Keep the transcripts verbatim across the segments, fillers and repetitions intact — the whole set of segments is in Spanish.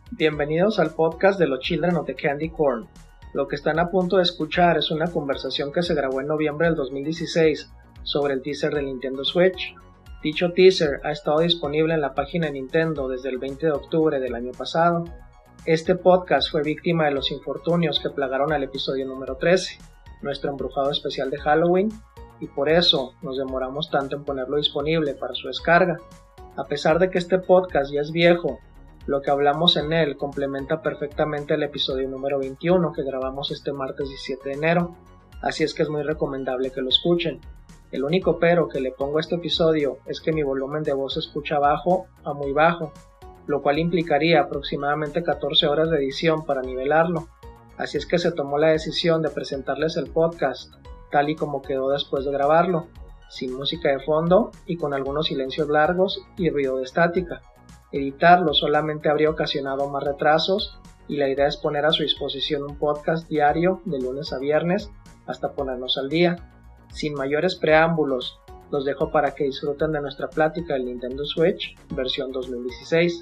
Bienvenidos al podcast de los Children of the Candy Corn. Lo que están a punto de escuchar es una conversación que se grabó en noviembre del dos mil dieciséis sobre el teaser del Nintendo Switch. Dicho teaser ha estado disponible en la página de Nintendo desde el veinte de octubre del año pasado. Este podcast fue víctima de los infortunios que plagaron al episodio número trece, nuestro embrujado especial de Halloween, y por eso nos demoramos tanto en ponerlo disponible para su descarga. A pesar de que este podcast ya es viejo, lo que hablamos en él complementa perfectamente el episodio número veintiuno que grabamos este martes diecisiete de enero, así es que es muy recomendable que lo escuchen. El único pero que le pongo a este episodio es que mi volumen de voz se escucha bajo a muy bajo, lo cual implicaría aproximadamente catorce horas de edición para nivelarlo, así es que se tomó la decisión de presentarles el podcast tal y como quedó después de grabarlo, sin música de fondo y con algunos silencios largos y ruido de estática. Editarlo solamente habría ocasionado más retrasos y la idea es poner a su disposición un podcast diario de lunes a viernes hasta ponernos al día. Sin mayores preámbulos, los dejo para que disfruten de nuestra plática del Nintendo Switch versión dos mil dieciséis.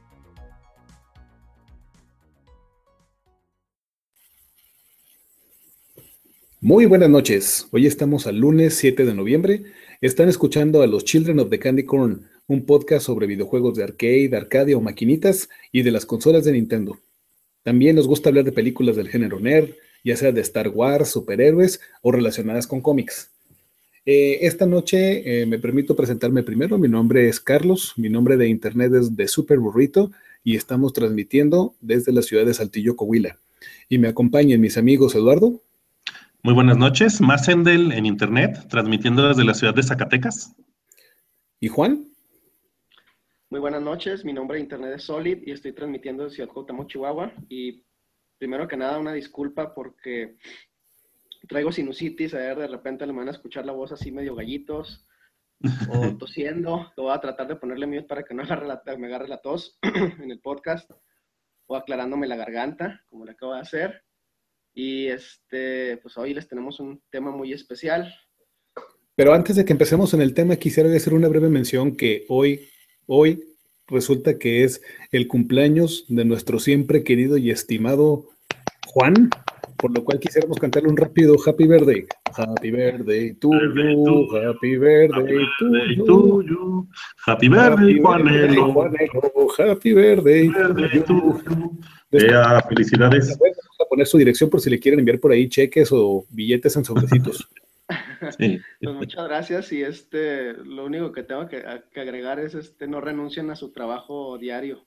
Muy buenas noches, hoy estamos al lunes siete de noviembre, están escuchando a los Children of the Candy Corn, un podcast sobre videojuegos de arcade, arcadia o maquinitas y de las consolas de Nintendo. También nos gusta hablar de películas del género nerd, ya sea de Star Wars, superhéroes o relacionadas con cómics. Eh, esta noche eh, me permito presentarme primero, mi nombre es Carlos, mi nombre de internet es de Super Burrito y estamos transmitiendo desde la ciudad de Saltillo, Coahuila. Y me acompañan mis amigos Eduardo. Muy buenas noches, Massendel en internet, transmitiendo desde la ciudad de Zacatecas. ¿Y Juan? Muy buenas noches, mi nombre de internet es Solid y estoy transmitiendo desde Ciudad Cuauhtémoc, Chihuahua. Y primero que nada, una disculpa porque traigo sinusitis, a ver, de repente le van a escuchar la voz así medio gallitos o tosiendo. Lo voy a tratar de ponerle mute para que no agarre la, me agarre la tos en el podcast, o aclarándome la garganta, como le acabo de hacer. Y este, pues hoy les tenemos un tema muy especial. Pero antes de que empecemos en el tema, quisiera hacer una breve mención que hoy, hoy resulta que es el cumpleaños de nuestro siempre querido y estimado Juan, por lo cual quisiéramos cantarle un rápido Happy Birthday. Happy Birthday to you, Happy Birthday to you, Happy Birthday, Juanelo. Juanelo, Happy Birthday to you. Vea, felicidades. Vamos a poner su dirección por si le quieren enviar por ahí cheques o billetes en sobrecitos. Sí. Pues muchas gracias y este, lo único que tengo que, que agregar es este, no renuncien a su trabajo diario.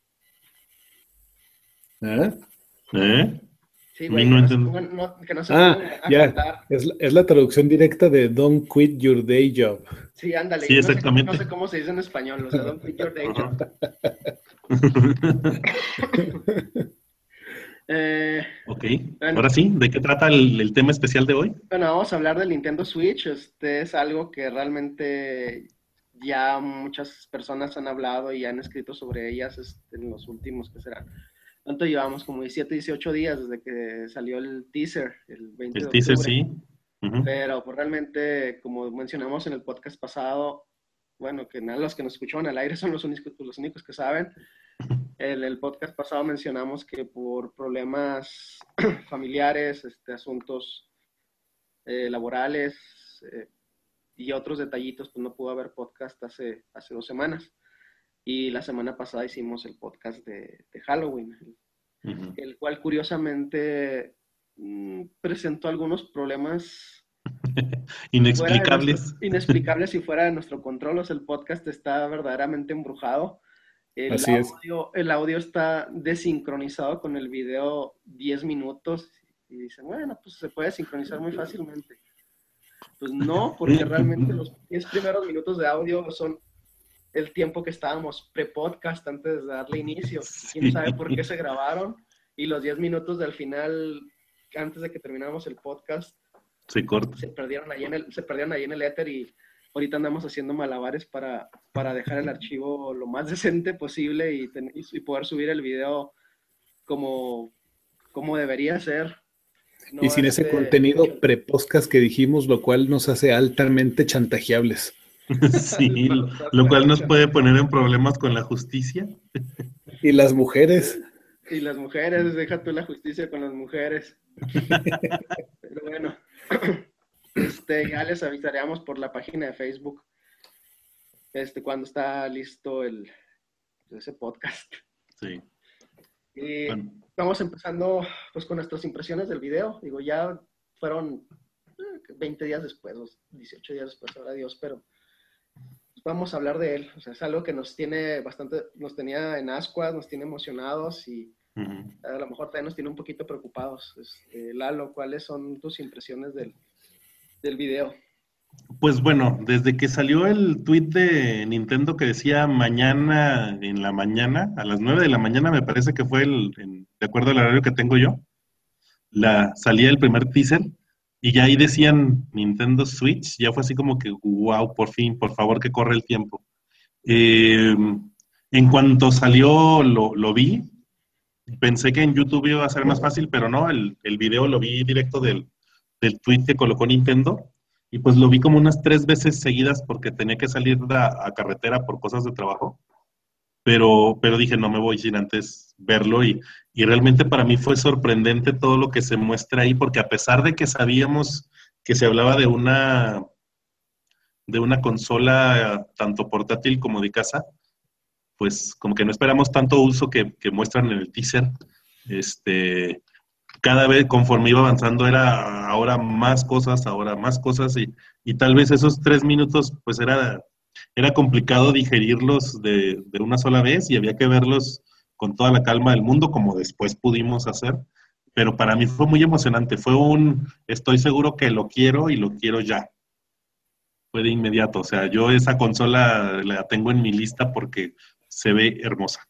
¿Eh? ¿Eh? Sí, güey, no que, no se pongan, no, que no se ah, pongan a ya, cantar. es la, es la traducción directa de Don't Quit Your Day Job. Sí, ándale. Sí, no sé, exactamente. no sé cómo se dice en español, o sea, Don't Quit Your Day Job. Eh, ok, bueno, ahora sí, ¿de qué trata el, el tema especial de hoy? Bueno, vamos a hablar del Nintendo Switch. Este es algo que realmente ya muchas personas han hablado y han escrito sobre ellas este, en los últimos, ¿qué serán? ¿Cuánto llevamos? Como diecisiete, dieciocho días desde que salió el teaser, el veinte El de teaser, octubre. sí. Uh-huh. Pero pues realmente, como mencionamos en el podcast pasado, bueno, que nada, los que nos escucharon al aire son los únicos, los únicos que saben. En el podcast pasado mencionamos que por problemas familiares, este, asuntos eh, laborales eh, y otros detallitos, pues no pudo haber podcast hace, hace dos semanas. Y la semana pasada hicimos el podcast de, de Halloween, el, uh-huh. el cual curiosamente mmm, presentó algunos problemas inexplicables. Nuestro, inexplicables si fuera de nuestro control. O sea, el podcast está verdaderamente embrujado. El Así audio, es. el audio está desincronizado con el video diez minutos y dicen, bueno, pues se puede sincronizar muy fácilmente. Pues no, porque realmente los diez primeros minutos de audio son el tiempo que estábamos pre-podcast antes de darle inicio. Sí. Quién sabe por qué se grabaron. Y los diez minutos del final, antes de que termináramos el podcast, se corta. Se perdieron ahí en el, se perdieron ahí en el éter y ahorita andamos haciendo malabares para, para dejar el archivo lo más decente posible y, ten, y poder subir el video como, como debería ser. No y sin ese de... contenido pre-podcast que dijimos, lo cual nos hace altamente chantajeables. Sí, lo cual nos puede poner en problemas con la justicia. Y las mujeres. Y las mujeres, deja tú la justicia con las mujeres. Pero bueno, este, ya les avisaríamos por la página de Facebook este, cuando está listo el, ese podcast. Sí. Y Bueno. vamos empezando pues con nuestras impresiones del video. Digo, ya fueron eh, veinte días después, dieciocho días después, ahora Dios, pero vamos a hablar de él. O sea, es algo que nos tiene bastante, nos tenía en ascuas, nos tiene emocionados y uh-huh. a lo mejor también nos tiene un poquito preocupados. Este, Lalo, ¿cuáles son tus impresiones del, del video? Pues bueno, desde que salió el tweet de Nintendo que decía mañana en la mañana, a las nueve de la mañana me parece que fue el, en, de acuerdo al horario que tengo yo, la, salía el primer teaser y ya ahí decían Nintendo Switch, ya fue así como que wow, por fin, por favor que corre el tiempo. Eh, en cuanto salió lo, lo vi, pensé que en YouTube iba a ser más fácil, pero no, el, el video lo vi directo del, del tweet que colocó Nintendo. Y pues lo vi como unas tres veces seguidas porque tenía que salir a, a carretera por cosas de trabajo. Pero, pero dije, no me voy sin antes verlo. Y, y realmente para mí fue sorprendente todo lo que se muestra ahí, porque a pesar de que sabíamos que se hablaba de una, de una consola tanto portátil como de casa, pues como que no esperamos tanto uso que, que muestran en el teaser. Este... Cada vez conforme iba avanzando era ahora más cosas, ahora más cosas y, y tal vez esos tres minutos pues era, era complicado digerirlos de, de una sola vez y había que verlos con toda la calma del mundo como después pudimos hacer, pero para mí fue muy emocionante, fue un estoy seguro que lo quiero y lo quiero ya, fue de inmediato, o sea yo esa consola la tengo en mi lista porque se ve hermosa.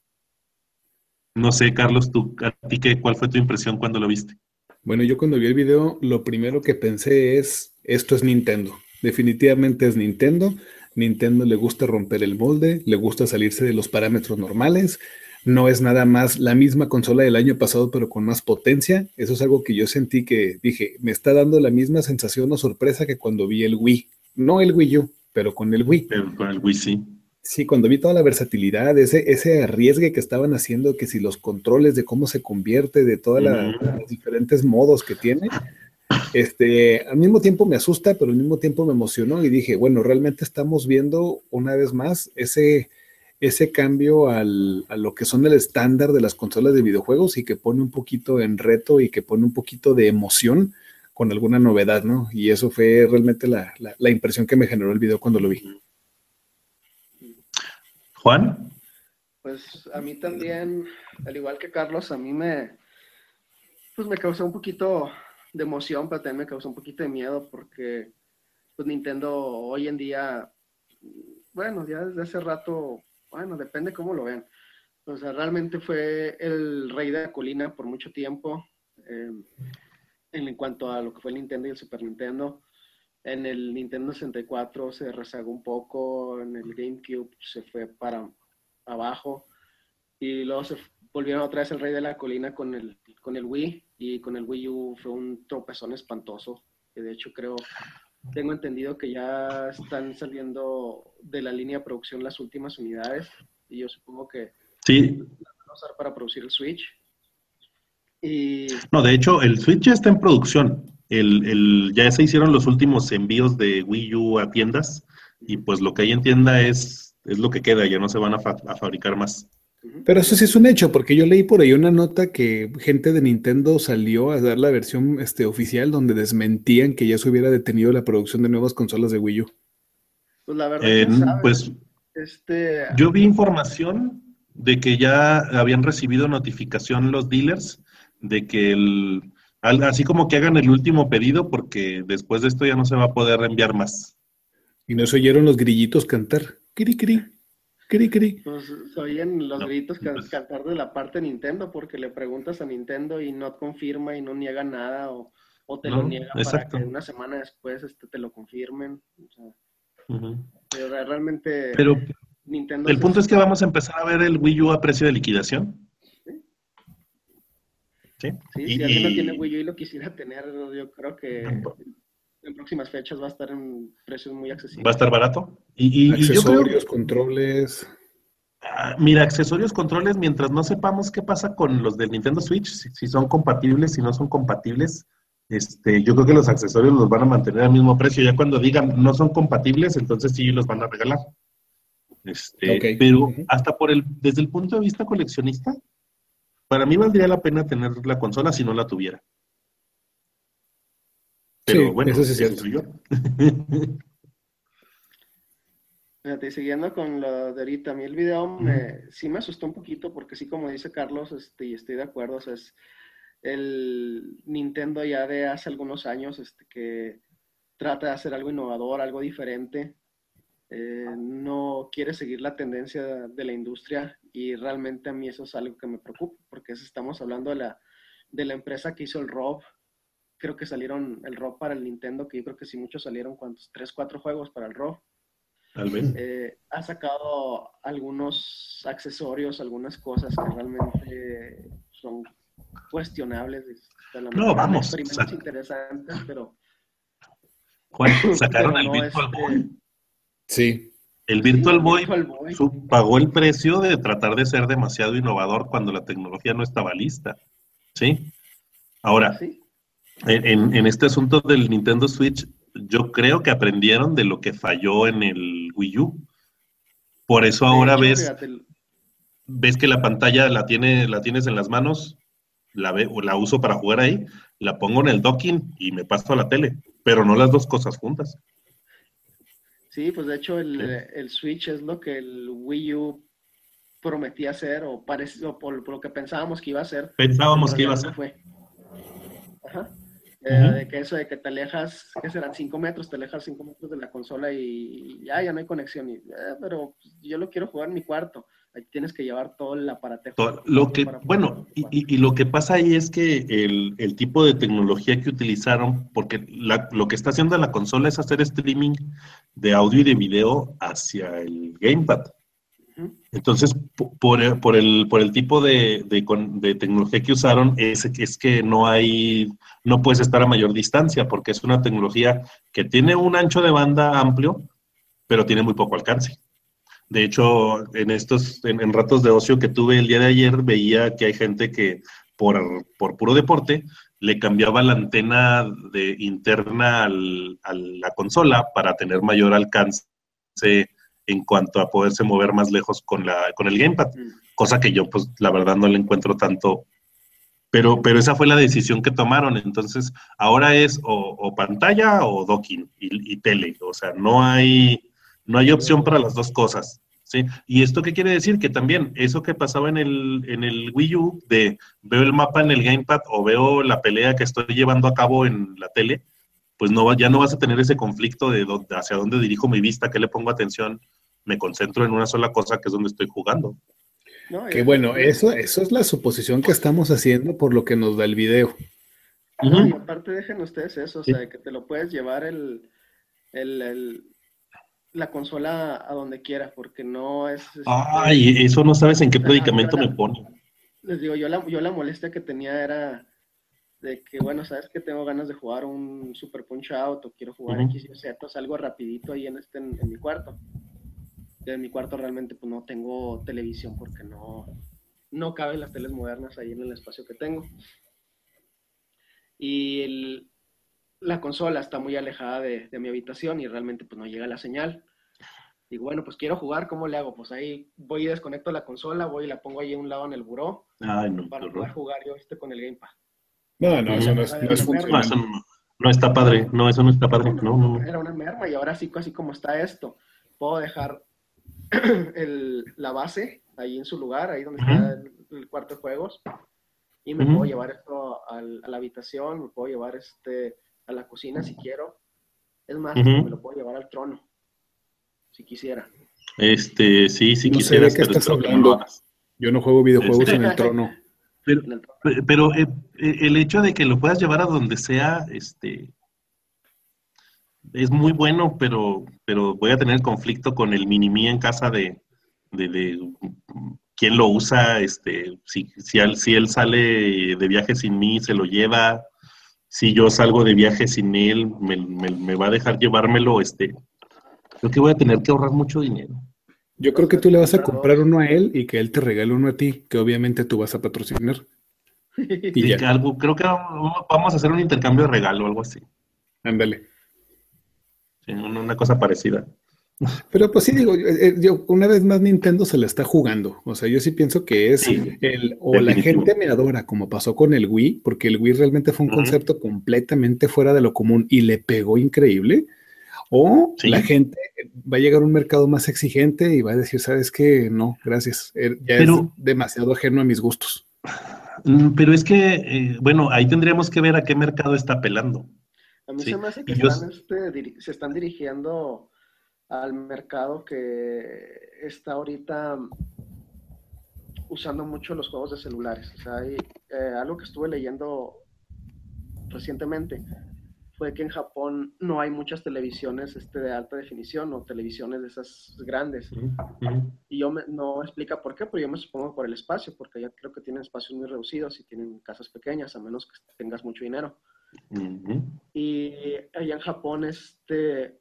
No sé, Carlos, ¿tú, a ti qué, cuál fue tu impresión cuando lo viste? Bueno, yo cuando vi el video, lo primero que pensé es, esto es Nintendo. Definitivamente es Nintendo. Nintendo le gusta romper el molde, le gusta salirse de los parámetros normales. No es nada más la misma consola del año pasado, pero con más potencia. Eso es algo que yo sentí que dije, me está dando la misma sensación o sorpresa que cuando vi el Wii. No el Wii U, pero con el Wii. Pero con el Wii sí. Sí, cuando vi toda la versatilidad, ese, ese arriesgue que estaban haciendo, que si los controles de cómo se convierte, de todos la, uh-huh. los diferentes modos que tiene, este, al mismo tiempo me asusta, pero al mismo tiempo me emocionó y dije, bueno, realmente estamos viendo una vez más ese, ese cambio al, a lo que son el estándar de las consolas de videojuegos y que pone un poquito en reto y que pone un poquito de emoción con alguna novedad, ¿no? Y eso fue realmente la, la, la impresión que me generó el video cuando lo vi. Juan. Pues a mí también, al igual que Carlos, a mí me, pues me causó un poquito de emoción, pero también me causó un poquito de miedo porque pues Nintendo hoy en día, bueno, ya desde hace rato, bueno, depende cómo lo vean. O sea, realmente fue el rey de la colina por mucho tiempo eh, en cuanto a lo que fue el Nintendo y el Super Nintendo. En el Nintendo sesenta y cuatro se rezagó un poco, en el GameCube se fue para abajo y luego se volvieron otra vez el rey de la colina con el, con el Wii y con el Wii U fue un tropezón espantoso, que de hecho creo, tengo entendido que ya están saliendo de la línea de producción las últimas unidades y yo supongo que sí. las van a usar para producir el Switch. Y... No, de hecho el Switch ya está en producción. El, el, ya se hicieron los últimos envíos de Wii U a tiendas y pues lo que hay en tienda es, es lo que queda, ya no se van a, fa a fabricar más. Pero eso sí es un hecho, porque yo leí por ahí una nota que gente de Nintendo salió a dar la versión este, oficial donde desmentían que ya se hubiera detenido la producción de nuevas consolas de Wii U. Pues la verdad, eh, pues este... yo vi información de que ya habían recibido notificación los dealers de que el... así como que hagan el último pedido porque después de esto ya no se va a poder enviar más. Y no se oyeron los grillitos cantar. Cri, cri, cri, cri. Pues se oyen los no, gritos can pues... cantar de la parte de Nintendo porque le preguntas a Nintendo y no confirma y no niega nada o, o te no, lo niega exacto. Para que una semana después este, te lo confirmen. O sea, uh-huh. Pero realmente pero Nintendo... El punto es que vamos a empezar a ver el Wii U a precio de liquidación. Sí, sí y, si alguien no tiene Wii U y lo quisiera tener, yo creo que en próximas fechas va a estar en precios muy accesibles. Va a estar barato. Y, y, Accesorios, y yo creo... controles. Ah, mira, accesorios, controles, mientras no sepamos qué pasa con los del Nintendo Switch, si, si son compatibles, si no son compatibles, este, yo creo que los accesorios los van a mantener al mismo precio. Ya cuando digan no son compatibles, entonces sí los van a regalar. Este, Ok. pero Ujú. hasta por el, desde el punto de vista coleccionista, para mí valdría la pena tener la consola si no la tuviera. Pero Sí, eso bueno, sí es ese cierto. soy yo. Fíjate, y siguiendo con lo de ahorita, a mí el video me, sí me asustó un poquito porque sí, como dice Carlos, este, y estoy de acuerdo, o sea, es el Nintendo ya de hace algunos años este, que trata de hacer algo innovador, algo diferente, eh, no quiere seguir la tendencia de la industria y realmente a mí eso es algo que me preocupa porque es- estamos hablando de la, de la empresa que hizo el R O B, creo que salieron el R O B para el Nintendo, que yo creo que sí muchos salieron, ¿cuántos? Tres, cuatro juegos para el R O B. Tal vez. Eh, ha sacado algunos accesorios, algunas cosas que realmente son cuestionables. A lo No, mejor eran vamos. experimentos Sac- interesantes, pero, Juan, sacaron pero el no Virtual este. Boy. Sí. El Sí, Virtual el Boy Virtual Boy. su- pagó el precio de tratar de ser demasiado innovador cuando la tecnología no estaba lista. ¿Sí? Ahora, Sí. en, en- en este asunto del Nintendo Switch, yo creo que aprendieron de lo que falló en el Wii U. Por eso De ahora hecho, ves, fíjate, el- ves que la pantalla la tiene, la tienes en las manos, la ve, o la uso para jugar ahí, la pongo en el docking y me paso a la tele, pero no las dos cosas juntas. sí, pues de hecho el, ¿Sí? el Switch es lo que el Wii U prometía ser o, parece, o por, por lo que pensábamos que iba a ser, pero en Pensábamos que iba realidad a no ser. fue. Ajá. Eh, de Ujú. que eso de que te alejas, que serán cinco metros, te alejas cinco metros de la consola y ya, ya no hay conexión. Y, eh, pero pues, yo lo quiero jugar en mi cuarto. Ahí tienes que llevar todo el aparatejo de To- tu Lo cuarto que, para poder jugar en bueno, tu y, cuarto. y- y lo que pasa ahí es que el, el tipo de tecnología que utilizaron, porque la- lo que está haciendo la consola es hacer streaming de audio y de video hacia el gamepad. Ujú. Entonces, po- por, el, por el, por el tipo de, de con- de tecnología que usaron, es, es que no hay, no puedes estar a mayor distancia, porque es una tecnología que tiene un ancho de banda amplio, pero tiene muy poco alcance. De hecho, en estos, en, en ratos de ocio que tuve el día de ayer, veía que hay gente que por, por puro deporte le cambiaba la antena de interna al- a la consola para tener mayor alcance en cuanto a poderse mover más lejos con la, con el gamepad, Mm. cosa que yo, pues, la verdad no le encuentro tanto, pero, pero esa fue la decisión que tomaron. Entonces, ahora es o, o pantalla o docking y, y tele. O sea, no hay, no hay Sí, las opción para dos. las dos cosas. ¿Sí? ¿Y esto qué quiere decir? Que también eso que pasaba en el, en el Wii U, de veo el mapa en el gamepad o veo la pelea que estoy llevando a cabo en la tele, pues no, va- ya no vas a tener ese conflicto de dónde- hacia dónde dirijo mi vista, qué le pongo atención, me concentro en una sola cosa que es donde estoy jugando. No, y Que deja bueno, tú eso. eso, eso es la suposición que estamos haciendo por lo que nos da el video. No, y Ujú. aparte dejen ustedes eso, o Sí. sea, de que te lo puedes llevar el, el, el- la consola a donde quieras, porque no es, este, Ay, eso no sabes en qué ajá, yo predicamento me la, pone. les digo, yo la, yo la molestia que tenía era de que, bueno, sabes que tengo ganas de jugar un Super Punch Out o quiero jugar Ujú. X y Z, o sea, algo rapidito ahí en, este, en, en mi cuarto. En mi cuarto realmente pues no tengo televisión porque no, no caben las teles modernas ahí en el espacio que tengo. Y el, la consola está muy alejada de, de mi habitación y realmente pues no llega la señal. Digo, bueno, pues quiero jugar, ¿cómo le hago? Pues ahí voy y desconecto la consola, voy y la pongo ahí a un lado en el buró Ay, no, qué para poder horror. jugar yo este con el Gamepad. No, no, eso Ujú. no Era, es, no era es una No, merma. eso funcional. no, no está padre. No, eso no está No, padre. no, No, no, no. era una merma y ahora sí, así como está esto, puedo dejar el, la base ahí en su lugar, ahí donde está Ujú. el, el cuarto de juegos, y me puedo Ujú. llevar esto al, a la habitación, me puedo llevar este a la cocina si quiero. Es más, hasta me Ujú. lo puedo llevar al trono, si quisiera. Este, sí, si No sé de quisieras, qué pero estás espero que no lo hablando. hagas. Yo no juego videojuegos en Este, el trono. pero, En el trono. pero eh, eh, el hecho de que lo puedas llevar a donde sea, este, es muy bueno, pero, pero voy a tener conflicto con el mini-mí en casa de, de, de quién lo usa, este, si, si, él, si él sale de viaje sin mí, se lo lleva, si yo salgo de viaje sin él, me, me, me va a dejar llevármelo, este, creo que voy a tener que ahorrar mucho dinero. Yo creo que tú le vas a comprar uno a él y que él te regale uno a ti, que obviamente tú vas a patrocinar. Y Sí, ya, que algo, creo que vamos vamos a hacer un intercambio de regalo o algo así. ándale. Sí, una una cosa parecida. Pero pues sí digo, eh, eh, yo una vez más Nintendo se la está jugando. O sea, yo sí pienso que es Sí, el o la definitivo. gente me adora, como pasó con el Wii, porque el Wii realmente fue un Ujú. concepto completamente fuera de lo común y le pegó increíble. O la Sí, gente va a llegar a un mercado más exigente y va a decir, ¿sabes qué? No, gracias. Eh, Ya es pero, demasiado ajeno a mis gustos. mm, pero es que, eh, bueno, ahí tendríamos que ver a qué mercado está apelando, A mí se ¿sí? me hace que Y yo, están, este, diri- se están dirigiendo al mercado que está ahorita usando mucho los juegos de celulares. O sea, hay, eh, algo que estuve leyendo recientemente fue que en Japón no hay muchas televisiones este, de alta definición o televisiones de esas grandes. ujú, ujú, Y yo me, no explica por qué, pero yo me supongo por el espacio, porque ya creo que tienen espacios muy reducidos y tienen casas pequeñas, a menos que tengas mucho dinero. ujú, Y allá en Japón este,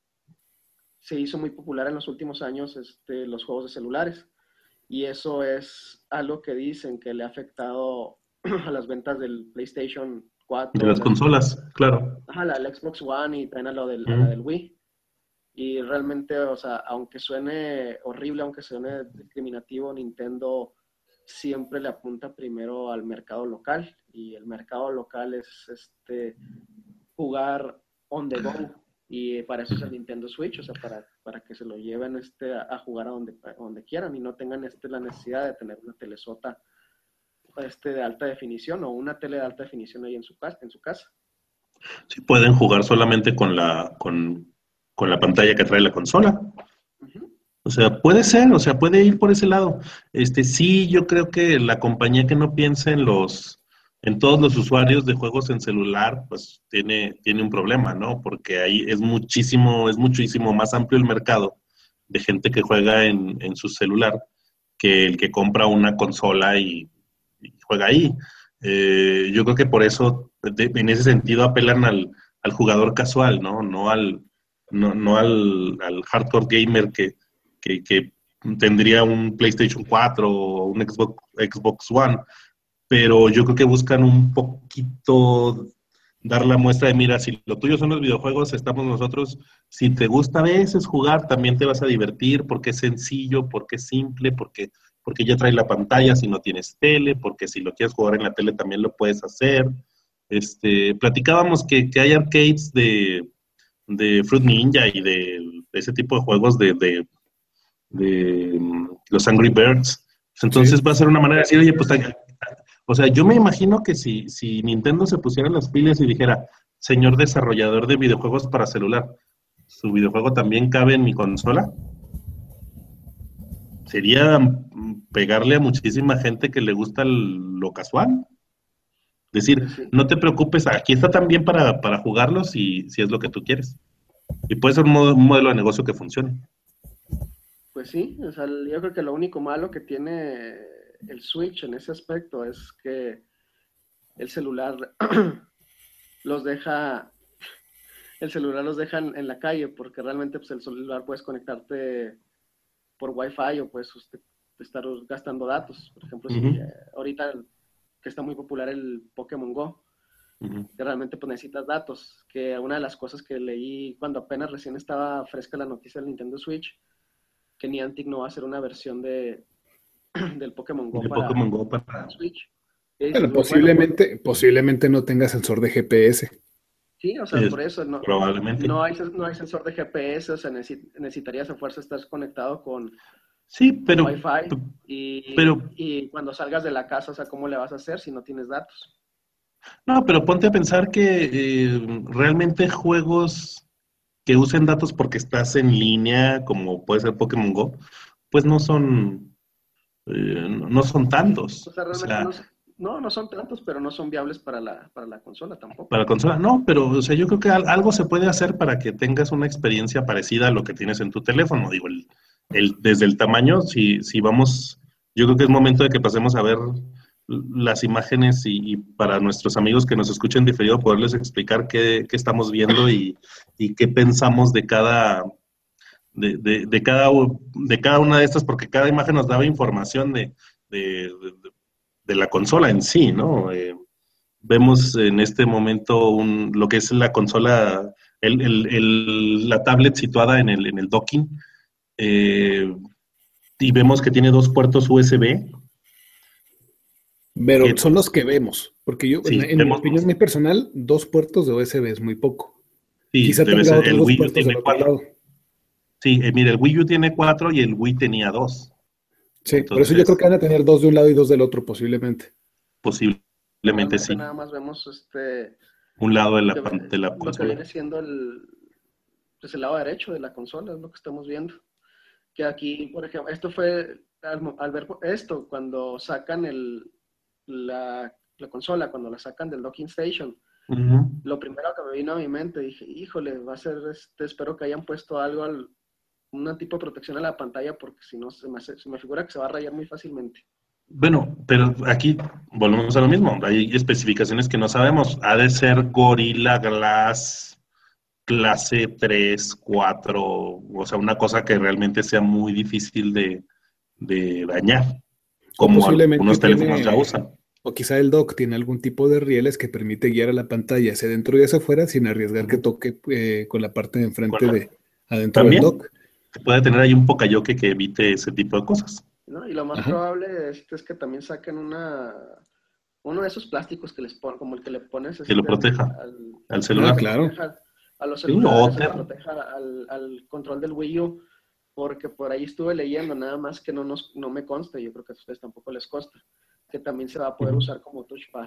se hizo muy popular en los últimos años este, los juegos de celulares. Y eso es algo que dicen que le ha afectado a las ventas del PlayStation de cuatro, las las, consolas, claro. ajá, la, la Xbox One y también a, lo del, a la Ujú, del Wii. Y realmente, o sea, aunque suene horrible, aunque suene discriminativo, Nintendo siempre le apunta primero al mercado local. Y el mercado local es este jugar on the go. Y para eso es el Nintendo Switch, o sea, para, para que se lo lleven este, a, a jugar a donde, a donde quieran y no tengan este, la necesidad de tener una telesota este, de alta definición o una tele de alta definición ahí en su, casa, en su casa. sí, pueden jugar solamente con la, con, con la pantalla que trae la consola. Uh-huh. O sea, puede ser, o sea, puede ir por ese lado. Este, sí, yo creo que la compañía que no piense en los, en todos los usuarios de juegos en celular, pues tiene, tiene un problema, ¿no? Porque ahí es muchísimo, es muchísimo más amplio el mercado de gente que juega en, en su celular que el que compra una consola y, y juega ahí. Eh, yo creo que por eso, de- en ese sentido, apelan al, al jugador casual, ¿no? No al, no, no al, al hardcore gamer que, que, que tendría un PlayStation cuatro o un Xbox, Xbox One, pero yo creo que buscan un poquito dar la muestra de, mira, si lo tuyo son los videojuegos, estamos nosotros, si te gusta a veces jugar, también te vas a divertir, porque es sencillo, porque es simple, porque, porque ya trae la pantalla si no tienes tele, porque si lo quieres jugar en la tele también lo puedes hacer. Este, platicábamos que, que hay arcades de, de Fruit Ninja y de, de ese tipo de juegos de, de, de um, los Angry Birds. Entonces Sí. va a ser una manera de decir, oye, pues o sea, yo me imagino que si, si Nintendo se pusiera las pilas y dijera, señor desarrollador de videojuegos para celular, su videojuego también cabe en mi consola, sería mm, pegarle a muchísima gente que le gusta el- lo casual. Decir, Pues sí, no te preocupes, aquí está también para, para jugarlos si, si es lo que tú quieres. Y puede ser un, modo- un modelo de negocio que funcione. pues sí, o sea, yo creo que lo único malo que tiene el Switch en ese aspecto es que el celular los deja, el celular los deja en, en la calle, porque realmente pues, el celular puedes conectarte por Wi-Fi o puedes usted, estar gastando datos. Por ejemplo, Ujú, si eh, ahorita que está muy popular el Pokémon Go, ujú. que realmente pues, necesitas datos, que una de las cosas que leí cuando apenas recién estaba fresca la noticia del Nintendo Switch, que Niantic no va a hacer una versión de, del Pokémon Go De para, Pokémon Go para... para Switch. Y dices, Bueno, bueno, pues posiblemente, posiblemente no tenga sensor de G P S. sí, o sea, es, por eso no, probablemente. no, hay, no hay sensor de G P S, o sea, necesi- necesitarías a fuerza estar conectado con, Sí, con pero, Wi-Fi y, pero y cuando salgas de la casa, o sea, ¿cómo le vas a hacer si no tienes datos? no, pero ponte a pensar que eh, realmente juegos que usen datos porque estás en línea, como puede ser Pokémon Go, pues no son, eh, no son tantos. O sea, O realmente sea, no, no, no son tantos, pero no son viables para la, para la consola tampoco. para consola, no, pero o sea, yo creo que al- algo se puede hacer para que tengas una experiencia parecida a lo que tienes en tu teléfono. Digo, el, el- desde el tamaño, si, si vamos, yo creo que es momento de que pasemos a ver las imágenes y, y para nuestros amigos que nos escuchen diferido poderles explicar qué, qué estamos viendo y, y qué pensamos de cada, de, de, de, cada, de cada una de estas, porque cada imagen nos daba información de, de, de, de la consola en sí, ¿no? Eh, vemos en este momento un, lo que es la consola, el, el, el, la tablet situada en el, en el docking, eh, y vemos que tiene dos puertos U S B. Pero Que, son los que vemos, porque yo, sí, en, en mi opinión, mi personal, dos puertos de U S B es muy poco. Sí, Quizá debe tenga ser, otros el dos Wii U puertos del tiene otro cuatro. lado. Sí, eh, mira, el Wii U tiene cuatro y el Wii tenía dos. Sí, Entonces, por eso yo creo que van a tener dos de un lado y dos del otro, posiblemente. Posiblemente Normalmente sí. Nada más vemos este Un lado de la, que, de la lo consola. que viene siendo el, pues el lado derecho de la consola, es lo que estamos viendo. Que aquí, por ejemplo, esto fue, al, al ver esto, cuando sacan el, la, la consola, cuando la sacan del docking station, Uh-huh. lo primero que me vino a mi mente, dije, híjole, va a ser, este, espero que hayan puesto algo, al, un tipo de protección a la pantalla, porque si no, se me, hace, se me figura que se va a rayar muy fácilmente. Bueno, pero aquí volvemos a lo mismo. Hay especificaciones que no sabemos. Ha de ser Gorilla Glass clase tres, cuatro, o sea, una cosa que realmente sea muy difícil de, de dañar, O como posiblemente algunos teléfonos tiene, ya usan. o quizá el dock tiene algún tipo de rieles que permite guiar a la pantalla hacia adentro y hacia afuera sin arriesgar que toque eh, con la parte de enfrente de adentro del También dock. se puede tener ahí un pocayoke que evite ese tipo de cosas. ¿No? Y lo más Ajá. probable es, es que también saquen una, uno de esos plásticos que les ponen, como el que le pones este, Que lo proteja al, al, al sí, celular. Ah, que claro. proteja a los Sí, celulares, o o que ter- proteja al, al control del Wii U, porque por ahí estuve leyendo, nada más que no, nos, no me consta, yo creo que a ustedes tampoco les consta, que también se va a poder Ujú. usar como touchpad.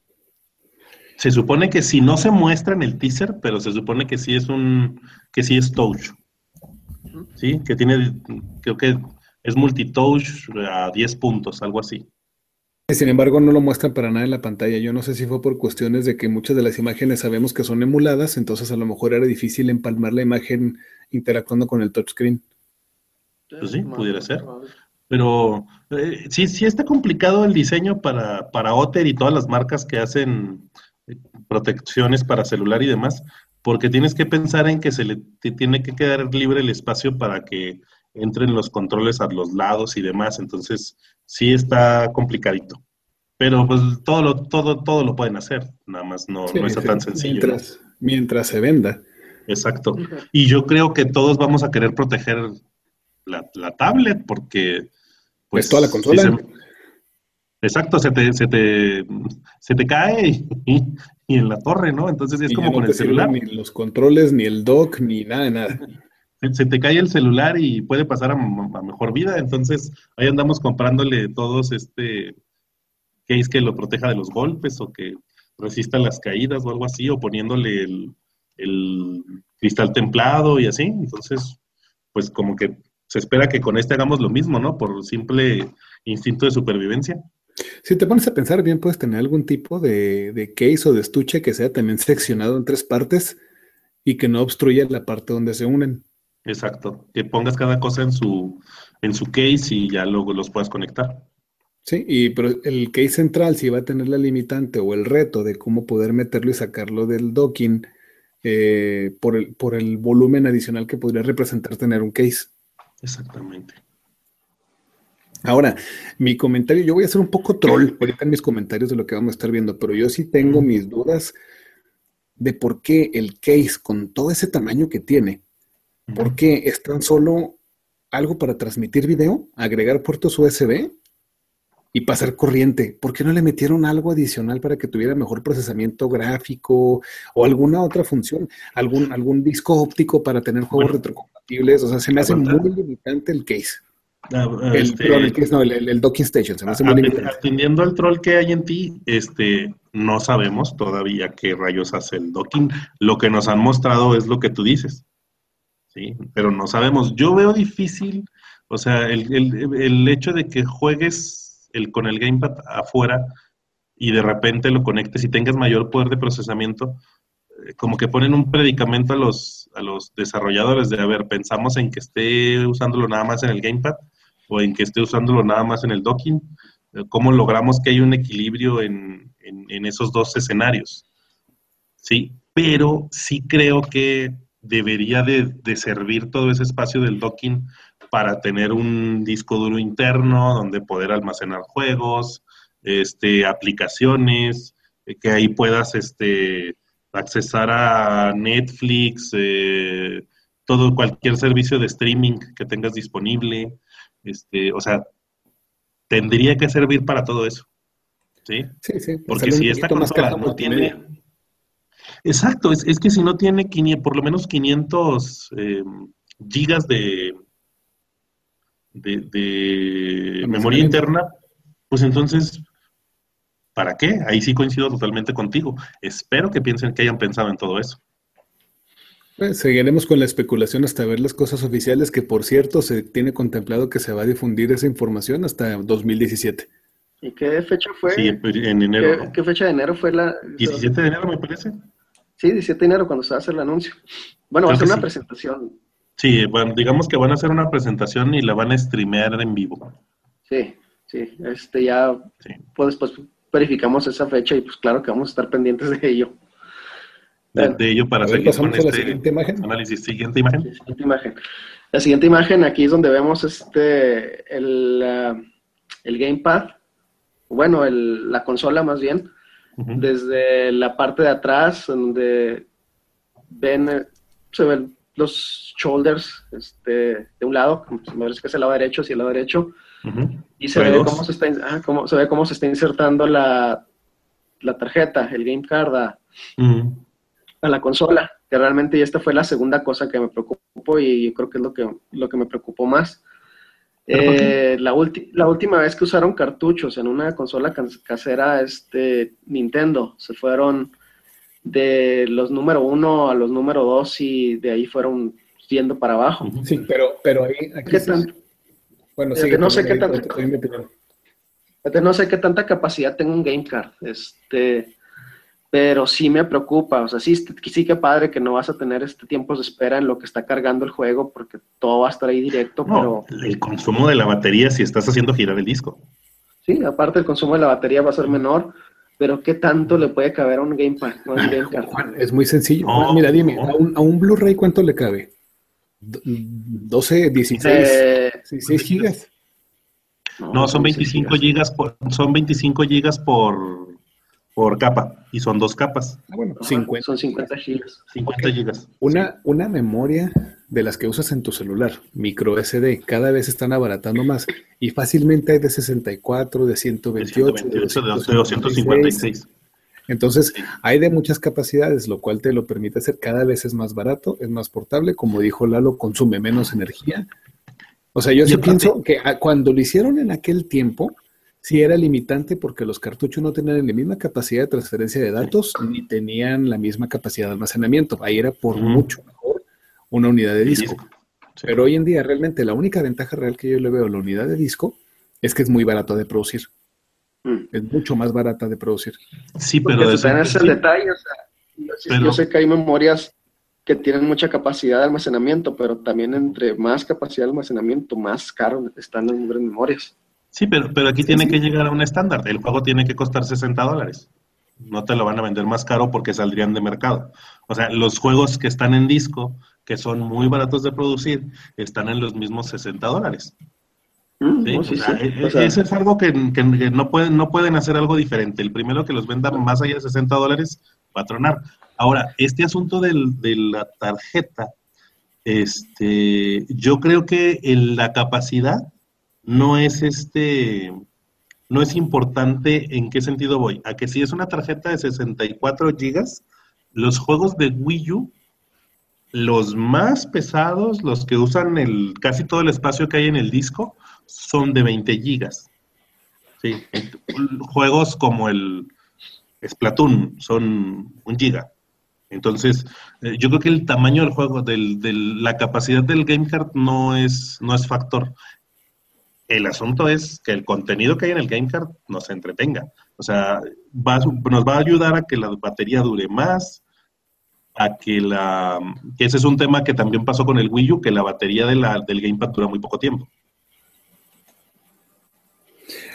Se supone que si no se muestra en el teaser, pero se supone que sí es un, que sí es touch, Ujú. ¿sí? Que tiene, creo que es multitouch a diez puntos, algo así. Sin embargo, no lo muestran para nada en la pantalla. Yo no sé si fue por cuestiones de que muchas de las imágenes sabemos que son emuladas, entonces a lo mejor era difícil empalmar la imagen interactuando con el touchscreen. Pues sí, Más, pudiera más ser. probable. Pero eh, sí, sí está complicado el diseño para, para Otter y todas las marcas que hacen eh, protecciones para celular y demás, porque tienes que pensar en que se le te tiene que quedar libre el espacio para que entren los controles a los lados y demás. Entonces, sí está complicadito. Pero pues todo lo, todo, todo lo pueden hacer, nada más no, Sí, no está sí, tan sencillo, ¿no? mientras, mientras se venda. Exacto. Y yo creo que todos vamos a querer proteger la, la tablet, porque Es toda la pues si se, consola. exacto, se te, se te, se te cae y, y en la torre, ¿no? Entonces es Y ya como no con te el sirven celular. ni los controles, ni el dock, ni nada, de nada. Se, se te cae el celular y puede pasar a, a mejor vida. Entonces ahí andamos comprándole todos este case que lo proteja de los golpes o que resista las caídas o algo así, o poniéndole el, el cristal templado y así. Entonces, pues como que se espera que con este hagamos lo mismo, ¿no? Por simple instinto de supervivencia. Si te pones a pensar bien, puedes tener algún tipo de, de case o de estuche que sea también seccionado en tres partes y que no obstruya la parte donde se unen. Exacto. Que pongas cada cosa en su, en su case y ya luego los puedas conectar. Sí, y pero el case central sí va a tener la limitante o el reto de cómo poder meterlo y sacarlo del docking eh, por el, por el volumen adicional que podría representar tener un case. Exactamente. Ahora, mi comentario, yo voy a ser un poco troll ahorita en mis comentarios de lo que vamos a estar viendo, pero yo sí tengo Ujú. mis dudas de por qué el case con todo ese tamaño que tiene, por Ujú. qué es tan solo algo para transmitir video, agregar puertos U S B y pasar corriente. ¿Por qué no le metieron algo adicional para que tuviera mejor procesamiento gráfico o alguna otra función? ¿Algún, algún disco óptico para tener juegos Bueno, retrocompatibles? O sea, se me hace aguanta. muy limitante el case. Ah, ah, El, perdón, el Este, case, no, el, el- el docking station, se me hace muy aten- limitante. atendiendo al troll que hay en ti, este, no sabemos todavía qué rayos hace el docking. Lo que nos han mostrado es lo que tú dices, ¿sí? Pero no sabemos. Yo veo difícil, o sea, el, el- el hecho de que juegues el, con el gamepad afuera y de repente lo conectes y tengas mayor poder de procesamiento, eh, como que ponen un predicamento a los, a los desarrolladores de, a ver, pensamos en que esté usándolo nada más en el gamepad o en que esté usándolo nada más en el docking. Eh, ¿Cómo logramos que haya un equilibrio en, en, en esos dos escenarios? Sí, pero sí creo que debería de, de servir todo ese espacio del docking para tener un disco duro interno donde poder almacenar juegos, este, aplicaciones, eh, que ahí puedas este, accesar a Netflix, eh, todo, cualquier servicio de streaming que tengas disponible, este, o sea, tendría que servir para todo eso, ¿sí? Sí, sí. Porque si esta consola no tiene... Exacto, es, es que si no tiene quinientos, por lo menos quinientos eh, gigas de, de, de memoria interna, pues entonces, ¿para qué? Ahí sí coincido totalmente contigo. Espero que piensen que hayan pensado en todo eso. Pues seguiremos con la especulación hasta ver las cosas oficiales, que por cierto se tiene contemplado que se va a difundir esa información hasta dos mil diecisiete. ¿Y qué fecha fue? Sí, en enero. ¿Qué, ¿no? ¿Qué fecha de enero fue la...? diecisiete de enero, me parece. Sí, diecisiete de enero, cuando se va a hacer el anuncio. Bueno, va a ser una sí. presentación. Sí, bueno, digamos que van a hacer una presentación y la van a streamear en vivo. Sí, sí, este ya, sí. Pues después verificamos esa fecha y pues claro que vamos a estar pendientes de ello. De, de ello para a ver, seguir con este la siguiente imagen. análisis. Siguiente imagen. Sí, siguiente imagen. La siguiente imagen, aquí es donde vemos este el, uh, el gamepad, bueno, el, la consola más bien, uh-huh. Desde la parte de atrás, donde ven, se ven los shoulders este, de un lado, me parece que es el lado derecho, sí, el lado derecho, uh-huh. Y se ve, cómo se, está, ah, cómo, se ve cómo se está insertando la, la tarjeta, el game card a, uh-huh. a la consola, que realmente esta fue la segunda cosa que me preocupó y yo creo que es lo que, lo que me preocupó más. Eh, la, ulti, la última vez que usaron cartuchos en una consola casera este, Nintendo, se fueron de los número uno a los número dos y de ahí fueron yendo para abajo. Sí, pero, pero ahí... Aquí ¿Qué sí, tan, bueno, sí, no sé qué tanta, no sé qué tanta capacidad tenga un game card, este, pero sí me preocupa, o sea, sí, sí que padre que no vas a tener este tiempos de espera en lo que está cargando el juego, porque todo va a estar ahí directo, no, pero... el consumo de la batería si estás haciendo girar el disco. Sí, aparte el consumo de la batería va a ser menor, pero ¿qué tanto le puede caber a un gamepad? No es, game card. Juan, es muy sencillo. No, mira, dime, no. a un, a un Blu-ray ¿cuánto le cabe? doce, dieciséis, eh, dieciséis gigas. No, no son veinticinco gigas por, son veinticinco gigas por, por capa, y son dos capas. Ah, bueno, Ajá, cincuenta. Son cincuenta gigas. cincuenta okay. gigas. Una, sí. una memoria de las que usas en tu celular, micro S D, cada vez están abaratando más, y fácilmente hay de sesenta y cuatro, de ciento veintiocho, de, ciento veintiocho, de doscientos cincuenta y seis. Entonces, sí. hay de muchas capacidades, lo cual te lo permite hacer, cada vez es más barato, es más portable, como dijo Lalo, consume menos energía. O sea, yo sí pienso que cuando lo hicieron en aquel tiempo, sí era limitante porque los cartuchos no tenían la misma capacidad de transferencia de datos, ni tenían la misma capacidad de almacenamiento. Ahí era por mm. mucho mejor una unidad de disco. Sí. Pero hoy en día realmente la única ventaja real que yo le veo a la unidad de disco es que es muy barato de producir. Mm. Es mucho más barata de producir. Sí, pero... Porque de es el sí. detalle, o sea, yo, pero... yo sé que hay memorias que tienen mucha capacidad de almacenamiento, pero también entre más capacidad de almacenamiento, más caro están las memorias. Sí, pero, pero aquí sí, tiene sí. que llegar a un estándar. El juego tiene que costar sesenta dólares. No te lo van a vender más caro porque saldrían de mercado. O sea, los juegos que están en disco, que son muy baratos de producir, están en los mismos sesenta dólares. Mm, ¿sí? No, o sí, sea, sí. E- o sea, eso es algo que, que, que no, pueden, no pueden hacer algo diferente. El primero que los venda más allá de sesenta dólares va a tronar. Ahora, este asunto del, de la tarjeta, este, yo creo que el, la capacidad no es este, no es importante. ¿En qué sentido voy? A que si es una tarjeta de sesenta y cuatro gigas, los juegos de Wii U, los más pesados, los que usan el, casi todo el espacio que hay en el disco, son de veinte gigas. Sí, juegos como el Splatoon son un giga. Entonces, eh, yo creo que el tamaño del juego, del, del, la capacidad del game card no es, no es factor. El asunto es que el contenido que hay en el game card nos entretenga. O sea, va, nos va a ayudar a que la batería dure más, a que la... que ese es un tema que también pasó con el Wii U, que la batería de la, del gamepad dura muy poco tiempo.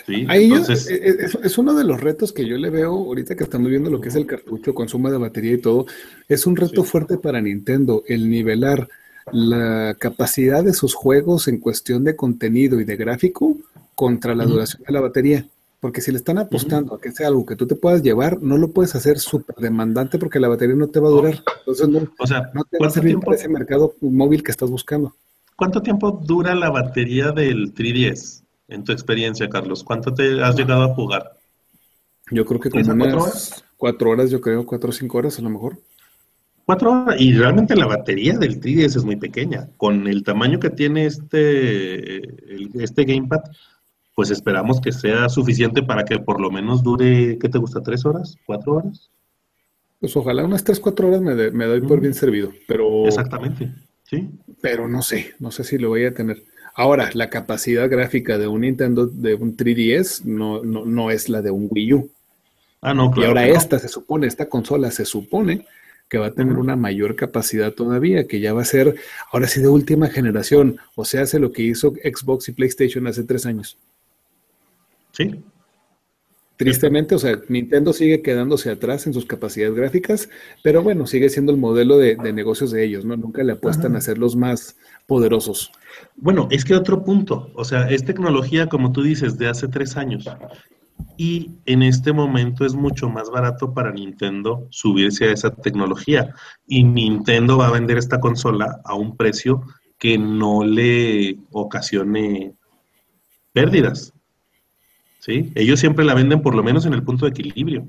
¿sí? Ahí yo- Entonces, es, es- es uno de los retos que yo le veo ahorita que estamos viendo lo que es el cartucho, consumo de batería y todo. Es un reto sí. fuerte para Nintendo el nivelar la capacidad de sus juegos en cuestión de contenido y de gráfico contra la Ujú, duración de la batería. Porque si le están ujú. apostando a que sea algo que tú te puedas llevar, no lo puedes hacer súper demandante porque la batería no te va a No, durar. Entonces no, o sea, no te va a ¿cuánto servir para ese tiempo, mercado móvil que estás buscando. cuánto tiempo dura la batería del tres D S en tu experiencia, Carlos? ¿Cuánto te has llegado a jugar? Yo creo que ¿Tres como a cuatro horas? unas cuatro horas, yo creo, cuatro o cinco horas a lo mejor. Cuatro horas. Y realmente la batería del tres D S es muy pequeña. Con el tamaño que tiene este, el- este gamepad, pues esperamos que sea suficiente para que por lo menos dure, ¿qué te gusta? ¿Tres horas? ¿Cuatro horas? Pues ojalá unas tres cuatro horas me, de- me doy por Ujú, bien servido, pero, exactamente. Sí. pero no sé, no sé si lo voy a tener. Ahora, la capacidad gráfica de un Nintendo, de un tres D S, no, no, no es la de un Wii U. Ah, no, Y claro ahora que no. esta se supone, esta consola se supone que va a tener Ujú, una mayor capacidad todavía, que ya va a ser, ahora sí, de última generación. O sea, hace lo que hizo Xbox y PlayStation hace tres años. sí, cierto. Tristemente, o sea, Nintendo sigue quedándose atrás en sus capacidades gráficas, pero bueno, sigue siendo el modelo de, de negocios de ellos, ¿no? Nunca le apuestan a Ajá. ser los más poderosos. Bueno, es que otro punto, o sea, es tecnología, como tú dices, de hace tres años. Y en este momento es mucho más barato para Nintendo subirse a esa tecnología. Y Nintendo va a vender esta consola a un precio que no le ocasione pérdidas, ¿sí? Ellos siempre la venden por lo menos en el punto de equilibrio.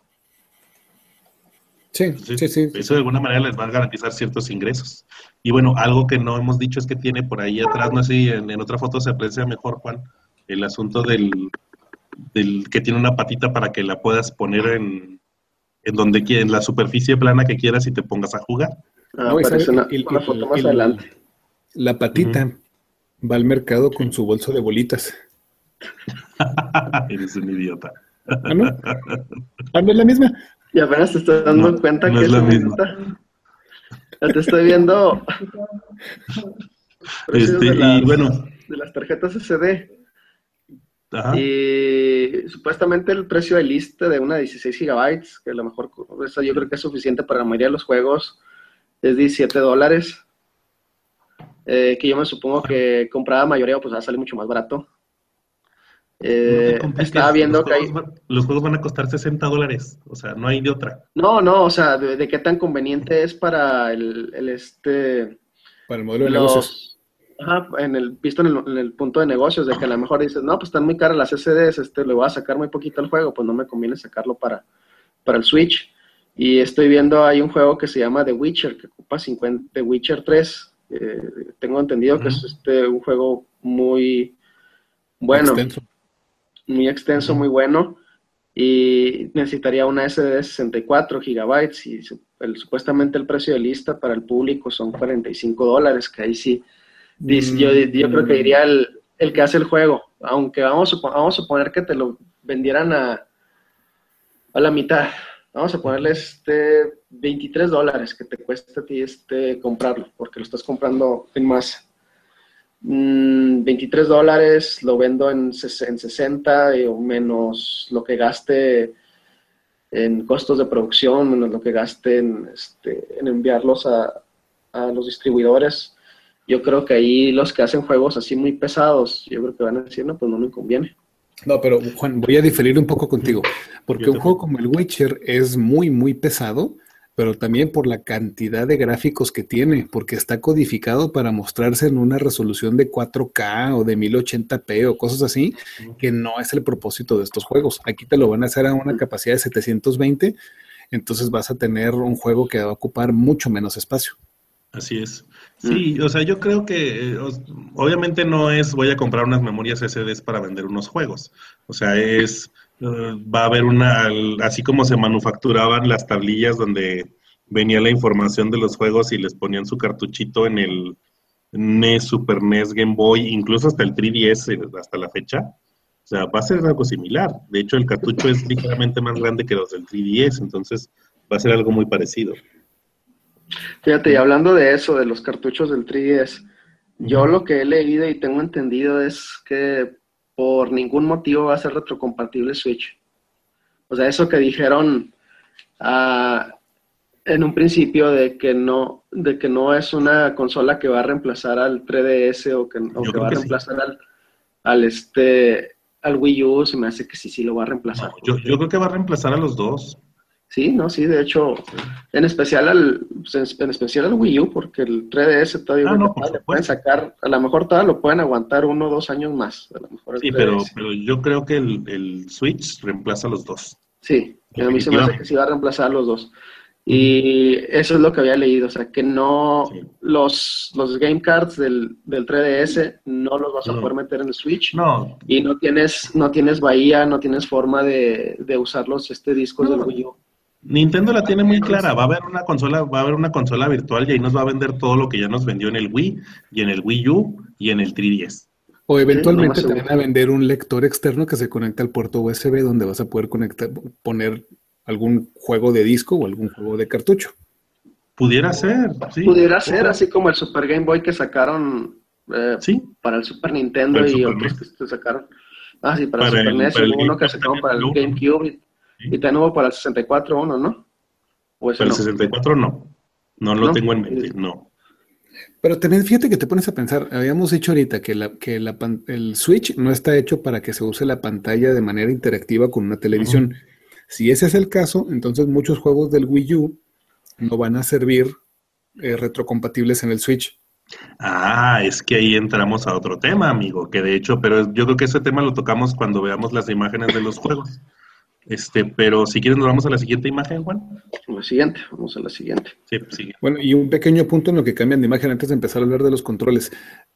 Sí, sí, Entonces, sí, sí, eso de sí. alguna manera les va a garantizar ciertos ingresos. Y bueno, algo que no hemos dicho es que tiene por ahí atrás, no sé si en, en otra foto se aprecia mejor, Juan, el asunto del, del que tiene una patita para que la puedas poner en, en donde quieras, en la superficie plana que quieras y te pongas a jugar. Ah, No, y sabe, aparece una, el- una foto el- más adelante. el- la Ujú. patita va al mercado con Sí. su bolso de bolitas. Eres un idiota. ¿Ah, no? ¿Ah, no es la misma? Y apenas te estoy No, dando cuenta no que es es la un misma. idiota. Ya te estoy viendo precios Este, de y las, bueno, de las tarjetas S D. ajá, Y supuestamente el precio de lista de una de dieciséis gigabytes, que a lo mejor esa yo creo que es suficiente para la mayoría de los juegos, es diecisiete dólares. Eh, que yo me supongo que comprada mayoría pues va a salir mucho más barato. no te Eh, estaba compliques, los viendo que juegos, hay... van- los juegos van a costar sesenta dólares, o sea, no hay de otra. No, no, o sea, de, de qué tan conveniente es para el, el este... Para el modelo de negocios. los... Ajá, en el, visto en el, en el punto de negocios, de que a lo mejor dices, no, pues están muy caras las S Ds, este, le voy a sacar muy poquito al juego, pues no me conviene sacarlo para, para el Switch. Y estoy viendo, hay un juego que se llama The Witcher, que ocupa cincuenta, The Witcher tres. Eh, tengo entendido que es Ujú, este, un juego muy bueno, Extenso. muy extenso, ujú. muy bueno. Y necesitaría una S D de sesenta y cuatro gigabytes. Y su- el, supuestamente el precio de lista para el público son cuarenta y cinco dólares, que ahí sí, dice, yo, yo creo que Mm, diría el, el que hace el juego. Aunque vamos a, supo- vamos a suponer que te lo vendieran a a la mitad. Vamos a ponerle este veintitrés dólares que te cuesta a ti este comprarlo, porque lo estás comprando en masa. Mm, veintitrés dólares lo vendo en, ses- en sesenta eh, o menos lo que gaste en costos de producción, menos lo que gaste en, este, en enviarlos a, a los distribuidores. Yo creo que ahí los que hacen juegos así muy pesados, yo creo que van a decir, no, pues no me conviene. No, pero Juan, voy a diferir un poco Ujú. contigo, porque Yo un juego también. como el Witcher es muy, muy pesado, pero también por la cantidad de gráficos que tiene, porque está codificado para mostrarse en una resolución de cuatro K o de mil ochenta p o cosas así, Ujú. que no es el propósito de estos juegos. Aquí te lo van a hacer a una capacidad de setecientos veinte, entonces vas a tener un juego que va a ocupar mucho menos espacio. Así es. Mm. Sí, o sea, yo creo que eh, os- obviamente no es voy a comprar unas memorias S Ds para vender unos juegos. O sea, es eh, va a haber una, al- así como se manufacturaban las tablillas donde venía la información de los juegos y les ponían su cartuchito en el N E S, Super N E S, Game Boy, incluso hasta el tres D S eh, hasta la fecha. O sea, va a ser algo similar. De hecho, el cartucho es ligeramente más grande que los del tres D S, entonces va a ser algo muy parecido. Fíjate, y hablando de eso, de los cartuchos del tres D S, yo Ujú. lo que he leído y tengo entendido es que por ningún motivo va a ser retrocompatible Switch. O sea, eso que dijeron uh, en un principio de que no de que no es una consola que va a reemplazar al tres D S o que, o que va a que reemplazar sí. al, al este al Wii U, se me hace que sí, sí lo va a reemplazar. No, yo, yo creo que va a reemplazar a los dos. Sí, no, sí, de hecho, en especial al en especial al Wii U, porque el tres D S todavía ah, no, que le pueden sacar, a lo mejor todavía lo pueden aguantar uno o dos años más. A lo mejor el sí, pero, pero yo creo que el, el Switch reemplaza a los dos. Sí, a mí se me hace que sí va a reemplazar a los dos. Y eso es lo que había leído, o sea, que no, sí. los, los game cards del, del tres D S no los vas a no. poder meter en el Switch. No. Y no tienes, no tienes bahía, no tienes forma de, de usar los este, discos no. del Wii U. Nintendo la tiene muy clara, va a haber una consola, va a haber una consola virtual y ahí nos va a vender todo lo que ya nos vendió en el Wii, y en el Wii U, y en el tres D S. O eventualmente sí, no te van a vender un lector externo que se conecta al puerto U S B donde vas a poder conectar, poner algún juego de disco o algún juego de cartucho. Pudiera ser, sí. Pudiera ser, así como el Super Game Boy que sacaron eh, ¿sí? para el Super Nintendo el y Super otros N. que sacaron. Ah, sí, para, para el Super NES, hubo uno que sacaron para el GameCube y, sí. y también hubo para el sesenta y cuatro uno, ¿no? ¿O ese para no? el sesenta y cuatro no. No lo ¿No? tengo en mente, no. Pero también fíjate que te pones a pensar, habíamos dicho ahorita que, la, que la, el Switch no está hecho para que se use la pantalla de manera interactiva con una televisión. Uh-huh. Si ese es el caso, entonces muchos juegos del Wii U no van a servir eh, retrocompatibles en el Switch. Ah, es que ahí entramos a otro tema, amigo, que de hecho, pero yo creo que ese tema lo tocamos cuando veamos las imágenes de los juegos. Este, pero si quieres nos vamos a la siguiente imagen, Juan. La siguiente, vamos a la siguiente. Sí, sigue. Bueno, y un pequeño punto en lo que cambian de imagen antes de empezar a hablar de los controles.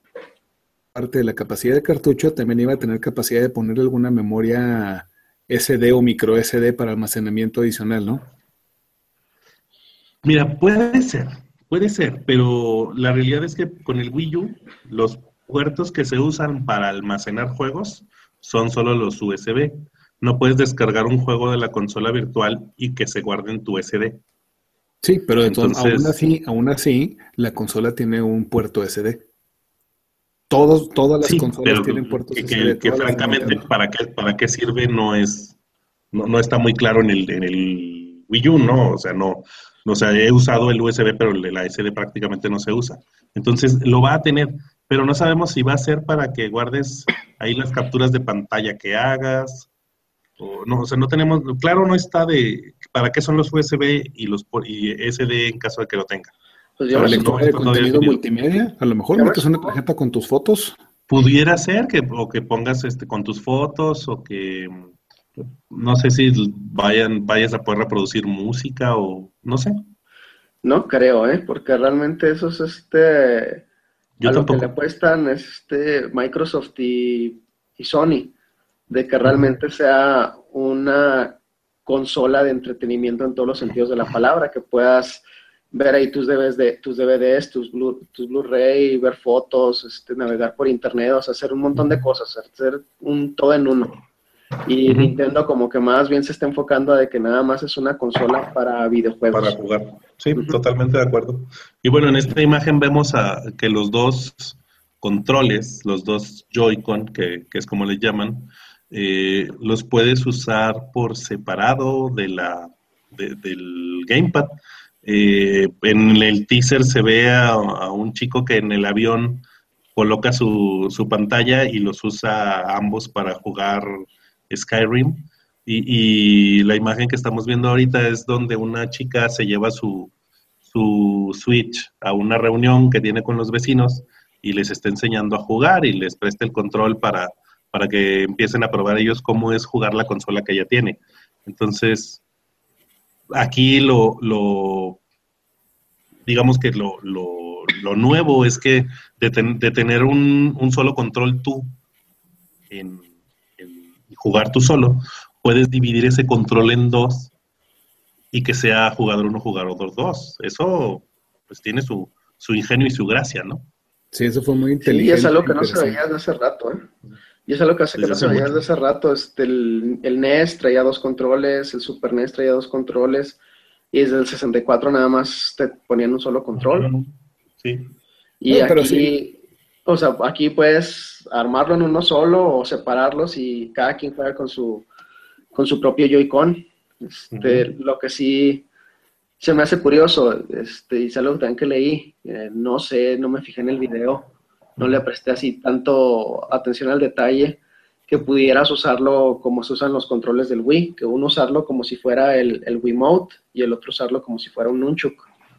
Aparte de la capacidad de cartucho, también iba a tener capacidad de poner alguna memoria S D o micro S D para almacenamiento adicional, ¿no? Mira, puede ser, puede ser, pero la realidad es que con el Wii U, los puertos que se usan para almacenar juegos son solo los U S B. No puedes descargar un juego de la consola virtual y que se guarde en tu S D. Sí, pero entonces, aún así, aún así, la consola tiene un puerto S D. Todos, todas las sí, consolas pero tienen puertos que, S D. Que, que francamente, ¿para qué, para qué sirve? No es, no, no está muy claro en el, en el Wii U, ¿no? O sea, no, o sea, he usado el U S B, pero la S D prácticamente no se usa. Entonces, lo va a tener, pero no sabemos si va a ser para que guardes ahí las capturas de pantalla que hagas. O, no, o sea, no tenemos, claro, no está de para qué son los U S B y los y S D en caso de que lo tenga. Pues ya lectura de contenido multimedia, a lo mejor metes una tarjeta con tus fotos. Pudiera ser que o que pongas este con tus fotos o que no sé si vayan vayas a poder reproducir música o no sé. No creo, eh, porque realmente eso es este Yo a tampoco. Lo que le apuestan es este Microsoft y, y Sony, de que realmente uh-huh. sea una consola de entretenimiento en todos los sentidos de la palabra, que puedas ver ahí tus D V Ds, de, tus D V Ds, tus, Blu, tus Blu-ray, ver fotos, este, navegar por internet, o sea, hacer un montón de cosas, hacer un todo en uno. Y uh-huh. Nintendo como que más bien se está enfocando a de que nada más es una consola para videojuegos. Para jugar, sí, uh-huh. Totalmente de acuerdo. Y bueno, en esta imagen vemos a que los dos controles, los dos Joy-Con, que, que es como les llaman, eh, los puedes usar por separado de la, de, del Gamepad. Eh, en el teaser se ve a, a un chico que en el avión coloca su, su pantalla y los usa ambos para jugar Skyrim y, y la imagen que estamos viendo ahorita es donde una chica se lleva su, su Switch a una reunión que tiene con los vecinos y les está enseñando a jugar y les presta el control para, para que empiecen a probar ellos cómo es jugar la consola que ella tiene. Entonces aquí lo, lo digamos que lo, lo, lo nuevo es que de, ten, de tener un, un solo control tú en, en jugar tú solo, puedes dividir ese control en dos y que sea jugador uno, jugador dos. Eso pues tiene su, su ingenio y su gracia, ¿no? Sí, eso fue muy inteligente. Sí, y es algo que no se veía desde hace rato, ¿eh? Y es algo que hace que no se veía desde hace rato. Este, el, el N E S traía dos controles, el Super N E S traía dos controles, y desde el sesenta y cuatro nada más te ponían un solo control. Sí. Y no, aquí, pero sí. O sea, aquí puedes armarlo en uno solo o separarlos y cada quien juega con su, con su propio Joy-Con. Este, uh-huh. Lo que sí se me hace curioso, este, y es algo también que leí, eh, no sé, no me fijé en el video, no le presté así tanto atención al detalle, que pudieras usarlo como se usan los controles del Wii, que uno usarlo como si fuera el, el Wiimote y el otro usarlo como si fuera un Nunchuk.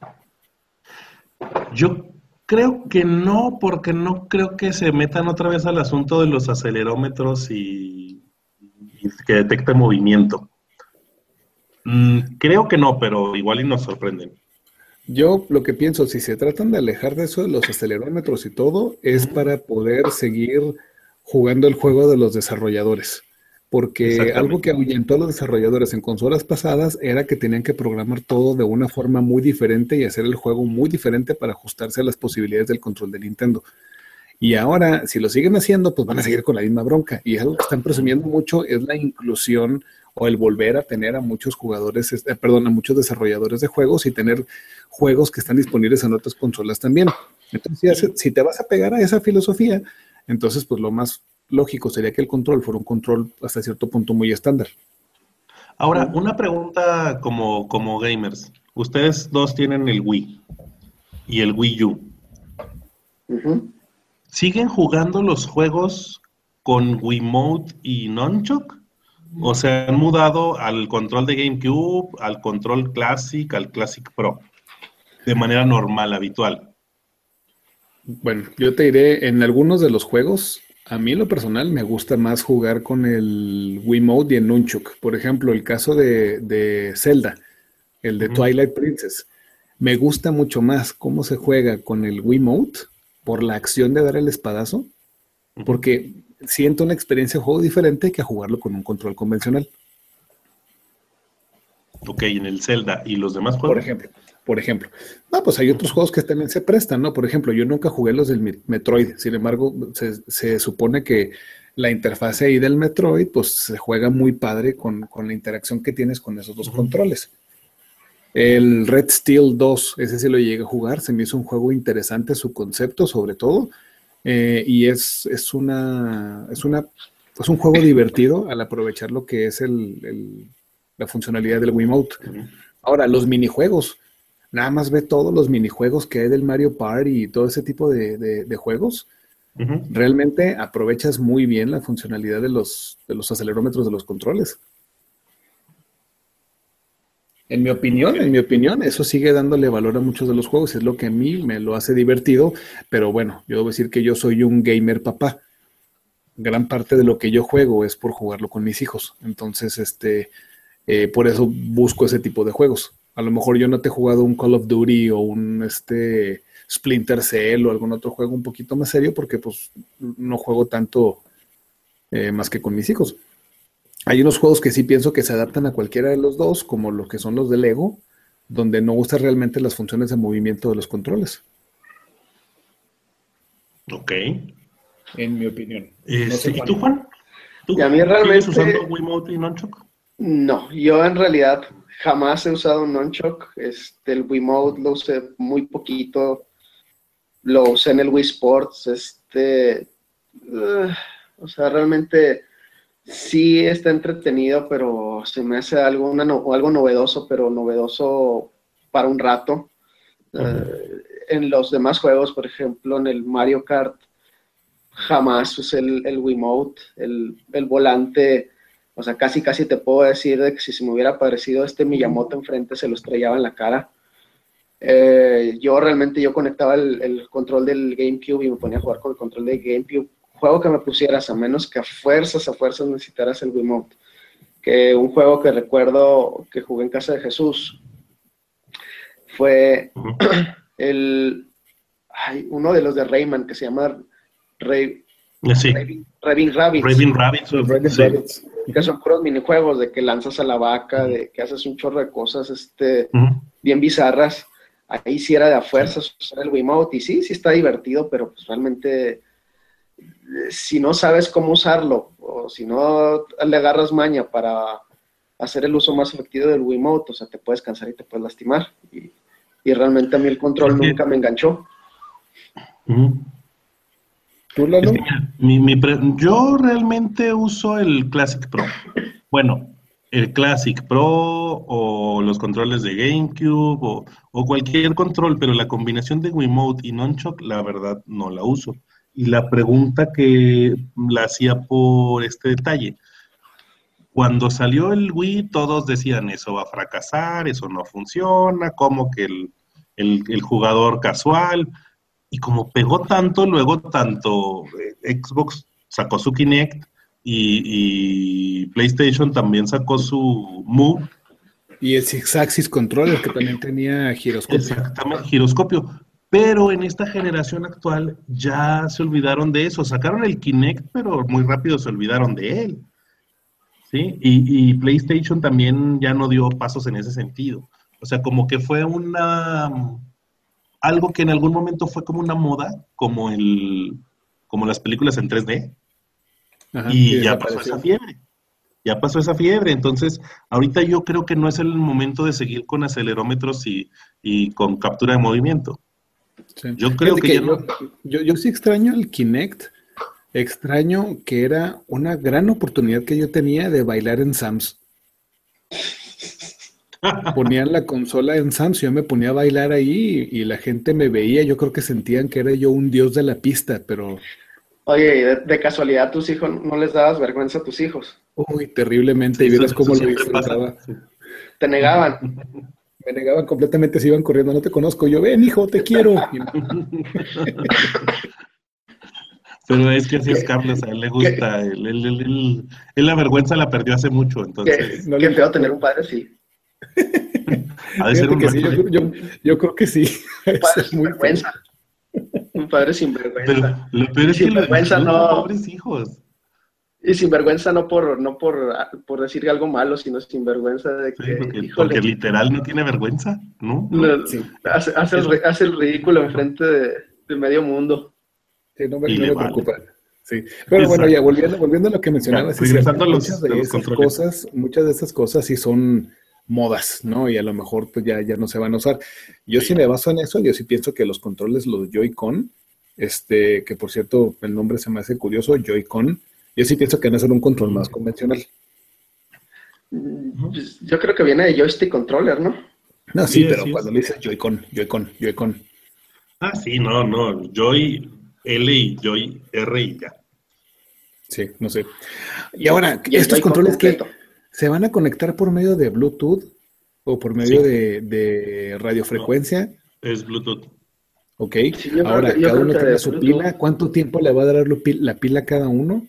Yo creo que no, porque no creo que se metan otra vez al asunto de los acelerómetros y, y que detecte movimiento. Mm, creo que no, pero igual y nos sorprenden. Yo lo que pienso, si se tratan de alejar de eso de los acelerómetros y todo, es uh-huh. para poder seguir jugando el juego de los desarrolladores. Porque algo que ahuyentó a los desarrolladores en consolas pasadas era que tenían que programar todo de una forma muy diferente y hacer el juego muy diferente para ajustarse a las posibilidades del control de Nintendo. Y ahora, si lo siguen haciendo, pues van a seguir con la misma bronca. Y algo que están presumiendo mucho es la inclusión o el volver a tener a muchos jugadores, eh, perdón, a muchos desarrolladores de juegos y tener juegos que están disponibles en otras consolas también. Entonces, si te vas a pegar a esa filosofía, entonces, pues lo más lógico sería que el control fuera un control hasta cierto punto muy estándar. Ahora, una pregunta como, como gamers. Ustedes dos tienen el Wii y el Wii U. Uh-huh. ¿Siguen jugando los juegos con Wiimote y Nunchuk? ¿O se han mudado al control de GameCube, al control Classic, al Classic Pro? De manera normal, habitual. Bueno, yo te diré, en algunos de los juegos, a mí en lo personal me gusta más jugar con el Wiimote y el Nunchuk. Por ejemplo, el caso de, de Zelda, el de uh-huh. Twilight Princess. Me gusta mucho más cómo se juega con el Wiimote por la acción de dar el espadazo, uh-huh. porque siento una experiencia de juego diferente que a jugarlo con un control convencional. Ok, en el Zelda. ¿Y los demás juegos? Por ejemplo. Por ejemplo. No, pues hay otros juegos que también se prestan, ¿no? Por ejemplo, yo nunca jugué los del Metroid. Sin embargo, se, se supone que la interfase ahí del Metroid, pues se juega muy padre con, con la interacción que tienes con esos dos uh-huh. controles. El Red Steel dos, ese sí lo llegué a jugar. Se me hizo un juego interesante, su concepto sobre todo. Eh, y es, es una... Es una es un juego divertido al aprovechar lo que es el, el, la funcionalidad del Wiimote. Uh-huh. Ahora, los minijuegos. Nada más ve todos los minijuegos que hay del Mario Party y todo ese tipo de, de, de juegos. Uh-huh. Realmente aprovechas muy bien la funcionalidad de los, de los acelerómetros de los controles. En mi opinión, en mi opinión, eso sigue dándole valor a muchos de los juegos. Es lo que a mí me lo hace divertido. Pero bueno, yo debo decir que yo soy un gamer papá. Gran parte de lo que yo juego es por jugarlo con mis hijos. Entonces, este, eh, por eso busco ese tipo de juegos. A lo mejor yo no te he jugado un Call of Duty o un este, Splinter Cell o algún otro juego un poquito más serio porque pues no juego tanto eh, más que con mis hijos. Hay unos juegos que sí pienso que se adaptan a cualquiera de los dos, como lo que son los de Lego, donde no usas realmente las funciones de movimiento de los controles. Ok. En mi opinión. Eh, no sé, ¿y tú, Juan? ¿Tú y a mí realmente... ¿Sigues usando Wiimote y Nunchuk? No, yo en realidad jamás he usado un Nunchuk. Este, el Wiimote lo usé muy poquito. Lo usé en el Wii Sports. Este, uh, o sea, realmente sí está entretenido, pero se me hace algo, una no, algo novedoso, pero novedoso para un rato. Uh, uh-huh. En los demás juegos, por ejemplo, en el Mario Kart, jamás usé el, el Wiimote, el, el volante. O sea, casi casi te puedo decir de que si se me hubiera aparecido este Miyamoto enfrente, se lo estrellaba en la cara. Eh, yo realmente, yo conectaba el, el control del GameCube y me ponía a jugar con el control del GameCube. Juego que me pusieras, a menos que a fuerzas, a fuerzas necesitaras el Wiimote. Que un juego que recuerdo que jugué en casa de Jesús fue el, ay, uno de los de Rayman, que se llama Ray, sí. Raving, Raving Rabbids. Raving Rabbids. Raving sí. Rabbids. Que son puros minijuegos de que lanzas a la vaca, de que haces un chorro de cosas este, uh-huh. bien bizarras. Ahí sí era de a fuerzas usar el Wiimote. Y sí, sí está divertido, pero pues realmente si no sabes cómo usarlo o si no le agarras maña para hacer el uso más efectivo del Wiimote, o sea, te puedes cansar y te puedes lastimar. Y, y realmente a mí el control sí. nunca me enganchó. Uh-huh. ¿Tú, Lalo? Es que, mi, mi pre- yo realmente uso el Classic Pro. Bueno, el Classic Pro o los controles de GameCube o, o cualquier control, pero la combinación de Wiimote y Nunchuk, la verdad, no la uso. Y la pregunta que la hacía por este detalle, cuando salió el Wii, todos decían, eso va a fracasar, eso no funciona, como que el, el, el jugador casual, y como pegó tanto, luego tanto eh, Xbox sacó su Kinect y, y PlayStation también sacó su Move. Y el Six Axis Controller, que también tenía giroscopio. Exactamente, giroscopio. Pero en esta generación actual ya se olvidaron de eso. Sacaron el Kinect, pero muy rápido se olvidaron de él. ¿Sí? Y, y PlayStation también ya no dio pasos en ese sentido. O sea, como que fue una... algo que en algún momento fue como una moda, como el como las películas en tres D, Ajá, y y ya pasó desapareció. esa fiebre. Ya pasó esa fiebre, entonces ahorita yo creo que no es el momento de seguir con acelerómetros y, y con captura de movimiento. Sí. Yo creo Fíjate que, que ya yo, no. yo, yo sí extraño el Kinect, extraño que era una gran oportunidad que yo tenía de bailar en Sam's. Ponían la consola en Sam's, yo me ponía a bailar ahí y, y la gente me veía, yo creo que sentían que era yo un dios de la pista, pero Oye, y de, de casualidad tus hijos, ¿no les dabas vergüenza a tus hijos? uy, terriblemente, Sí, y eso, vieras eso cómo lo siempre pasa. disfrutaba. Sí. Te negaban. Me negaban completamente, se iban corriendo, no te conozco, yo, ven hijo, te quiero. Y- Pero es que así es ¿Qué, Carlos, a él le qué, gusta, él, él- él- él- él la vergüenza la perdió hace mucho, qué, entonces no qué le, feo tener un padre así. ha de ser fíjate un que sí, yo, reto, ¿eh? yo, yo creo que sí, Un eso padre es sin muy feo. vergüenza. Un padre sin Pero vergüenza. lo peor Y es que sin lo vergüenza disfruta, no, pobres hijos. y sin vergüenza no por, no por, por decir algo malo, sino sin vergüenza de Sí, que, porque, porque híjole, literal no tiene vergüenza, ¿no? no, Sí, hace, hace el, Eso, ri- hace el ridículo enfrente de, de medio mundo. sí, no me, y no le me vale. preocupa. Sí, pero bueno, ya Exacto. volviendo, volviendo a lo que Ya, mencionabas, sí es cierto, regresando a muchas los, a de los esas controles. cosas, muchas de esas cosas sí son modas, ¿no? Y a lo mejor pues ya, ya no se van a usar. Yo sí Sí. me baso en eso, yo sí pienso que los controles, los Joy-Con, este, que por cierto el nombre se me hace curioso, Joy-Con, yo sí pienso que van a ser un control más convencional. Mm, pues, yo creo que viene de joystick controller, ¿no? No, sí, Sí, pero así es. cuando le dices Joy-Con, Joy-Con, Joy-Con, Ah, sí, no, no. Joy L y Joy R y ya. sí, no sé. Y ahora, Y el ¿estos Joy-Con controles qué? completo. ¿Se van a conectar por medio de Bluetooth o por medio Sí, de, de no, radiofrecuencia? es Bluetooth. Ok, Sí, yo creo ahora que, yo cada creo uno que tiene de su Bluetooth. pila. ¿Cuánto tiempo le va a dar lo pi- la pila a cada uno?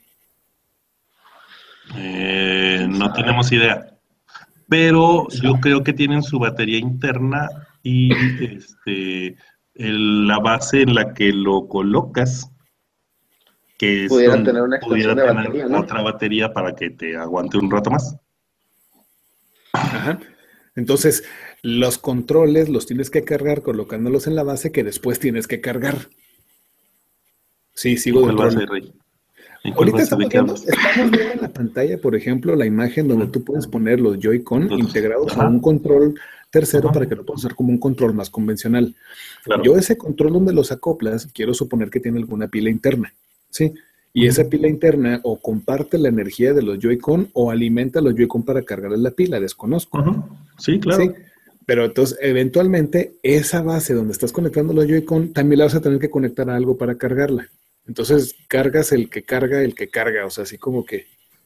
Eh, ¿Quién no sabe? tenemos idea. Pero ¿Quién yo sabe? creo que tienen su batería interna y este el- la base en la que lo colocas, que es Pudiera donde tener una extensión pudiera de tener batería, ¿no? otra batería para que te aguante un rato más. Ajá. Entonces, los controles los tienes que cargar colocándolos en la base que después tienes que cargar. Sí, ¿En sigo cuál dentro base, del... Rey? ¿En cuál Ahorita base? ¿De estamos qué viendo, hablas? estamos viendo en la pantalla, por ejemplo, la imagen donde Ujú. tú puedes poner los Joy-Con Los- integrados a un Ajá, control tercero ajá, para que lo puedas usar como un control más convencional. Yo claro. ese control donde los acoplas, quiero suponer que tiene alguna pila interna, ¿sí? Y esa Ujú, pila interna o comparte la energía de los Joy-Con o alimenta los Joy-Con para cargarles la pila, desconozco, ujú. Sí, ¿sí? claro. Pero entonces, eventualmente, esa base donde estás conectando los Joy-Con, también la vas a tener que conectar a algo para cargarla. Entonces, cargas el que carga, el que carga, o sea, así como que,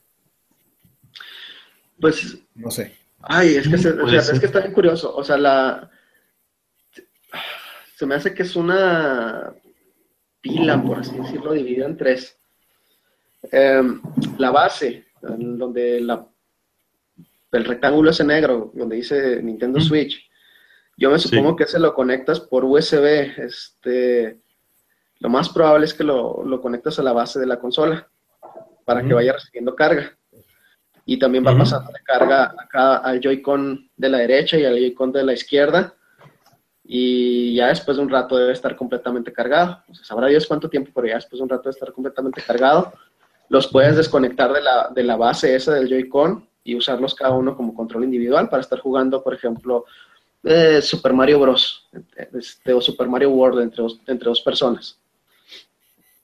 Pues, no sé. ay, es que, Sí, se- o puede sea, es ser. que está bien curioso. O sea, la, se me hace que es una pila, por así decirlo, dividida en tres. Em, la base, en donde la, el rectángulo ese negro, donde dice Nintendo Ujú. Switch, yo me Sí. supongo que ese lo conectas por U S B. Este, lo más probable es que lo, lo conectas a la base de la consola para que Ujú, vaya recibiendo carga. Y también va ujú. pasando de carga acá al Joy-Con de la derecha y al Joy-Con de la izquierda. Y ya después de un rato debe estar completamente cargado. O sea, sabrá Dios cuánto tiempo, pero ya después de un rato debe estar completamente cargado. Los puedes desconectar de la, de la base esa del Joy-Con y usarlos cada uno como control individual para estar jugando, por ejemplo, eh, Super Mario Bros. Este, o Super Mario World entre dos, entre dos personas.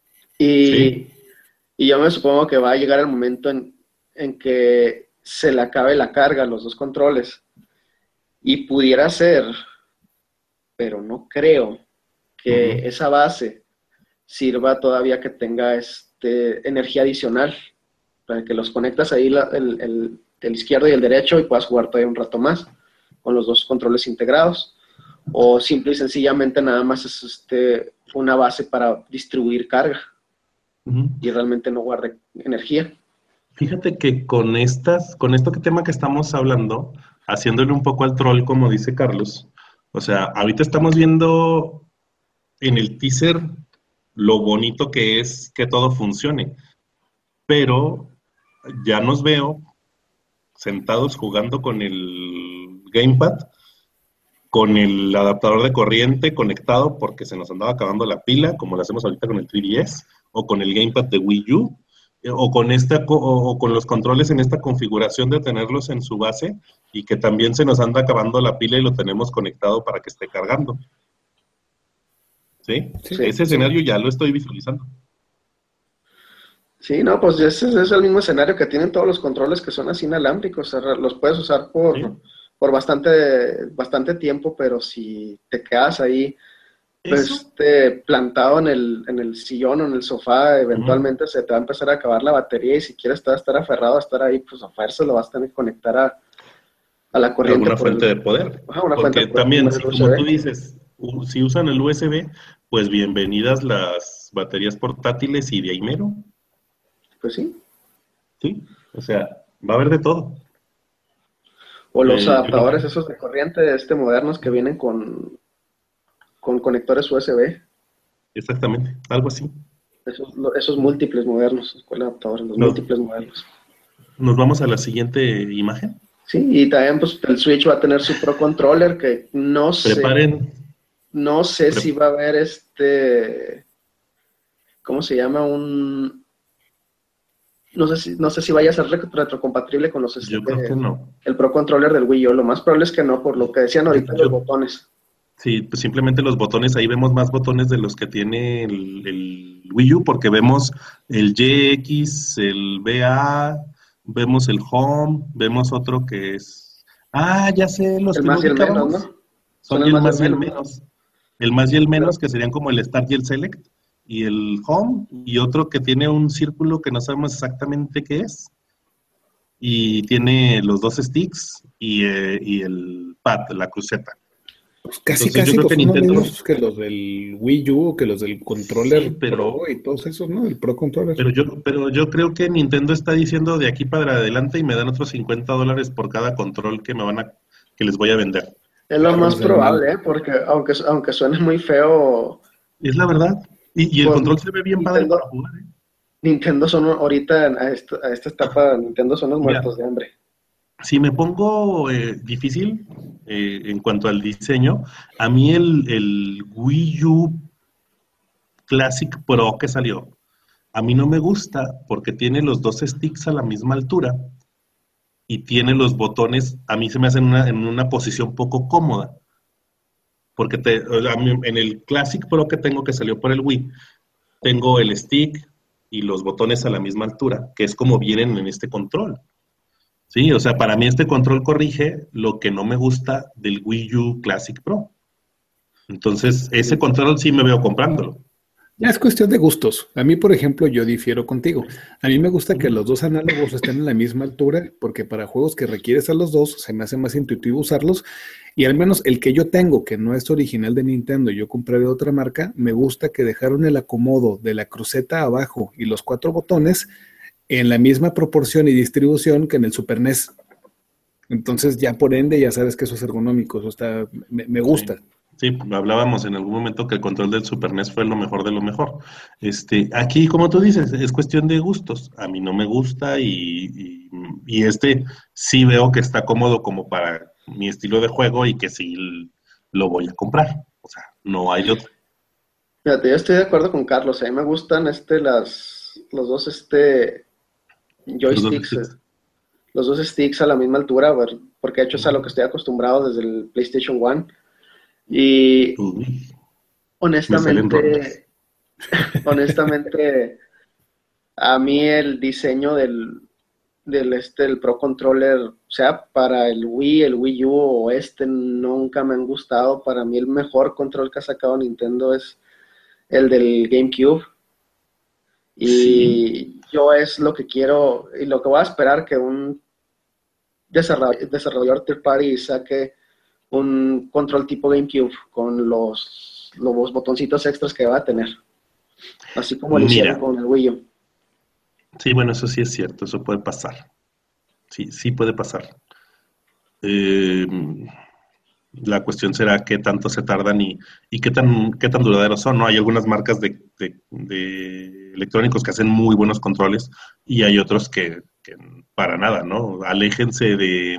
Y, Sí. y yo me supongo que va a llegar el momento en, en que se le acabe la carga a los dos controles. Y pudiera ser, pero no creo, que Ujú. esa base sirva todavía que tenga este, energía adicional, para que los conectas ahí la- el, el- el izquierdo y el derecho y puedas jugar todavía un rato más con los dos controles integrados, o simple y sencillamente nada más es este, una base para distribuir carga Ujú. y realmente no guarde energía. Fíjate que con estas, con esto que tema que estamos hablando, haciéndole un poco al troll, como dice Carlos, o sea, ahorita estamos viendo en el teaser lo bonito que es que todo funcione, pero ya nos veo sentados jugando con el gamepad, con el adaptador de corriente conectado porque se nos andaba acabando la pila, como lo hacemos ahorita con el tres D S, o con el gamepad de Wii U, eh, o con, esta, co- o, o con los controles en esta configuración de tenerlos en su base, y que también se nos anda acabando la pila y lo tenemos conectado para que esté cargando. ¿Sí? Sí, Sí, Ese sí. escenario ya lo estoy visualizando. sí, no, pues ese es el mismo escenario que tienen todos los controles que son así inalámbricos, o sea, los puedes usar por, ¿Sí? por bastante, bastante tiempo, pero si te quedas ahí Eso. este, plantado en el, en el sillón o en el sofá, Ujú. eventualmente se te va a empezar a acabar la batería y si quieres estar, estar aferrado a estar ahí, pues a fuerza lo vas a tener que conectar a, a la corriente Alguna por fuente el, de poder. ajá, una fuente Porque de poder como también, el si como tú U S B. dices, u- si usan el U S B, pues bienvenidas las baterías portátiles y de ahí mero, Pues sí. ¿sí? O sea, va a haber de todo. O los Eh, yo lo adaptadores que- esos de corriente este modernos que vienen con, con conectores U S B. exactamente, algo así. Esos, lo- esos múltiples modernos, ¿cuál adaptadores? Los Nos, múltiples modelos. nos vamos a la siguiente imagen. Sí, y también pues el Switch va a tener su Pro Controller que no sé, Preparen, no sé si pre- va a haber este, ¿cómo se llama? Un, no sé si, no sé si vaya a ser re- retrocompatible con los, yo creo que este, no. el Pro Controller del Wii U. Lo más probable es que no, por lo que decían Yo, ahorita los yo- botones. sí, pues simplemente los botones, ahí vemos más botones de los que tiene el, el Wii U, porque vemos el Y X, el B A, vemos el Home, vemos otro que es... Ah, ya sé, los El que no más y el menos, ubicábamos ¿no? Son son el y el más y el más y el menos. menos. El más y el Pero menos, que serían como el Start y el Select, y el Home, y otro que tiene un círculo que no sabemos exactamente qué es, y tiene los dos sticks y, eh, y el pad, la cruceta. Pues casi, Entonces yo casi creo pues que son los Nintendo, mismos que los del Wii U, que los del sí, controller pero, Pro y todos esos, ¿no? El Pro Controller. pero yo, pero yo creo que Nintendo está diciendo de aquí para adelante y me dan otros cincuenta dólares por cada control que me van a, que les voy a vender. es lo Claro, no más será mal. probable, ¿eh? Porque aunque, aunque suene muy feo, Es la verdad. Y, y el pues control se ve bien padre Nintendo, para jugar, ¿eh? Nintendo son ahorita a esta, a esta etapa, Nintendo son los Mira, muertos de hambre. si me pongo eh, difícil eh, en cuanto al diseño, a mí el, el Wii U Classic Pro que salió, a mí no me gusta porque tiene los dos sticks a la misma altura y tiene los botones, a mí se me hacen una, en una posición poco cómoda. Porque te, a mí, en el Classic Pro que tengo que salió por el Wii, tengo el stick y los botones a la misma altura, que es como vienen en este control. Sí, o sea, para mí este control corrige lo que no me gusta del Wii U Classic Pro. Entonces, ese control sí me veo comprándolo. Ya es cuestión de gustos. A mí, por ejemplo, yo difiero contigo. A mí me gusta que los Ujú. dos análogos estén en la misma altura, porque para juegos que requieres a los dos, se me hace más intuitivo usarlos. Y al menos el que yo tengo, que no es original de Nintendo, yo compré de otra marca, me gusta que dejaron el acomodo de la cruceta abajo y los cuatro botones en la misma proporción y distribución que en el Super N E S. Entonces, ya por ende, ya sabes que eso es ergonómico, eso está, me, me gusta. Sí. Sí, hablábamos en algún momento que el control del Super N E S fue lo mejor de lo mejor. Este, aquí, como tú dices, es cuestión de gustos. A mí no me gusta y, y, y este sí veo que está cómodo como para mi estilo de juego y que sí lo voy a comprar. O sea, no hay de otra. Fíjate, yo estoy de acuerdo con Carlos, a mí me gustan este, las, los dos este, Los dos joysticks, eh, sticks. los dos sticks a la misma altura, ver- porque de hecho es a lo que Ujú. estoy acostumbrado desde el PlayStation One. Y Uy, me salen ronchas. honestamente, honestamente, a mí el diseño del, del, este, el Pro Controller, sea para el Wii, el Wii U o este, nunca me han gustado. Para mí el mejor control que ha sacado Nintendo es el del GameCube. Y sí. Yo es lo que quiero, y lo que voy a esperar que un desarrollador, desarrollador third party saque un control tipo GameCube con los, los botoncitos extras que va a tener. Así como lo hicieron con el Wii U. Sí, bueno, eso sí es cierto, eso puede pasar. Sí, sí puede pasar. Eh, la cuestión será qué tanto se tardan y, y qué tan qué tan duraderos son, ¿no? Hay algunas marcas de, de, de electrónicos que hacen muy buenos controles y hay otros que, que para nada, ¿no? Aléjense de...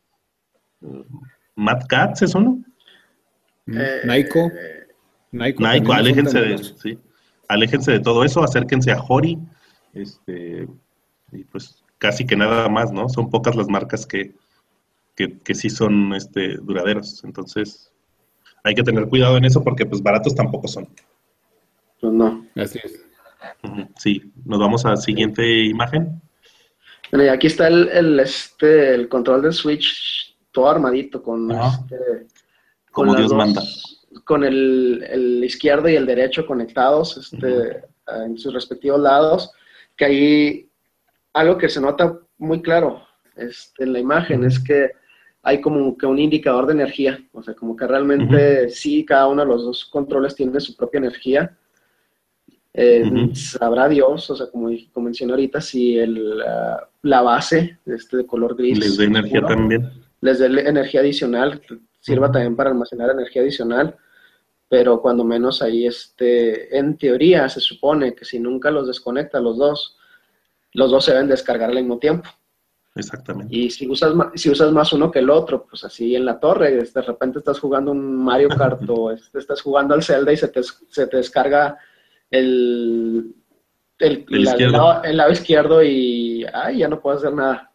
Mad Cats, ¿es uno? Eh, Naiko. Naiko, Naiko aléjense de, sí, aléjense de todo eso, acérquense a Hori, este, y pues casi que nada más, ¿no? Son pocas las marcas que, que, que sí son este, duraderos, entonces hay que tener cuidado en eso porque pues baratos tampoco son. Pues no. Así es. Sí, nos vamos a la siguiente imagen. Bueno, y aquí está el, el, este, el control del Switch todo armadito con Ajá. este como Dios dos, manda, con el, el izquierdo y el derecho conectados este, uh-huh. en sus respectivos lados, que ahí algo que se nota muy claro este, en la imagen uh-huh. es que hay como que un indicador de energía, o sea, como que realmente uh-huh. sí, cada uno de los dos controles tiene su propia energía. Eh, uh-huh. Sabrá Dios, o sea, como, como mencioné ahorita, si el, uh, la base este, de color gris les da energía puro, también. Les dé energía adicional, sirva uh-huh. también para almacenar energía adicional, pero cuando menos ahí, este, en teoría, se supone que si nunca los desconecta los dos, los dos se deben descargar al mismo tiempo. Exactamente. Y si usas, si usas más uno que el otro, pues así en la torre, de repente estás jugando un Mario Kart o estás jugando al Zelda y se te, se te descarga el, el, el, la, izquierdo. el, lado, el lado izquierdo y ay, ya no puedo hacer nada.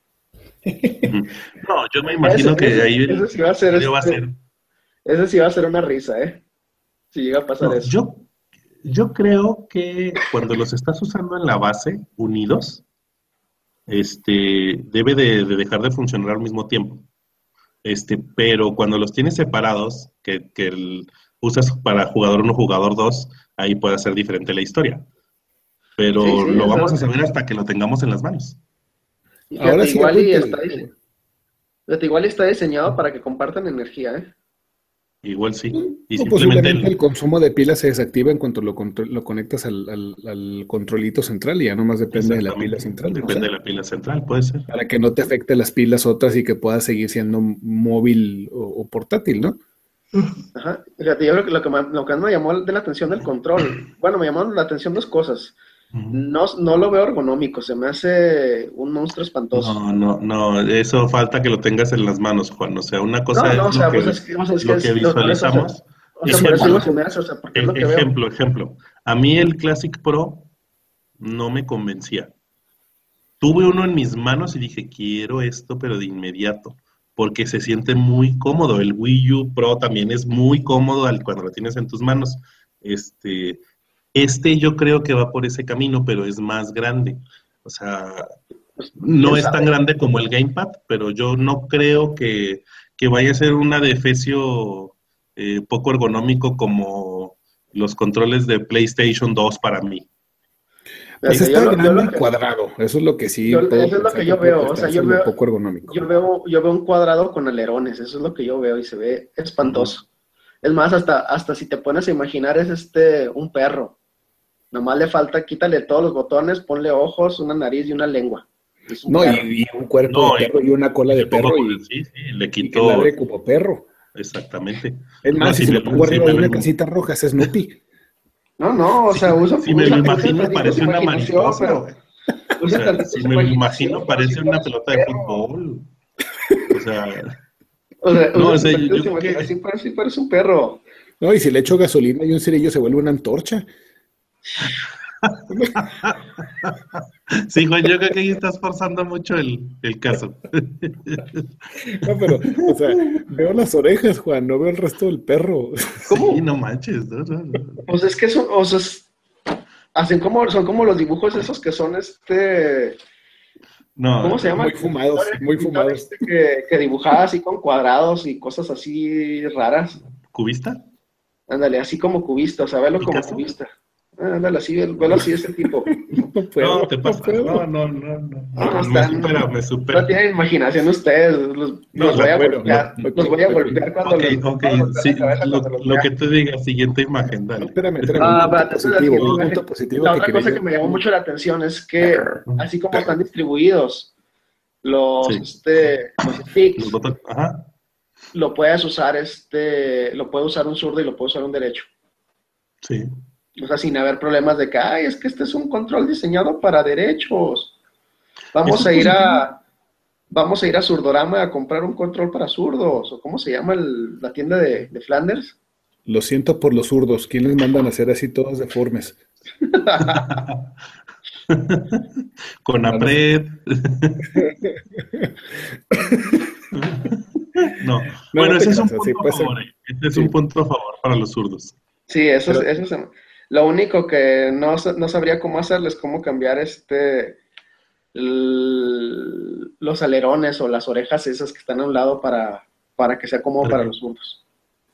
No, yo me imagino ese, que ese, ahí ese sí va a ser, este, va a ser. Ese sí va a ser una risa, ¿eh? Si llega a pasar no, eso. Yo, yo creo que cuando los estás usando en la base, unidos, este, debe de, de dejar de funcionar al mismo tiempo. Este, pero cuando los tienes separados, que, que el, usas para jugador uno, jugador dos, ahí puede ser diferente la historia. Pero sí, sí, lo vamos a saber hasta que lo tengamos en las manos. Fíjate, Ahora sí igual, y está, fíjate, igual está diseñado para que compartan energía, ¿eh? Igual sí. Y no, simplemente el... el consumo de pilas se desactiva en cuanto lo, lo conectas al, al, al controlito central y ya nomás depende de la pila central. Depende, ¿no? de la pila central, puede ser. Para que no te afecte las pilas otras y que puedas seguir siendo móvil o, o portátil, ¿no? Ajá. Fíjate, yo creo que lo que, me, lo que más me llamó de la atención del control, bueno, me llamaron la atención dos cosas. No, no lo veo ergonómico, se me hace un monstruo espantoso. No, no, no, eso falta que lo tengas en las manos, Juan. O sea, una cosa no, no, es, o sea, lo, pues que, es que, o sea, es lo que que es, visualizamos. O sea, por eso digo se me hace, o sea, porque es lo que ejemplo, veo. ejemplo. A mí el Classic Pro no me convencía. Tuve uno en mis manos y dije, quiero esto, pero de inmediato, porque se siente muy cómodo. El Wii U Pro también es muy cómodo cuando lo tienes en tus manos. Este... Este yo creo que va por ese camino, pero es más grande. O sea, no es tan grande como el Gamepad, pero yo no creo que, que vaya a ser un adefesio eh, poco ergonómico como los controles de PlayStation dos para mí. Pues sí, está grande y cuadrado, eso es lo que sí. Yo, eso es lo que yo veo, o sea, yo veo, poco ergonómico. Yo veo, yo veo un cuadrado con alerones, eso es lo que yo veo y se ve espantoso. Uh-huh. Es más, hasta, hasta si te pones a imaginar es este un perro. Nomás le falta, quítale todos los botones, ponle ojos, una nariz y una lengua. Un no, y, y un cuerpo no, de perro y, y una cola de perro. Y, sí, sí, le quito. Y que ladre como perro. Exactamente. Es más, no, si, si le pongo arriba de una casita roja, es Snoopy. No, no, o sea, usa. Si me lo imagino, parece una mariposa. Pero, o sea, si me lo imagino, parece una pelota de fútbol. O sea. O sea, no, o sea, yo, yo que... así parece, parece un perro. No, y si le echo gasolina y un cerillo se vuelve una antorcha. Sí, Juan, yo creo que ahí estás forzando mucho el, el caso. No, pero, o sea, veo las orejas, Juan, no veo el resto del perro. ¿Cómo? Sí, no manches. No, no, no. Pues es que eso, o sea, es, hacen como, son como los dibujos esos que son este... No, ¿Cómo se llama? Muy fumados, muy fumados. Este que, que dibujaba así con cuadrados y cosas así raras. ¿Cubista? Ándale, así como cubista, o sea, velo como ¿Picasso? cubista. Ah, ándale, así, velo así, ese tipo. No puedo, No, te no pasa. puedo. No, no, no, no. No, No, no me están- supera, me supera. No tienen imaginación ustedes, los, No, los voy a bueno, golpear, no, los voy a ok, golpear cuando Ok, les ok, voy a golpear sí, la cabeza lo, cuando los lo vea. que te diga, siguiente imagen, No, dale. espérame, espérame. Ah, un punto espérate, esa es la positivo, siguiente un punto imagen. positivo La que otra quería cosa yo. que me llamó mucho la atención es que, así como están distribuidos los, Sí. este, los Los sticks, botones, ajá. lo puedes usar, este, lo puede usar un zurdo y lo puede usar un derecho. Sí. O sea, sin haber problemas de que, ay, es que este es un control diseñado para derechos. Vamos Eso a es ir positivo. a, vamos a ir a Zurdorama a comprar un control para zurdos, o cómo se llama el- la tienda de, de Flanders. Lo siento por los zurdos. ¿Quién les mandan a hacer así todos deformes? Con No, no sé. apret. No. No, Bueno, no te ese es un cansas, sí, punto a puede ser. favor. eh. Ese es Sí, un punto a favor para los zurdos. Sí, eso es, pero eso es lo único que no, sa- no sabría cómo hacerles, cómo cambiar este l- los alerones o las orejas esas que están a un lado para, para que sea cómodo ¿Para para qué? los zurdos.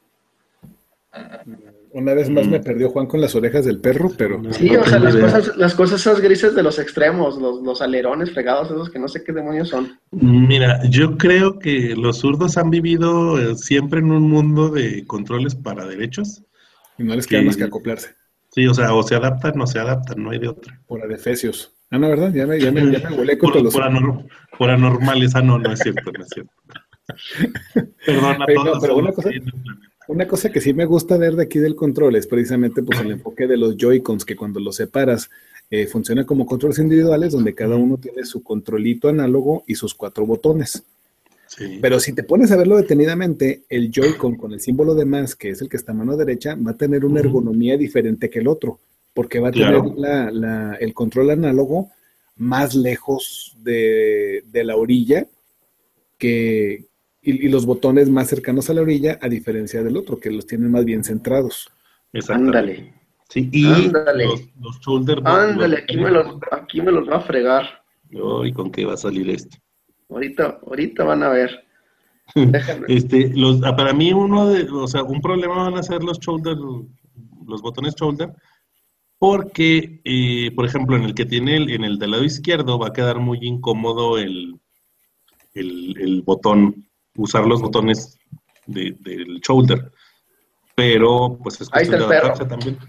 una vez más me Mm, perdió Juan con las orejas del perro, pero no, Sí, no o sea, tengo las idea. cosas, las cosas esas grises de los extremos, los, los alerones fregados, esos que no sé qué demonios son. Mira, yo creo que los zurdos han vivido eh, siempre en un mundo de controles para derechos, y no les queda más que que acoplarse. sí, o sea, o se adaptan o se adaptan, no hay de otra. Por adefesios. Ah, no, ¿verdad? Ya me, ya me, ya me volé contra Por, los... por, anor- por anormales, ah, no, no es cierto, no es cierto. Perdón a Oye, todos no, pero una los que cosa, hay en el planeta. una cosa que sí me gusta ver de aquí del control es precisamente pues el enfoque de los Joy-Cons, que cuando los separas eh, funciona como controles individuales donde cada uno tiene su controlito análogo y sus cuatro botones. Sí, Pero si te pones a verlo detenidamente, el Joy-Con con el símbolo de más, que es el que está a mano derecha, va a tener una Ujú. ergonomía diferente que el otro, porque va a Claro. tener la- la- el control análogo más lejos de, de la orilla que, y, y los botones más cercanos a la orilla, a diferencia del otro, que los tienen más bien centrados. exactamente. Ándale, Sí, y ándale, los, los shoulder bo- ándale, los aquí me los, aquí me los va a fregar. Ay, ¿con qué va a salir este? Ahorita, ahorita van a ver. Déjame. Este, los, ah, para mí uno de, o sea, un problema van a ser los shoulder, los botones shoulder, porque, eh, por ejemplo, en el que tiene el, en el del lado izquierdo va a quedar muy incómodo el, el, el botón, usar los botones de- del shoulder, pero pues es Ahí está cuestión de el perro. adaptarse también.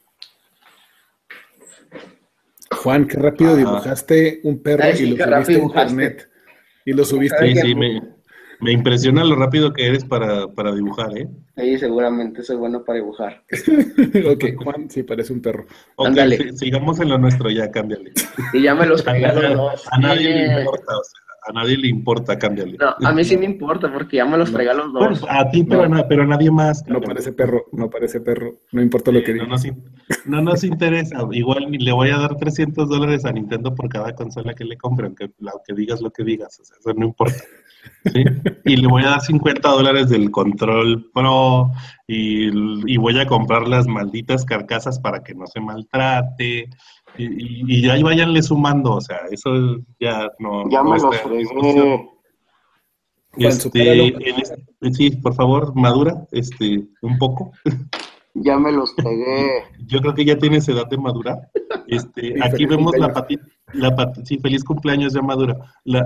Juan, qué rápido Ajá. dibujaste un perro Ay, sí, y lo qué subiste rápido a dibujaste. internet. Y lo subiste. Ay, Sí, qué- sí, me, me impresiona lo rápido que eres para, para dibujar, ¿eh? Sí, seguramente soy bueno para dibujar. Ok, Juan, sí, parece un perro. Ok, Ándale. si- sigamos en lo nuestro, ya, cámbiale. Y ya me los A, fregué a los dos. a nadie le Eh, importa, o sea, a nadie le importa, cámbiale. No, a mí sí me importa porque ya me los No. fregué a los Bueno, dos. a ti, pero, No. a, na- pero a nadie más. No cámbiale. parece perro, no parece perro. No importa lo Sí, que no, digas. nos, in- no nos interesa. Igual ni le voy a dar trescientos dólares a Nintendo por cada consola que le compre, aunque, aunque digas lo que digas, o sea, eso no importa. ¿Sí? Y le voy a dar cincuenta dólares del Control Pro y, y voy a comprar las malditas carcasas para que no se maltrate. Y, y, y ahí váyanle sumando, o sea, eso ya no, Ya no me los está en discusión. fregué. Juan, Este, supéralo. en este- sí, por favor, madura, este, un poco. Ya me los fregué. Yo creo que ya tienes edad de madurar. Este, Sí, aquí feliz vemos la cumpleaños. patita, la pat- sí, feliz cumpleaños ya madura. La-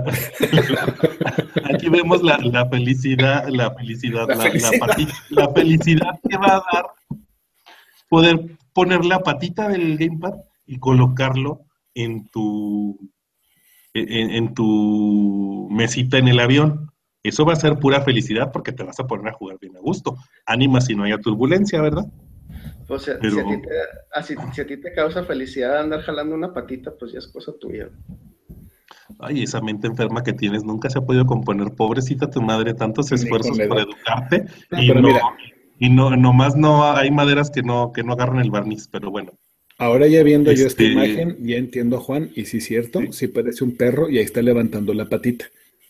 aquí vemos la, la felicidad, la felicidad, La la, la felicidad. pati- la felicidad que va a dar poder poner la patita del gamepad y colocarlo en tu, en, en tu mesita en el avión. Eso va a ser pura felicidad porque te vas a poner a jugar bien a gusto. Ánima si no haya turbulencia, ¿verdad? Pues si, Pero- si a ti te, ah, si- si a ti te causa felicidad andar jalando una patita, pues ya es cosa tuya. Ay, esa mente enferma que tienes nunca se ha podido componer. Pobrecita tu madre, tantos Ni esfuerzos con la por edad. educarte No, y pero no, mira. y no, nomás no hay maderas que no, que no agarran el barniz, pero bueno. Ahora ya viendo yo esta Este- imagen, ya entiendo a Juan, y sí es cierto, sí parece un perro y ahí está levantando la patita.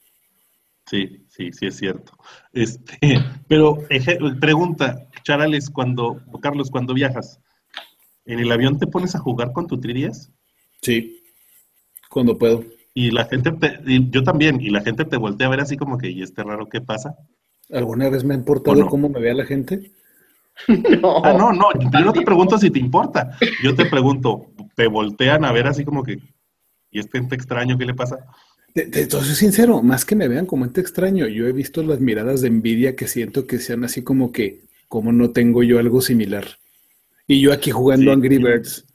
Sí, sí, sí es cierto. Este, pero eje- pregunta, Charales, cuando, Carlos, cuando viajas, ¿En el avión te pones a jugar con tu tres D S? Sí, cuando puedo. Y la gente, te, y yo también, y la gente te voltea a ver así como que, ¿y este raro qué pasa? ¿Alguna vez me ha importado no? cómo me vea la gente? No. Ah, no, no, yo no te pregunto si te importa. Yo te pregunto, ¿te voltean a ver así como que, ¿y este ente extraño qué le pasa? Te, te, te soy sincero, más que me vean como ente extraño, yo he visto las miradas de envidia que siento que sean así como que, ¿cómo no tengo yo algo similar? Y yo aquí jugando Sí. Angry Birds.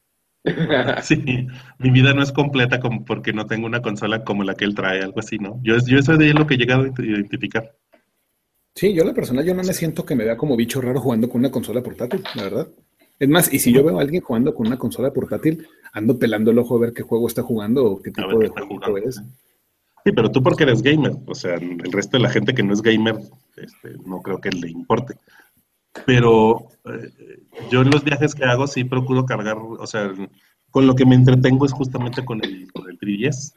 Sí, mi vida no es completa como porque no tengo una consola como la que él trae, algo así, ¿no? Yo, yo eso es de lo que he llegado a identificar. Sí, yo la persona, yo no me siento que me vea como bicho raro jugando con una consola portátil, la verdad. Es más, y si yo veo a alguien jugando con una consola portátil, ando pelando el ojo a ver qué juego está jugando o qué A tipo ver qué de está jueguito jugando. es. Sí, pero tú porque eres gamer, o sea, el resto de la gente que no es gamer, este, no creo que le importe. Pero eh, yo en los viajes que hago sí procuro cargar, o sea, con lo que me entretengo es justamente con el, con el tres D S.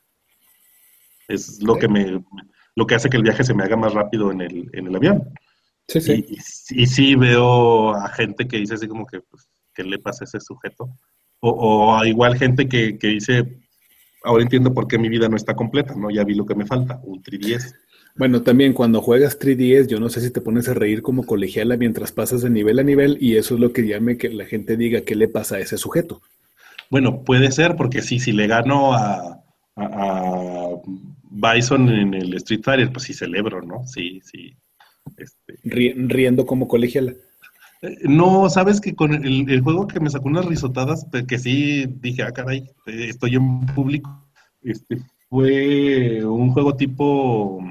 Es lo Sí, que me, lo que hace que el viaje se me haga más rápido en el, en el avión. sí, Y, sí. y, y sí veo a gente que dice así como que, pues, ¿qué le pasa a ese sujeto? O, o a igual gente que, que dice, ahora entiendo por qué mi vida no está completa, ¿no? Ya vi lo que me falta, un tres D S. Bueno, también cuando juegas tres D S, yo no sé si te pones a reír como colegiala mientras pasas de nivel a nivel y eso es lo que llame que la gente diga qué le pasa a ese sujeto. Bueno, puede ser, porque sí, si le gano a, a, a Bison en el Street Fighter, pues sí celebro, ¿no? Sí, sí. Este, Ri- riendo como colegiala. Eh, No, sabes que con el, el juego que me sacó unas risotadas, pe- que sí dije, ah, caray, eh, estoy en público, este, fue un juego tipo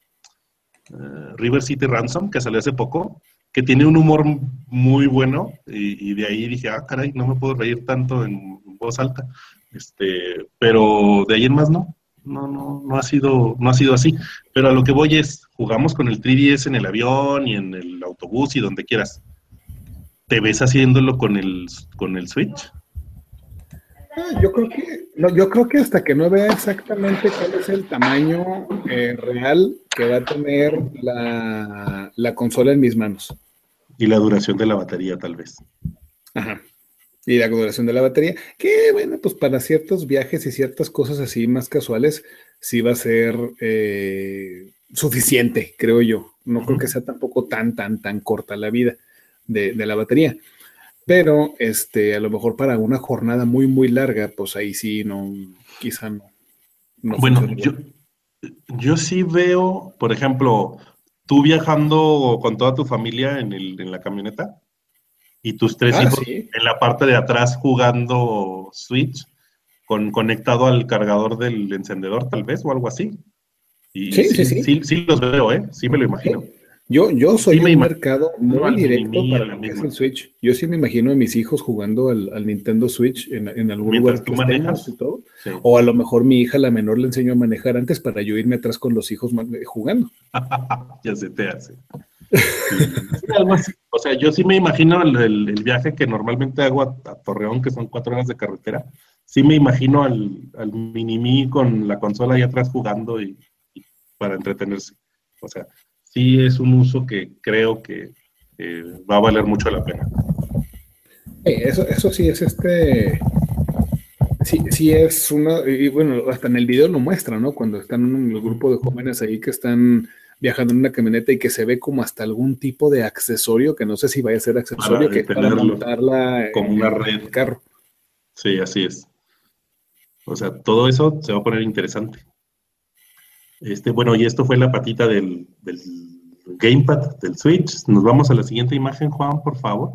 eh, River City Ransom, que salió hace poco, que tiene un humor muy bueno, y, y de ahí dije, ah, caray, no me puedo reír tanto en voz alta, este, pero de ahí en más no, no, no, no ha sido, no ha sido así, pero a lo que voy es, jugamos con el tres D S en el avión y en el autobús y donde quieras. ¿Te ves haciéndolo con el, con el Switch? Ah, yo creo que, no, yo creo que hasta que no vea exactamente cuál es el tamaño eh, real que va a tener la, la consola en mis manos. Y la duración de la batería, tal vez. Ajá. Y la duración de la batería, que bueno, pues para ciertos viajes y ciertas cosas así más casuales, sí va a ser eh, suficiente, creo yo. No Uh creo -huh. que sea tampoco tan, tan, tan corta la vida de, de la batería. Pero este, a lo mejor para una jornada muy, muy larga, pues ahí sí no, quizá no, no Bueno, funciona yo, igual. yo sí veo, por ejemplo, tú viajando con toda tu familia en, el, en la camioneta y tus tres Ah, hijos sí. en la parte de atrás jugando Switch, con, conectado al cargador del encendedor, tal vez, o algo así. Y, y Sí, sí, sí, sí. sí, sí los veo, ¿eh? Sí me lo imagino. Sí. Yo, yo Sí soy me un imagino mercado muy al directo mini-me, a para la lo que es misma. el Switch. Yo sí me imagino a mis hijos jugando al, al Nintendo Switch en, en algún lugar Mientras que tú estemos manejas, y todo. sí. O a lo mejor mi hija, la menor, le enseño a manejar antes para yo irme atrás con los hijos man- jugando. Ya se te hace. Sí, sí, algo así. O sea, yo sí me imagino el, el- el viaje que normalmente hago a, a Torreón, que son cuatro horas de carretera. Sí me imagino al, al mini-me con la consola ahí atrás jugando y, y para entretenerse. O sea, sí es un uso que creo que eh, va a valer mucho la pena. Eh, eso, eso sí es este. Sí, sí es una, y bueno, hasta en el video lo muestra, ¿no? Cuando están un grupo de jóvenes ahí que están viajando en una camioneta y que se ve como hasta algún tipo de accesorio, que no sé si vaya a ser Para accesorio, que es para detenerlo montarla como en, una en red. el carro. Sí, así es. O sea, todo eso se va a poner interesante. Este, bueno, y esto fue la patita del, del gamepad del Switch. Nos vamos a la siguiente imagen, Juan, por favor.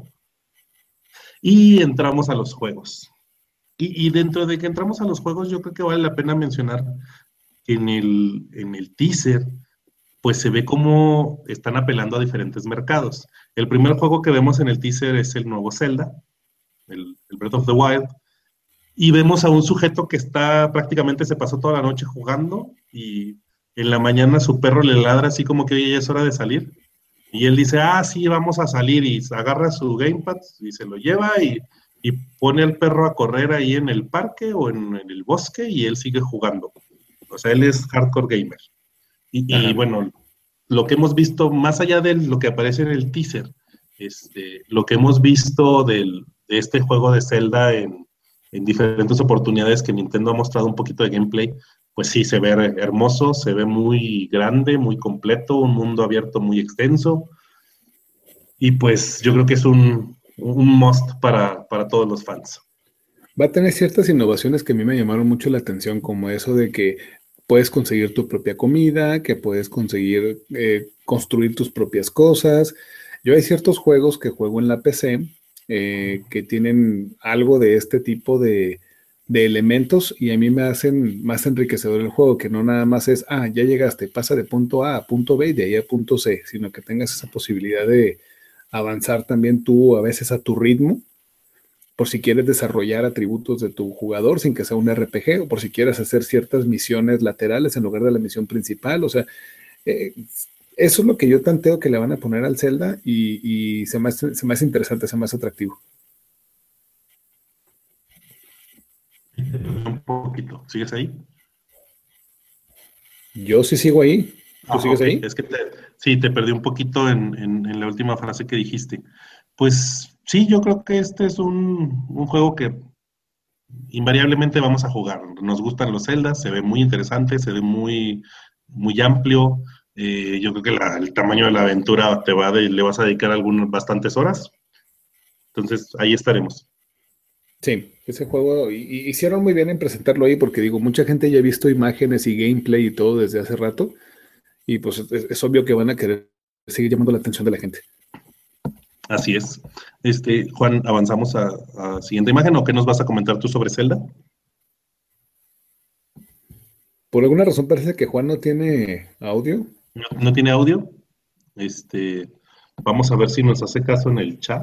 Y entramos a los juegos. Y, y dentro de que entramos a los juegos, yo creo que vale la pena mencionar que en el, en el teaser, pues se ve cómo están apelando a diferentes mercados. El primer juego que vemos en el teaser es el nuevo Zelda, el, el Breath of the Wild, y vemos a un sujeto que está prácticamente se pasó toda la noche jugando y en la mañana su perro le ladra así como que oye, ya es hora de salir. Y él dice, ah, sí, vamos a salir y agarra su gamepad y se lo lleva y, y pone al perro a correr ahí en el parque o en, en el bosque y él sigue jugando. O sea, él es hardcore gamer. Y, y bueno, lo que hemos visto, más allá de lo que aparece en el teaser, este, lo que hemos visto del, de este juego de Zelda en, en diferentes oportunidades que Nintendo ha mostrado un poquito de gameplay, pues sí, se ve hermoso, se ve muy grande, muy completo, un mundo abierto muy extenso, y pues yo creo que es un, un must para, para todos los fans. Va a tener ciertas innovaciones que a mí me llamaron mucho la atención, como eso de que puedes conseguir tu propia comida, que puedes conseguir eh, construir tus propias cosas. Yo hay ciertos juegos que juego en la P C eh, que tienen algo de este tipo de, de elementos y a mí me hacen más enriquecedor el juego, que no nada más es, ah, ya llegaste, pasa de punto A a punto B y de ahí a punto C, sino que tengas esa posibilidad de avanzar también tú a veces a tu ritmo, por si quieres desarrollar atributos de tu jugador sin que sea un R P G, o por si quieres hacer ciertas misiones laterales en lugar de la misión principal. O sea, eh, eso es lo que yo tanteo que le van a poner al Zelda y, y se, me hace, se me hace interesante, se me hace atractivo. Un poquito. ¿Sigues ahí? Yo sí sigo ahí. ¿Tú Ah, sigues ok. ahí? Es que te, sí, te perdí un poquito en, en, en la última frase que dijiste. Pues sí, yo creo que este es un, un juego que invariablemente vamos a jugar. Nos gustan los Zeldas, se ve muy interesante, se ve muy, muy amplio. Eh, yo creo que la, el tamaño de la aventura te va de, le vas a dedicar algunas bastantes horas. Entonces, ahí estaremos. Sí, ese juego, y, y hicieron muy bien en presentarlo ahí, porque digo, mucha gente ya ha visto imágenes y gameplay y todo desde hace rato, y pues es, es obvio que van a querer seguir llamando la atención de la gente. Así es. Este, Juan, avanzamos a, a siguiente imagen, ¿o qué nos vas a comentar tú sobre Zelda? Por alguna razón parece que Juan no tiene audio. ¿No, no tiene audio? Este, vamos a ver si nos hace caso en el chat.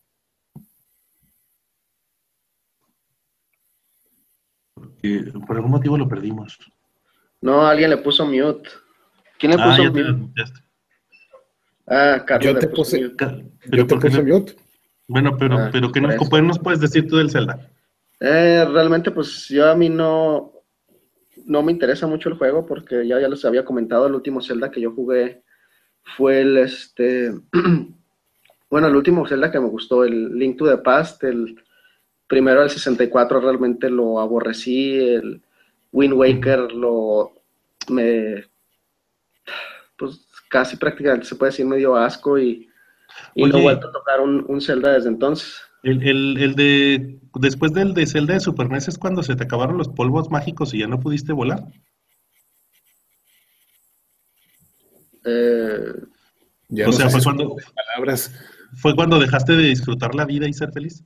Porque por algún motivo lo perdimos. No, alguien le puso mute. ¿Quién le Ah, puso ya te mute? ya está. Ah, Carlos Yo le te puso puse, mute. Ca- yo Pero te ¿por qué puse no? mute. Bueno, pero, Ah, pero ¿qué por nos, eso. ¿qué nos puedes decir tú del Zelda? Eh, realmente, pues yo a mí no, no me interesa mucho el juego porque ya, ya les había comentado, el último Zelda que yo jugué fue el, este, bueno, el último Zelda que me gustó, el Link to the Past, el primero del sesenta y cuatro realmente lo aborrecí, el Wind Waker lo, me, pues casi prácticamente se puede decir medio asco y, y no he Oye, vuelto a tocar un, un Zelda desde entonces. el, el, el de, después del de Zelda de Super N E S es cuando se te acabaron los polvos mágicos y ya no pudiste volar. Eh, Ya O no sea, sé si fue es un cuando, juego de palabras. fue cuando dejaste de disfrutar la vida y ser feliz.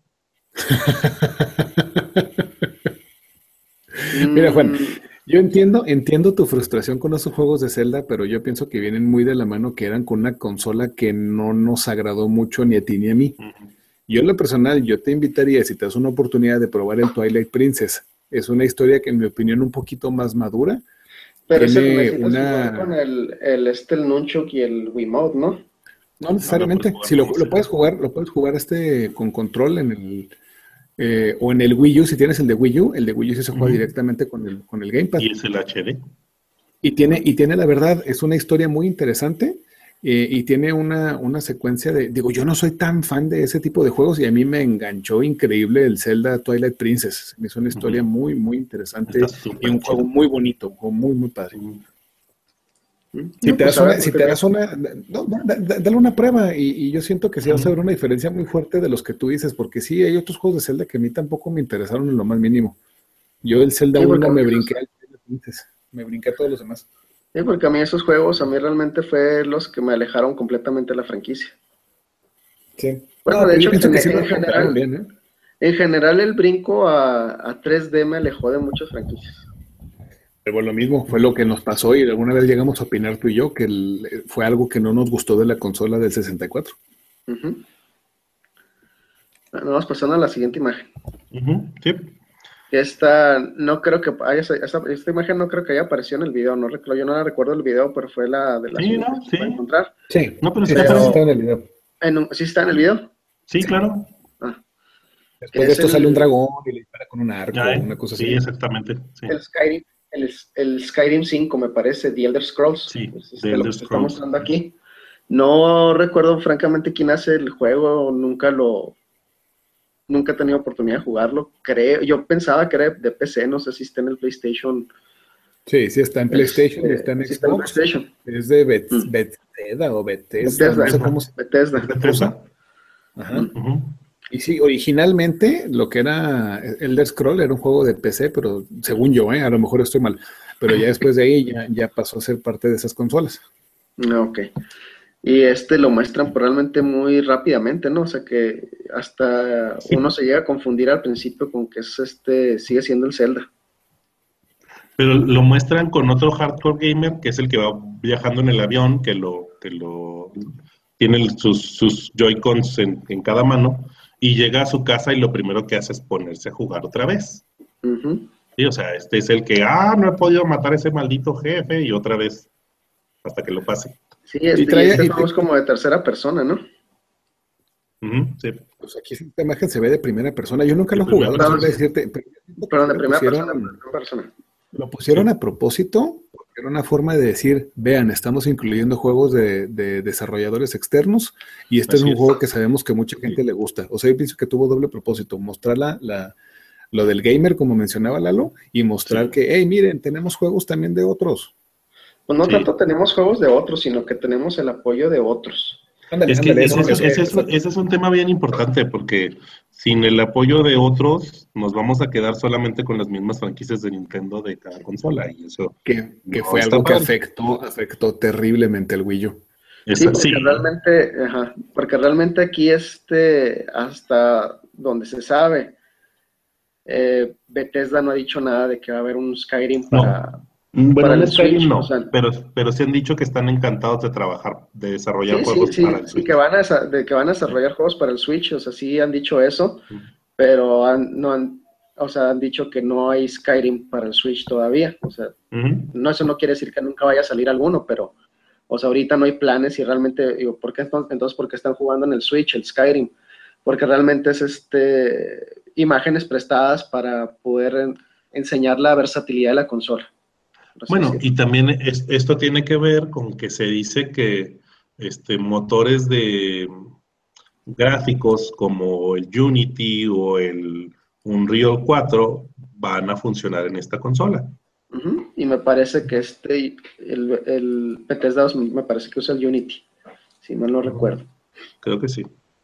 Mira, Juan, mm, yo entiendo, entiendo tu frustración con esos juegos de Zelda, pero yo pienso que vienen muy de la mano que eran con una consola que no nos agradó mucho ni a ti ni a mí. Ujú. Yo en lo personal, yo te invitaría, si te das una oportunidad de probar el Twilight Princess. Es una historia que en mi opinión un poquito más madura. pero ese lo Tiene necesitas jugar con una... el, el este, el Nunchuk y el Wiimote, ¿no? No No lo puedes necesariamente. jugar Si lo, como lo sea. puedes jugar, lo puedes jugar este con control en el... eh, o en el Wii U, si tienes el de Wii U, el de Wii U sí se juega Ujú. directamente con el, con el Gamepad. Y es el H D. Y tiene, y tiene la verdad, es una historia muy interesante eh, y tiene una, una secuencia de, digo, yo no soy tan fan de ese tipo de juegos y a mí me enganchó increíble el Zelda Twilight Princess. Es una historia Ujú. muy, muy Está interesante y súper un juego chido. muy bonito, un juego muy, muy padre. Ujú. Si No, te pues das a una, ver, si porque te das una, no, da- da- dale una prueba y, y yo siento que sí vas a ver Ujú. una diferencia muy fuerte de los que tú dices, porque sí, hay otros juegos de Zelda que a mí tampoco me interesaron en lo más mínimo. Yo el Zelda sí, porque uno a mí me esos, brinqué al Twilight Princess, me brinqué a todos los demás. sí, porque a mí esos juegos, a mí realmente fue los que me alejaron completamente de la franquicia. Sí. Bueno, No, de pero yo hecho, en, pienso que gene- sí lo en recuperaron general, bien, ¿eh? en general el brinco a, a tres D me alejó de muchas franquicias. Pero lo mismo fue lo que nos pasó y alguna vez llegamos a opinar tú y yo que el- fue algo que no nos gustó de la consola del sesenta y cuatro. Ujú. Bueno, vamos pasando a la siguiente imagen. Ujú. Sí. Esta, no creo que haya, esta, esta imagen no creo que haya aparecido en el video, no recuerdo, yo no la recuerdo el video, pero fue la de las Sí, únicas ¿no? que se puede Sí. encontrar. Sí, No, pero sí, sí sí, sí, aparece. estaba en Pero, el video. en un- ¿sí está en el video? Sí, Sí. claro. Ah, que Después de es esto sale un el, dragón y le dispara con un arco, Ya, ¿eh? una cosa Sí, así. exactamente. Sí. el Skyrim, el, el Skyrim cinco, me parece, The Elder Scrolls, Sí, es de este, lo Elder que se está Scrolls. mostrando aquí. No recuerdo francamente quién hace el juego, nunca lo, nunca he tenido oportunidad de jugarlo. Creo, yo pensaba que era de P C, no sé si está en el PlayStation. Sí, sí está en PlayStation, Este, está en sí está en Xbox. PlayStation. Es de Bet- Mm. Bethesda o Bethesda, Bethesda, no sé cómo se Bethesda. Bethesda. Ajá. Mm. Ujú. Y sí, originalmente lo que era Elder Scroll era un juego de P C, pero según yo, ¿eh? A lo mejor estoy mal, pero ya después de ahí ya, ya pasó a ser parte de esas consolas. Ah, ok. Y este lo muestran pues, realmente muy rápidamente, ¿no? O sea que hasta Sí. uno se llega a confundir al principio con que es este, sigue siendo el Zelda. Pero lo muestran con otro hardcore gamer, que es el que va viajando en el avión, que lo, que lo tiene el- sus, sus Joy-Cons en, en cada mano, y llega a su casa y lo primero que hace es ponerse a jugar otra vez. Ujú. Sí, o sea, este es el que, ah, no he podido matar a ese maldito jefe, y otra vez, hasta que lo pase. Sí, Y este, y trae, este y, juego es como de tercera persona, ¿no? Ujú, sí, pues aquí esta imagen se ve de primera persona. Yo nunca de lo he primera jugado, no persona. sabría decirte, pero yo siento que Perdón, sí de le primera persona, pusieron, de primera persona. lo pusieron sí. a propósito, porque era una forma de decir, vean, estamos incluyendo juegos de, de desarrolladores externos, y este es Así un es. juego que sabemos que mucha gente le gusta. O sea, yo pienso que tuvo doble propósito, mostrar la, la- lo del gamer, como mencionaba Lalo, y mostrar Sí. que, hey, miren, tenemos juegos también de otros. Pues no Sí. tanto tenemos juegos de otros, sino que tenemos el apoyo de otros. Ándale, Es que ándale, ese, eso, es- eso, ese es, eso. ese es un tema bien importante, porque sin el apoyo de otros, nos vamos a quedar solamente con las mismas franquicias de Nintendo de cada consola, y eso Que, que no fue está algo que padre. afectó, afectó terriblemente al Wii U. Es Sí, porque así. realmente, ajá, porque realmente aquí este, hasta donde se sabe, eh, Bethesda no ha dicho nada de que va a haber un Skyrim para, No, Mm, bueno, para un el Skyrim Switch. O no, sea, pero, pero sí han dicho que esthan encantados de trabajar, de desarrollar sí, sí, juegos para sí, el sí que Switch. van a, desa- de que van a desarrollar juegos para el Switch, o sea, sí han dicho eso, pero han, no han, o sea, han dicho que no hay Skyrim para el Switch todavía. O sea, Ujú. no, eso no quiere decir que nunca vaya a salir alguno, pero, o sea, ahorita no hay planes y realmente, digo, ¿por qué entonces, entonces por qué están jugando en el Switch, el Skyrim? Porque realmente es este imágenes prestadas para poder en- enseñar la versatilidad de la consola, por así Bueno, decirlo. y también es- esto tiene que ver con que se dice que este, motores de gráficos como el Unity o el Unreal cuatro van a funcionar en esta consola. Ujú. Y me parece que este, el, el Bethesda dos me parece que usa el Unity, si mal no recuerdo. Creo que sí.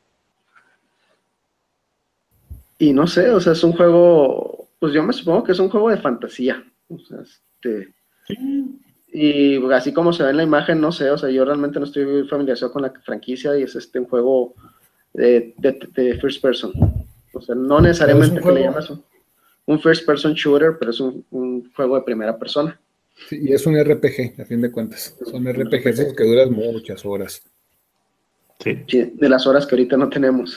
Y no sé, o sea, es un juego, pues yo me supongo que es un juego de fantasía. O sea, este, Sí. y así como se ve en la imagen, no sé, o sea, yo realmente no estoy familiarizado con la franquicia y es este un juego de, de, de first person. O sea, no Pero es un necesariamente que le juego, llamas un, un first person shooter, pero es un, un juego de primera persona. sí, y es un R P G, a fin de cuentas. Son R P Gs esos que duran muchas horas. Sí. Sí, de las horas que ahorita no tenemos.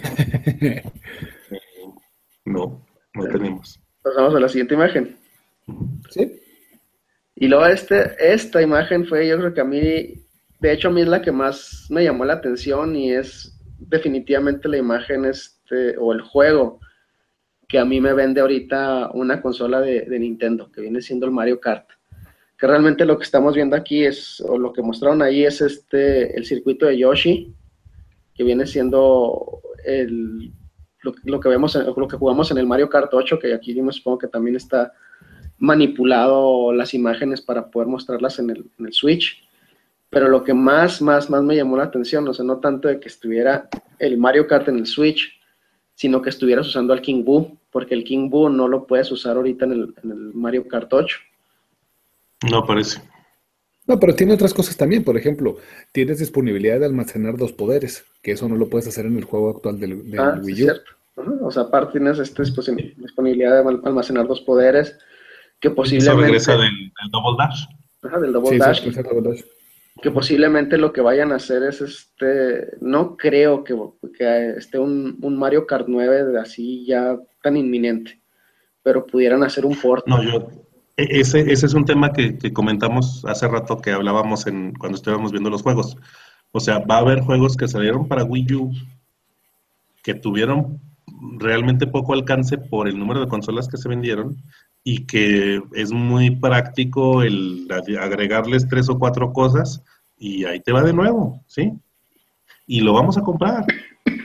No, no tenemos. Pasamos a la siguiente imagen. ¿Sí? Y luego este, esta imagen fue, yo creo que a mí, de hecho a mí es la que más me llamó la atención y es definitivamente la imagen este, o el juego que a mí me vende ahorita una consola de, de Nintendo, que viene siendo el Mario Kart. Que realmente lo que estamos viendo aquí es, o lo que mostraron ahí es este, el circuito de Yoshi, que viene siendo el, lo, lo que vemos, en, lo que jugamos en el Mario Kart ocho, que aquí me supongo que también está manipulado las imágenes para poder mostrarlas en el, en el Switch. Pero lo que más, más, más me llamó la atención, o sea, no tanto de que estuviera el Mario Kart en el Switch, sino que estuvieras usando al King Boo, porque el King Boo no lo puedes usar ahorita en el, en el Mario Kart ocho. No parece. No, pero tiene otras cosas también. Por ejemplo, tienes disponibilidad de almacenar dos poderes, que eso no lo puedes hacer en el juego actual del, del Ah, sí, Wii es U. cierto. Ajá. O sea, aparte tienes esta disponibilidad de almacenar dos poderes, que Eso posiblemente, regresa del, del Double Dash. ajá, del Double Sí, Dash, sí, exacto, ¿verdad? que posiblemente lo que vayan a hacer es este, no creo que, que esté un, un Mario Kart nueve de así ya tan inminente, pero pudieran hacer un port. No, yo, e- ese, ese es un tema que, que comentamos hace rato que hablábamos en, cuando estábamos viendo los juegos. O sea, va a haber juegos que salieron para Wii U que tuvieron realmente poco alcance por el número de consolas que se vendieron y que es muy práctico el agregarles tres o cuatro cosas y ahí te va de nuevo, ¿sí? Y lo vamos a comprar.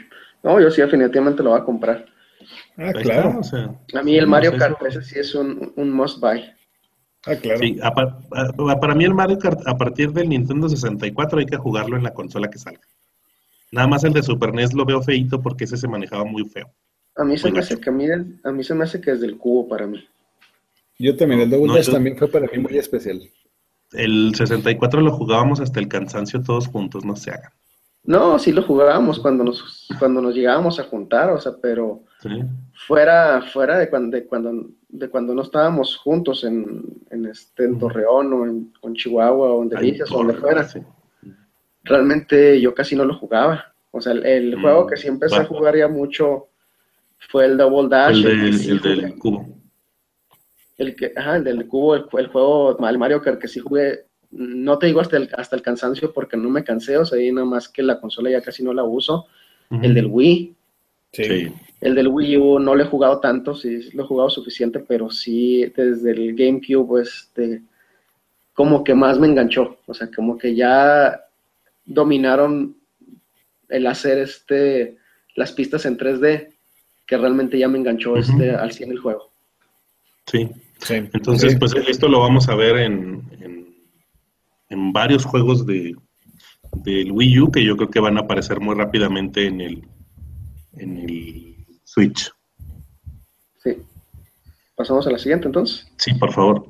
No, yo sí definitivamente lo voy a comprar. Ah, Ahí claro. está, o sea, A mí sí, el o Mario sea, Kart, eso- ese sí es un, un must buy. Ah, claro. Sí, a pa- a- para mí el Mario Kart a partir del Nintendo sesenta y cuatro hay que jugarlo en la consola que salga. Nada más el de Super N E S lo veo feíto porque ese se manejaba muy feo, A mí se muy me gacho. hace que a mí, a mí se me hace que es del cubo para mí. Yo también, No, el Double no, Dash yo también fue para mí muy especial. el sesenta y cuatro lo jugábamos hasta el cansancio todos juntos, no se hagan. No, sí lo jugábamos cuando nos, cuando nos llegábamos a juntar, o sea, pero Sí. fuera, fuera de cuando, de cuando, de cuando no estábamos juntos en, en, este, en Ujú. Torreón o en, o en Chihuahua o en Ay, Delicias o donde torre, fuera, sí. realmente yo casi no lo jugaba. O sea, el, el juego que Mm, sí empecé a va. jugar ya mucho fue el Double Fue el, Dash, el que de, sí el jugué, del cubo. el que, ajá, el del cubo, el, el juego, el Mario Kart que sí jugué, no te digo hasta el, hasta el cansancio porque no me cansé, o sea, y nada más que la consola ya casi no la uso. Ujú. El del Wii, Sí. Sí. el del Wii U no lo he jugado tanto, sí lo he jugado suficiente, pero sí desde el GameCube, pues, de, como que más me enganchó, o sea, como que ya dominaron el hacer este, las pistas en tres D, que realmente ya me enganchó este, Ujú. al cien el juego. Sí. Sí. Entonces, Sí. pues esto lo vamos a ver en, en, en varios juegos de, del Wii U que yo creo que van a aparecer muy rápidamente en el, en el Switch. Sí. Pasamos a la siguiente entonces. Sí, por favor.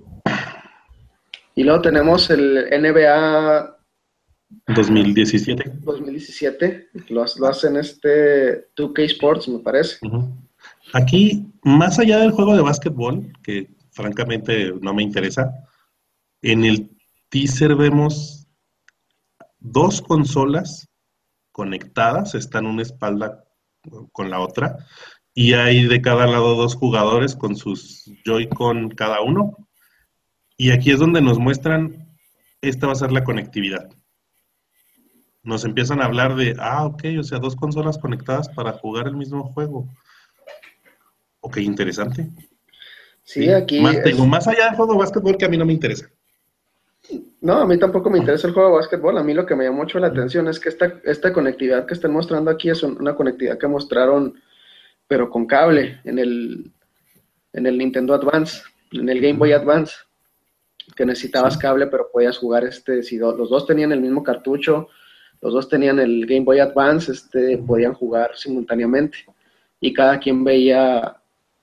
Y luego tenemos el N B A dos mil diecisiete. dos mil diecisiete, lo, lo hacen este dos K Sports, me parece. Ujú. Aquí, más allá del juego de básquetbol, que francamente no me interesa, en el teaser vemos dos consolas conectadas, están una espalda con la otra, y hay de cada lado dos jugadores con sus Joy-Con cada uno. Y aquí es donde nos muestran, esta va a ser la conectividad. Nos empiezan a hablar de, ah, ok, o sea, dos consolas conectadas para jugar el mismo juego. Ok, interesante. Sí, Sí. aquí Más, te digo, es... más allá del juego de básquetbol que a mí no me interesa. No, a mí tampoco me interesa el juego de básquetbol. A mí lo que me llamó mucho la atención es que esta, esta conectividad que están mostrando aquí es un- una conectividad que mostraron, pero con cable, en el, en el Nintendo Advance, en el Game Boy Advance, que necesitabas Sí. cable, pero podías jugar, este, si do- los dos tenían el mismo cartucho, los dos tenían el Game Boy Advance, este, podían jugar simultáneamente. Y cada quien veía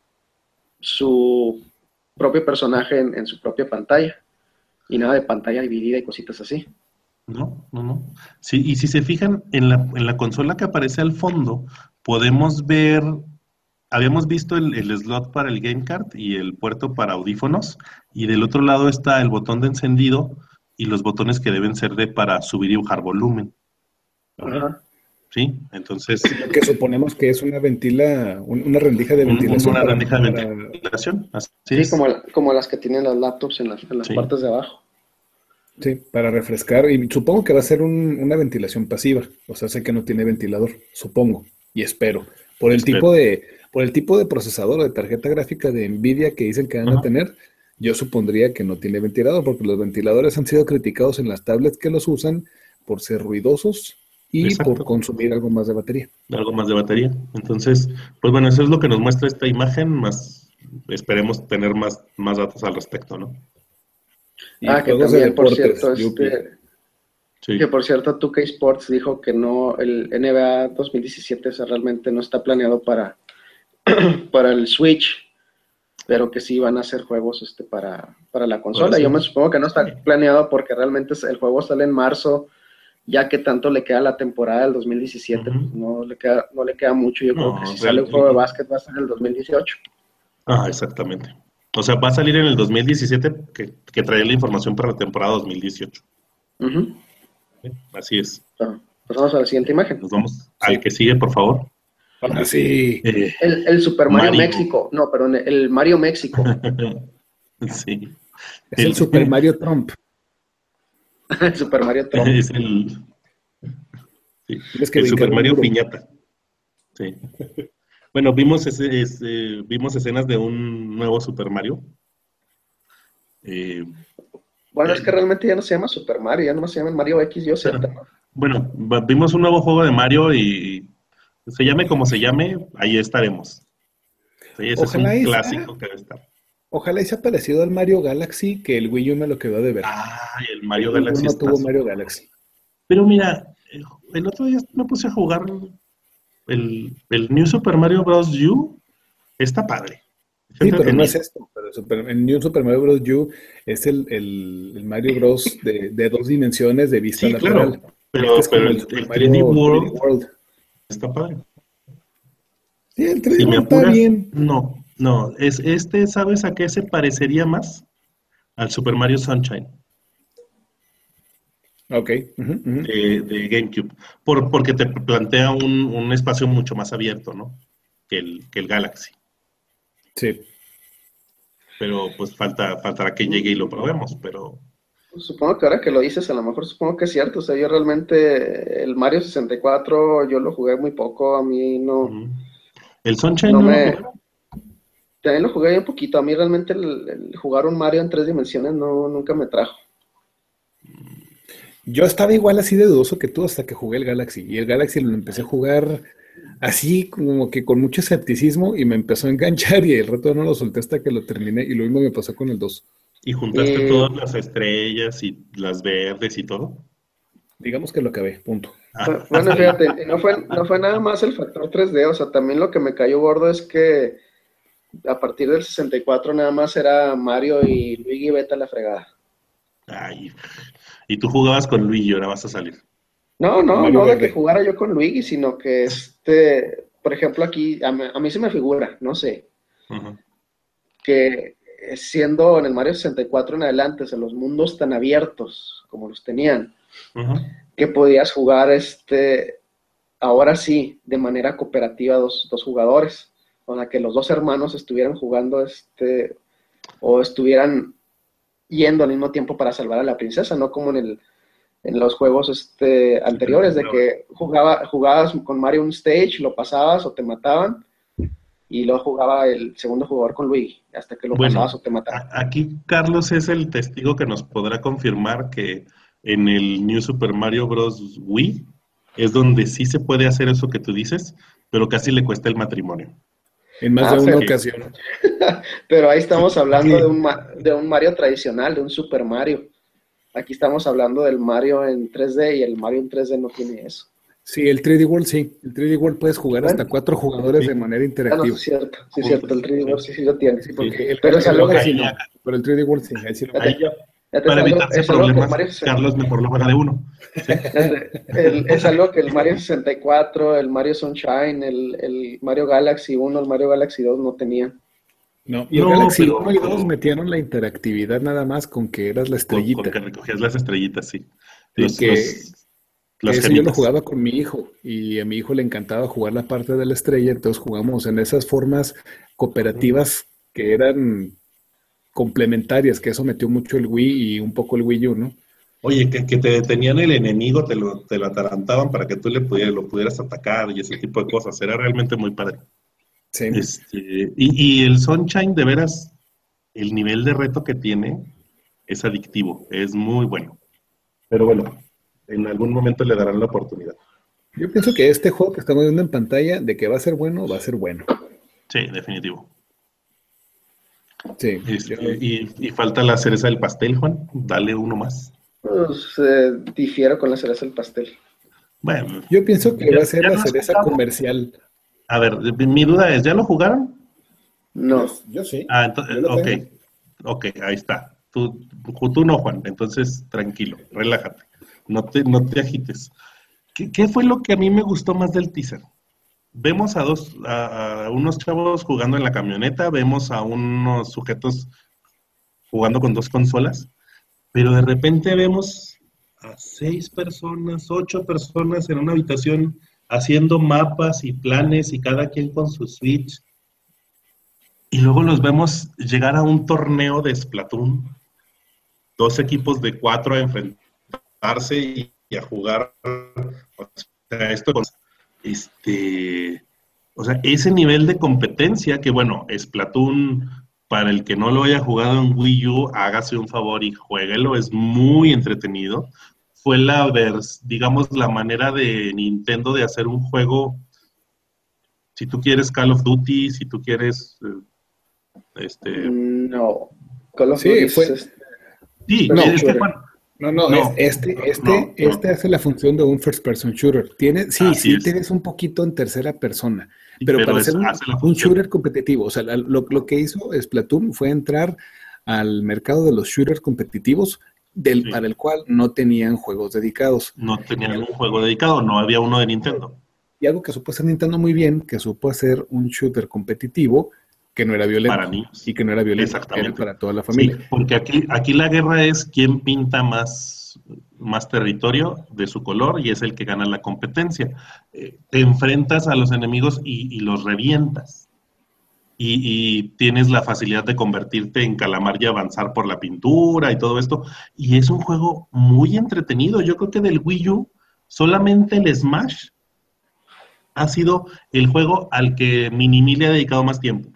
su propio personaje en, en su propia pantalla. Y nada de pantalla dividida y cositas así. No, no, no. Sí, y si se fijan en la, en la consola que aparece al fondo, podemos ver, habíamos visto el, el slot para el Game Card y el puerto para audífonos, y del otro lado está el botón de encendido y los botones que deben ser de para subir y bajar volumen, Ajá. ¿sí? Entonces, Lo que suponemos que es una ventila, un- una rendija de un- un- ventilación una para, rendija de para- ventilación, así Sí, es. como, como las que tienen las laptops en las, en las Sí. partes de abajo. sí, para refrescar. Y supongo que va a ser un- una ventilación pasiva. O sea, sé que no tiene ventilador, supongo, y espero. Por el Espero. tipo de, por el tipo de procesador o de tarjeta gráfica de Nvidia que dicen que van a Ajá. tener, yo supondría que no tiene ventilador, porque los ventiladores han sido criticados en las tablets que los usan por ser ruidosos y Exacto. por consumir algo más de batería. Algo más de batería. Entonces, pues bueno, eso es lo que nos muestra esta imagen, más esperemos tener más, más datos al respecto, ¿no? Y Ah, que juegos de también, por deportes, cierto, Yupi. este, Sí. que por cierto, dos K Sports dijo que no, el N B A dos mil diecisiete o sea, realmente no está planeado para, para el Switch, pero que sí van a hacer juegos este, para, para la consola. Para Yo me Switch. supongo que no está Sí. planeado porque realmente el juego sale en marzo, ya que tanto le queda la temporada del dos mil diecisiete, Ujú. pues no le queda, no le queda mucho. Yo No, creo que si real- sale un juego de básquet va a ser el dos mil dieciocho. Ah, exactamente. O sea, va a salir en el dos mil diecisiete que, que trae la información para la temporada dos mil dieciocho. Ujú. ¿Sí? Así es. Bueno, pasamos a la siguiente imagen. Nos vamos Sí. al que sigue, por favor. Ahora sí. Eh, El, el Super Mario, Mario. México. No, perdón, el Mario México. sí. Es el Super Mario Trump. El Super Mario Trump. Es el, sí, Tienes que el brincar Super un Mario muro. Piñata. Sí. Bueno, vimos, ese, ese- vimos escenas de un nuevo Super Mario. Eh, Bueno, es que realmente ya no se llama Super Mario, ya nomás se llama Mario X y o Z, ¿no? bueno, va- vimos un nuevo juego de Mario y se llame como se llame, ahí estaremos. Sí, ese Ojalá es un esa- clásico que debe estar. Ojalá y sea parecido al Mario Galaxy, que el Wii U me lo quedó de ver. Ay, el El Mario Wii U Galaxy no está tuvo súper Mario bueno. Galaxy. Pero mira, el, el otro día me puse a jugar el, el New Super Mario Bros. U. Está padre. Está Sí, pero no es entretenido. esto. Pero Super- el New Super Mario Bros. U es el, el- el Mario Bros. De, de dos dimensiones de vista Sí, lateral. claro. Y este Pero, es pero como el el, Super el tres D Mario tres D World World. está padre. Sí, el tres D Si me World está apuras, bien. no, no. Es, este, ¿sabes a qué se parecería más? Al Super Mario Sunshine Ok. Ujú, ujú. de, de GameCube. Por, porque te plantea un, un espacio mucho más abierto, ¿no? Que el, que el Galaxy. Sí. Pero pues falta, faltará que llegue y lo probemos, pero Supongo que ahora que lo dices, a lo mejor supongo que es cierto. O sea, yo realmente el Mario sesenta y cuatro yo lo jugué muy poco. A mí no, ujú. ¿El Sunshine no no lo me. jugaron? También lo jugué un poquito. A mí realmente el, el jugar un Mario en tres dimensiones no, nunca me trajo. Yo estaba igual así de dudoso que tú hasta que jugué el Galaxy. Y el Galaxy lo empecé a jugar así como que con mucho escepticismo y me empezó a enganchar y el rato no lo solté hasta que lo terminé. Y lo mismo me pasó con el dos. ¿Y juntaste todas Y las estrellas y las verdes y todo? Digamos que lo acabé, punto. bu- Ah, bueno, está bien. fíjate, y no fue, no fue nada más el factor tres D. O sea, también lo que me cayó gordo es que a partir del sesenta y cuatro nada más era Mario y Luigi, vete a la fregada. Ay, y tú jugabas con Luigi y ahora vas a salir. No, Con no, Mario no de que Verde. jugara yo con Luigi, sino que este, por ejemplo, aquí a mí, a mí se me figura, no sé, Ujú, que eh, siendo en el Mario sesenta y cuatro en adelante, o sea, los mundos tan abiertos como los tenían, ujú. que podías jugar este, ahora sí, de manera cooperativa dos, dos jugadores, o sea, que los dos hermanos estuvieran jugando este, o estuvieran yendo al mismo tiempo para salvar a la princesa, no como en el en los juegos este, Sí, que lo anteriores, de jugaba. que jugaba, jugabas con Mario un stage, lo pasabas o te mataban, y luego jugaba el segundo jugador con Luigi, hasta que lo pasabas Bueno, o te mataban. a- aquí Carlos es el testigo que nos podrá confirmar que en el New Super Mario Bros. Wii es donde sí se puede hacer eso que tú dices, pero casi le cuesta el matrimonio. En más de Ah, una pero, Porque ocasión. pero ahí sí, estamos hablando de porque un, Ma- de un Mario tradicional, de un Super Mario. Aquí estamos hablando del Mario en tres D y el Mario en tres D no tiene eso. Sí, el tres D World sí. El tres D World puedes jugar hasta Bueno, cuatro jugadores de sí, manera bueno, sí interactiva. es cierto, sí es cierto, el juntos, tres D World sí. sí, sí lo tiene. Sí, Sí. porque el, Pero Gal- es el algo Pero que, Galaxy ahí no. ya, Pero el tres D World sí, ahí sí lo ahí puedes. fíjate, ya, fíjate, es para algo, evitarse es algo que el problemas, Mario Carlos mejor lo juega de uno. Sí. Fíjate, el- es algo que el Mario sesenta y cuatro, el Mario Sunshine, el, el Mario Galaxy uno, el Mario Galaxy dos no tenían. No, y el No, Galaxy uno pero, y dos pero metieron la interactividad nada más con que eras la con, con que estrellita. recogías las estrellitas, sí. Sí, Los, que, los, que las eso yo lo gemitas. jugaba con mi hijo y a mi hijo le encantaba jugar la parte de la estrella, entonces jugamos en esas formas Ujú. cooperativas que eran complementarias, que eso metió mucho el Wii y un poco el Wii U, ¿no? Oye, que, que te detenían el enemigo, te lo, te lo atarantaban para que tú le pudieras, lo pudieras atacar y ese tipo de cosas. Era realmente muy padre. Sí. Este, y, y el Sunshine, de veras, el nivel de reto que tiene es adictivo, es muy bueno. Pero bueno, en algún momento le darán la oportunidad. Yo pienso que este juego que estamos viendo en pantalla, de que va a ser bueno, va a ser bueno. Sí, definitivo. Sí, yo, Este, y, y falta la cereza del pastel, Juan. Dale uno más. Pues eh, difiero con la cereza del pastel. Bueno, yo pienso que ya, va a ser ya la lo has cereza jugado. comercial. A ver, mi duda es, ¿ya lo jugaron? Yo, No, yo sí, Ah, yo entonces, lo ok, tengo. ok, ahí está. Tú, tú no, Juan, entonces tranquilo, relájate, no te, no te agites. ¿Qué, qué fue lo que a mí me gustó más del teaser? Vemos a dos, a, a unos chavos jugando en la camioneta, vemos a unos sujetos jugando con dos consolas, pero de repente vemos a seis personas, ocho personas en una habitación haciendo mapas y planes y cada quien con su Switch. Y luego los vemos llegar a un torneo de Splatoon, dos equipos de cuatro a enfrentarse y, y a jugar. O sea, esto, este, o sea, ese nivel de competencia que, bueno, Splatoon, para el que no lo haya jugado en Wii U, hágase un favor y jueguelo, es muy entretenido. Fue la, vers- digamos, la manera de Nintendo de hacer un juego Si tú quieres Call of Duty, si tú quieres... eh, este... No. Call of Sí, Duty fue- es- Sí, No, es que, shooter. bueno, No, no, No, es- este, no, este, no, no. este hace la función de un first person shooter. Tiene, sí, Así sí, es. tienes un poquito en tercera persona, Sí, pero, pero para es- ser un, hace la un función. shooter competitivo, o sea, la- lo, lo que hizo Splatoon fue entrar al mercado de los shooters competitivos del, Sí. para el cual no tenían juegos dedicados. no tenían un juego dedicado, no había uno de Nintendo. Y algo que supo hacer Nintendo muy bien, que supo hacer un shooter competitivo que no era violento. Para niños. Y que no era violento, Exactamente. era para toda la Sí, familia. porque aquí, aquí la guerra es quién pinta más, más territorio de su color y es el que gana la competencia. Eh, te enfrentas a los enemigos y, y los revientas. Y, y tienes la facilidad de convertirte en calamar y avanzar por la pintura y todo esto. Y es un juego muy entretenido. Yo creo que del Wii U, solamente el Smash ha sido el juego al que Minimi le ha dedicado más tiempo.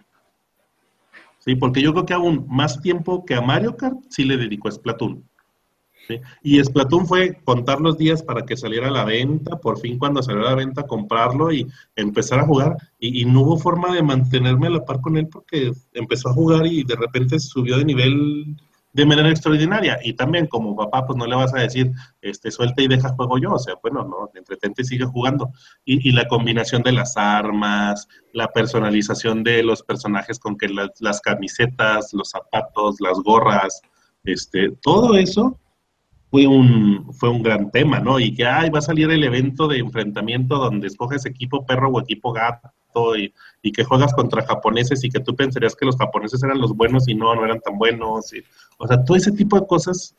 Sí, porque yo creo que aún más tiempo que a Mario Kart sí le dedicó a Splatoon. ¿Sí? Y Splatoon fue contar los días para que saliera a la venta, por fin cuando salió a la venta comprarlo y empezar a jugar. Y, y no hubo forma de mantenerme a la par con él porque empezó a jugar y de repente subió de nivel de manera extraordinaria. Y también como papá, pues no le vas a decir, este, suelta y deja juego yo. O sea, bueno, no, entretente y sigue jugando. Y, y la combinación de las armas, la personalización de los personajes con que las, las camisetas, los zapatos, las gorras, este, todo eso fue un, fue un gran tema, ¿no? Y que, ay, va a salir el evento de enfrentamiento donde escoges equipo perro o equipo gato y, y que juegas contra japoneses y que tú pensarías que los japoneses eran los buenos y no, no eran tan buenos. Y, o sea, todo ese tipo de cosas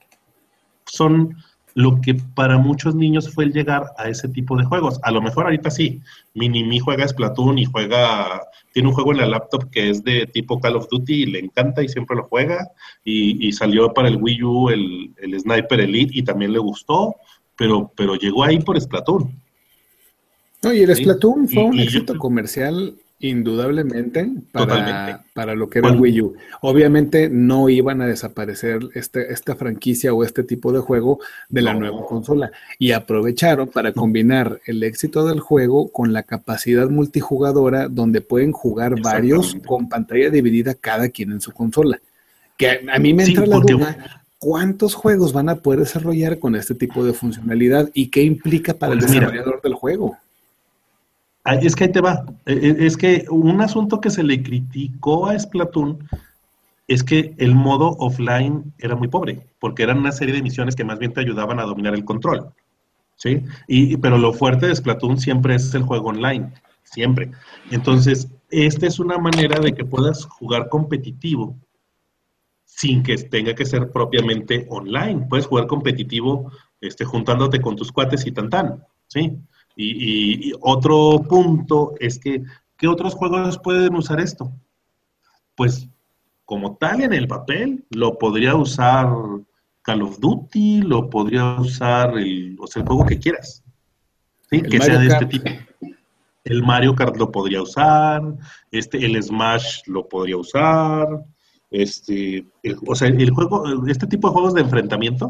son lo que para muchos niños fue el llegar a ese tipo de juegos. A lo mejor ahorita sí, Minimi juega Splatoon y juega, tiene un juego en la laptop que es de tipo Call of Duty y le encanta y siempre lo juega, y, y salió para el Wii U el, el Sniper Elite y también le gustó, pero, pero llegó ahí por Splatoon. No, y el Sí. Splatoon fue Y- un y yo éxito creo- comercial indudablemente para, Totalmente. para lo que era Cuando- el Wii U. Obviamente no iban a desaparecer este, esta franquicia o este tipo de juego de la No. nueva consola y aprovecharon para combinar el éxito del juego con la capacidad multijugadora donde pueden jugar varios Exactamente. con pantalla dividida cada quien en su consola. Que a, a mí me Sí, entra la porque- duda, ¿cuántos juegos van a poder desarrollar con este tipo de funcionalidad y qué implica para el Pues mira. desarrollador del juego? Ah, es que ahí te va. Eh, eh, Es que un asunto que se le criticó a Splatoon es que el modo offline era muy pobre, porque eran una serie de misiones que más bien te ayudaban a dominar el control. ¿Sí? Y, y- pero lo fuerte de Splatoon siempre es el juego online, siempre. Entonces, esta es una manera de que puedas jugar competitivo sin que tenga que ser propiamente online. Puedes jugar competitivo este, juntándote con tus cuates y tan tan, ¿sí? Y, y- y otro punto es que, ¿qué otros juegos pueden usar esto? Pues, como tal en el papel, lo podría usar Call of Duty, lo podría usar el, o sea, el juego que quieras, ¿sí? El Que sea Mario de Kart. este tipo. El Mario Kart lo podría usar, este, el Smash lo podría usar, este, el- o sea, el juego, este tipo de juegos de enfrentamiento,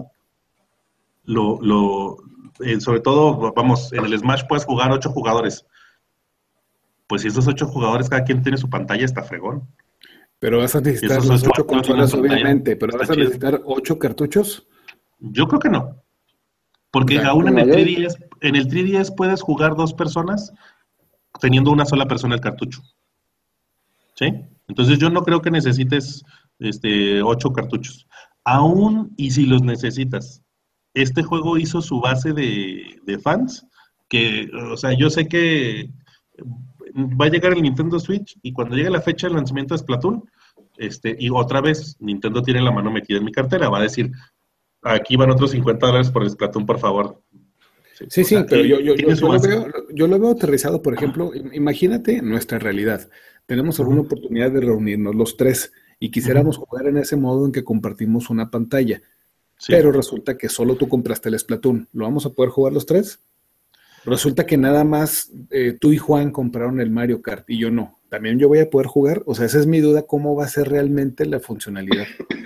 lo, lo, eh, sobre todo, vamos, en el Smash puedes jugar ocho jugadores. Pues si esos ocho jugadores, cada quien tiene su pantalla, está fregón. Pero vas a necesitar Esos las ocho ocho jugadores consolas, tienen pantalla, obviamente, pero está vas a chido. necesitar ocho cartuchos. Yo creo que no. Porque O sea, aún en no, el yo- tres D S, en el tres D S puedes jugar dos personas teniendo una sola persona el cartucho. ¿Sí? Entonces yo no creo que necesites este, ocho cartuchos. Aún y si los necesitas. Este juego hizo su base de, de fans, que, o sea, yo sé que va a llegar el Nintendo Switch y cuando llegue la fecha del lanzamiento de Splatoon, este, y otra vez Nintendo tiene la mano metida en mi cartera, va a decir, aquí van otros cincuenta dólares por Splatoon, por favor. sí, o sí, sea, pero y- yo, yo, tiene yo, su yo lo base. veo, yo lo veo aterrizado, por ejemplo, im- imagínate nuestra realidad. Tenemos alguna Ujú. oportunidad de reunirnos los tres y quisiéramos jugar en ese modo en que compartimos una pantalla, Sí. pero resulta que solo tú compraste el Splatoon. ¿Lo vamos a poder jugar los tres? Resulta que nada más eh, tú y Juan compraron el Mario Kart y yo no. ¿También yo voy a poder jugar? O sea, esa es mi duda, ¿cómo va a ser realmente la funcionalidad?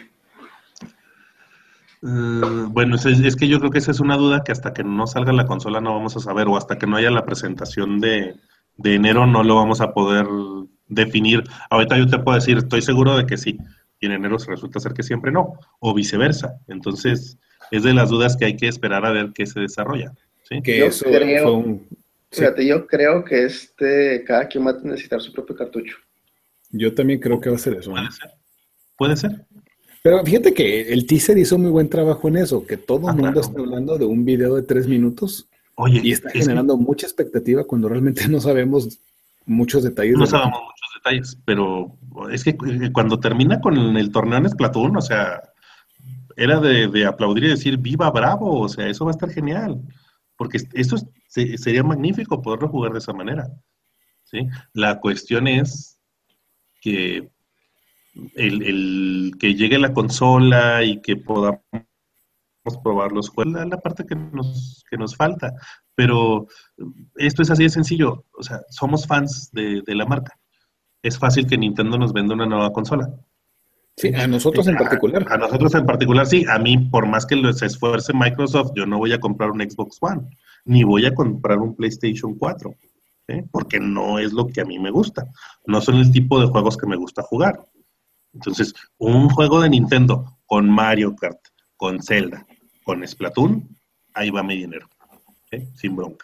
Eh, bueno, es, es que yo creo que esa es una duda que hasta que no salga la consola no vamos a saber, o hasta que no haya la presentación de, de enero no lo vamos a poder definir. Ahorita yo te puedo decir, estoy seguro de que sí, y en enero resulta ser que siempre no, o viceversa. Entonces, es de las dudas que hay que esperar a ver qué se desarrolla. ¿Sí? Que Yo eso creo, fue un... sí, fíjate, yo creo que este, cada quien va a necesitar su propio cartucho. yo también creo que va a ser eso, ¿eh? Puede ser, puede ser. Pero fíjate que el teaser hizo muy buen trabajo en eso, que todo Ah, el mundo claro. está hablando de un video de tres minutos Oye, y está es que generando mucha expectativa cuando realmente no sabemos muchos detalles no del sabemos equipo. muchos detalles, pero es que eh, cuando termina con el torneo en Splatoon, o sea, era de, de aplaudir y decir, viva Bravo, o sea, eso va a estar genial, porque es- eso es- se- sería magnífico poderlo jugar de esa manera, ¿sí? La cuestión es que el, el que llegue la consola y que podamos probar los juegos, la, la parte que nos, que nos falta, pero esto es así de sencillo, o sea, somos fans de, de la marca. Es fácil que Nintendo nos venda una nueva consola. Sí, ¿Sí? a nosotros en particular. A, a nosotros en particular, sí. A mí, por más que se esfuerce Microsoft, yo no voy a comprar un Xbox One, ni voy a comprar un PlayStation cuatro, ¿sí? Porque no es lo que a mí me gusta. No son el tipo de juegos que me gusta jugar. Entonces, un juego de Nintendo con Mario Kart, con Zelda, con Splatoon, ahí va mi dinero, ¿sí? Sin bronca.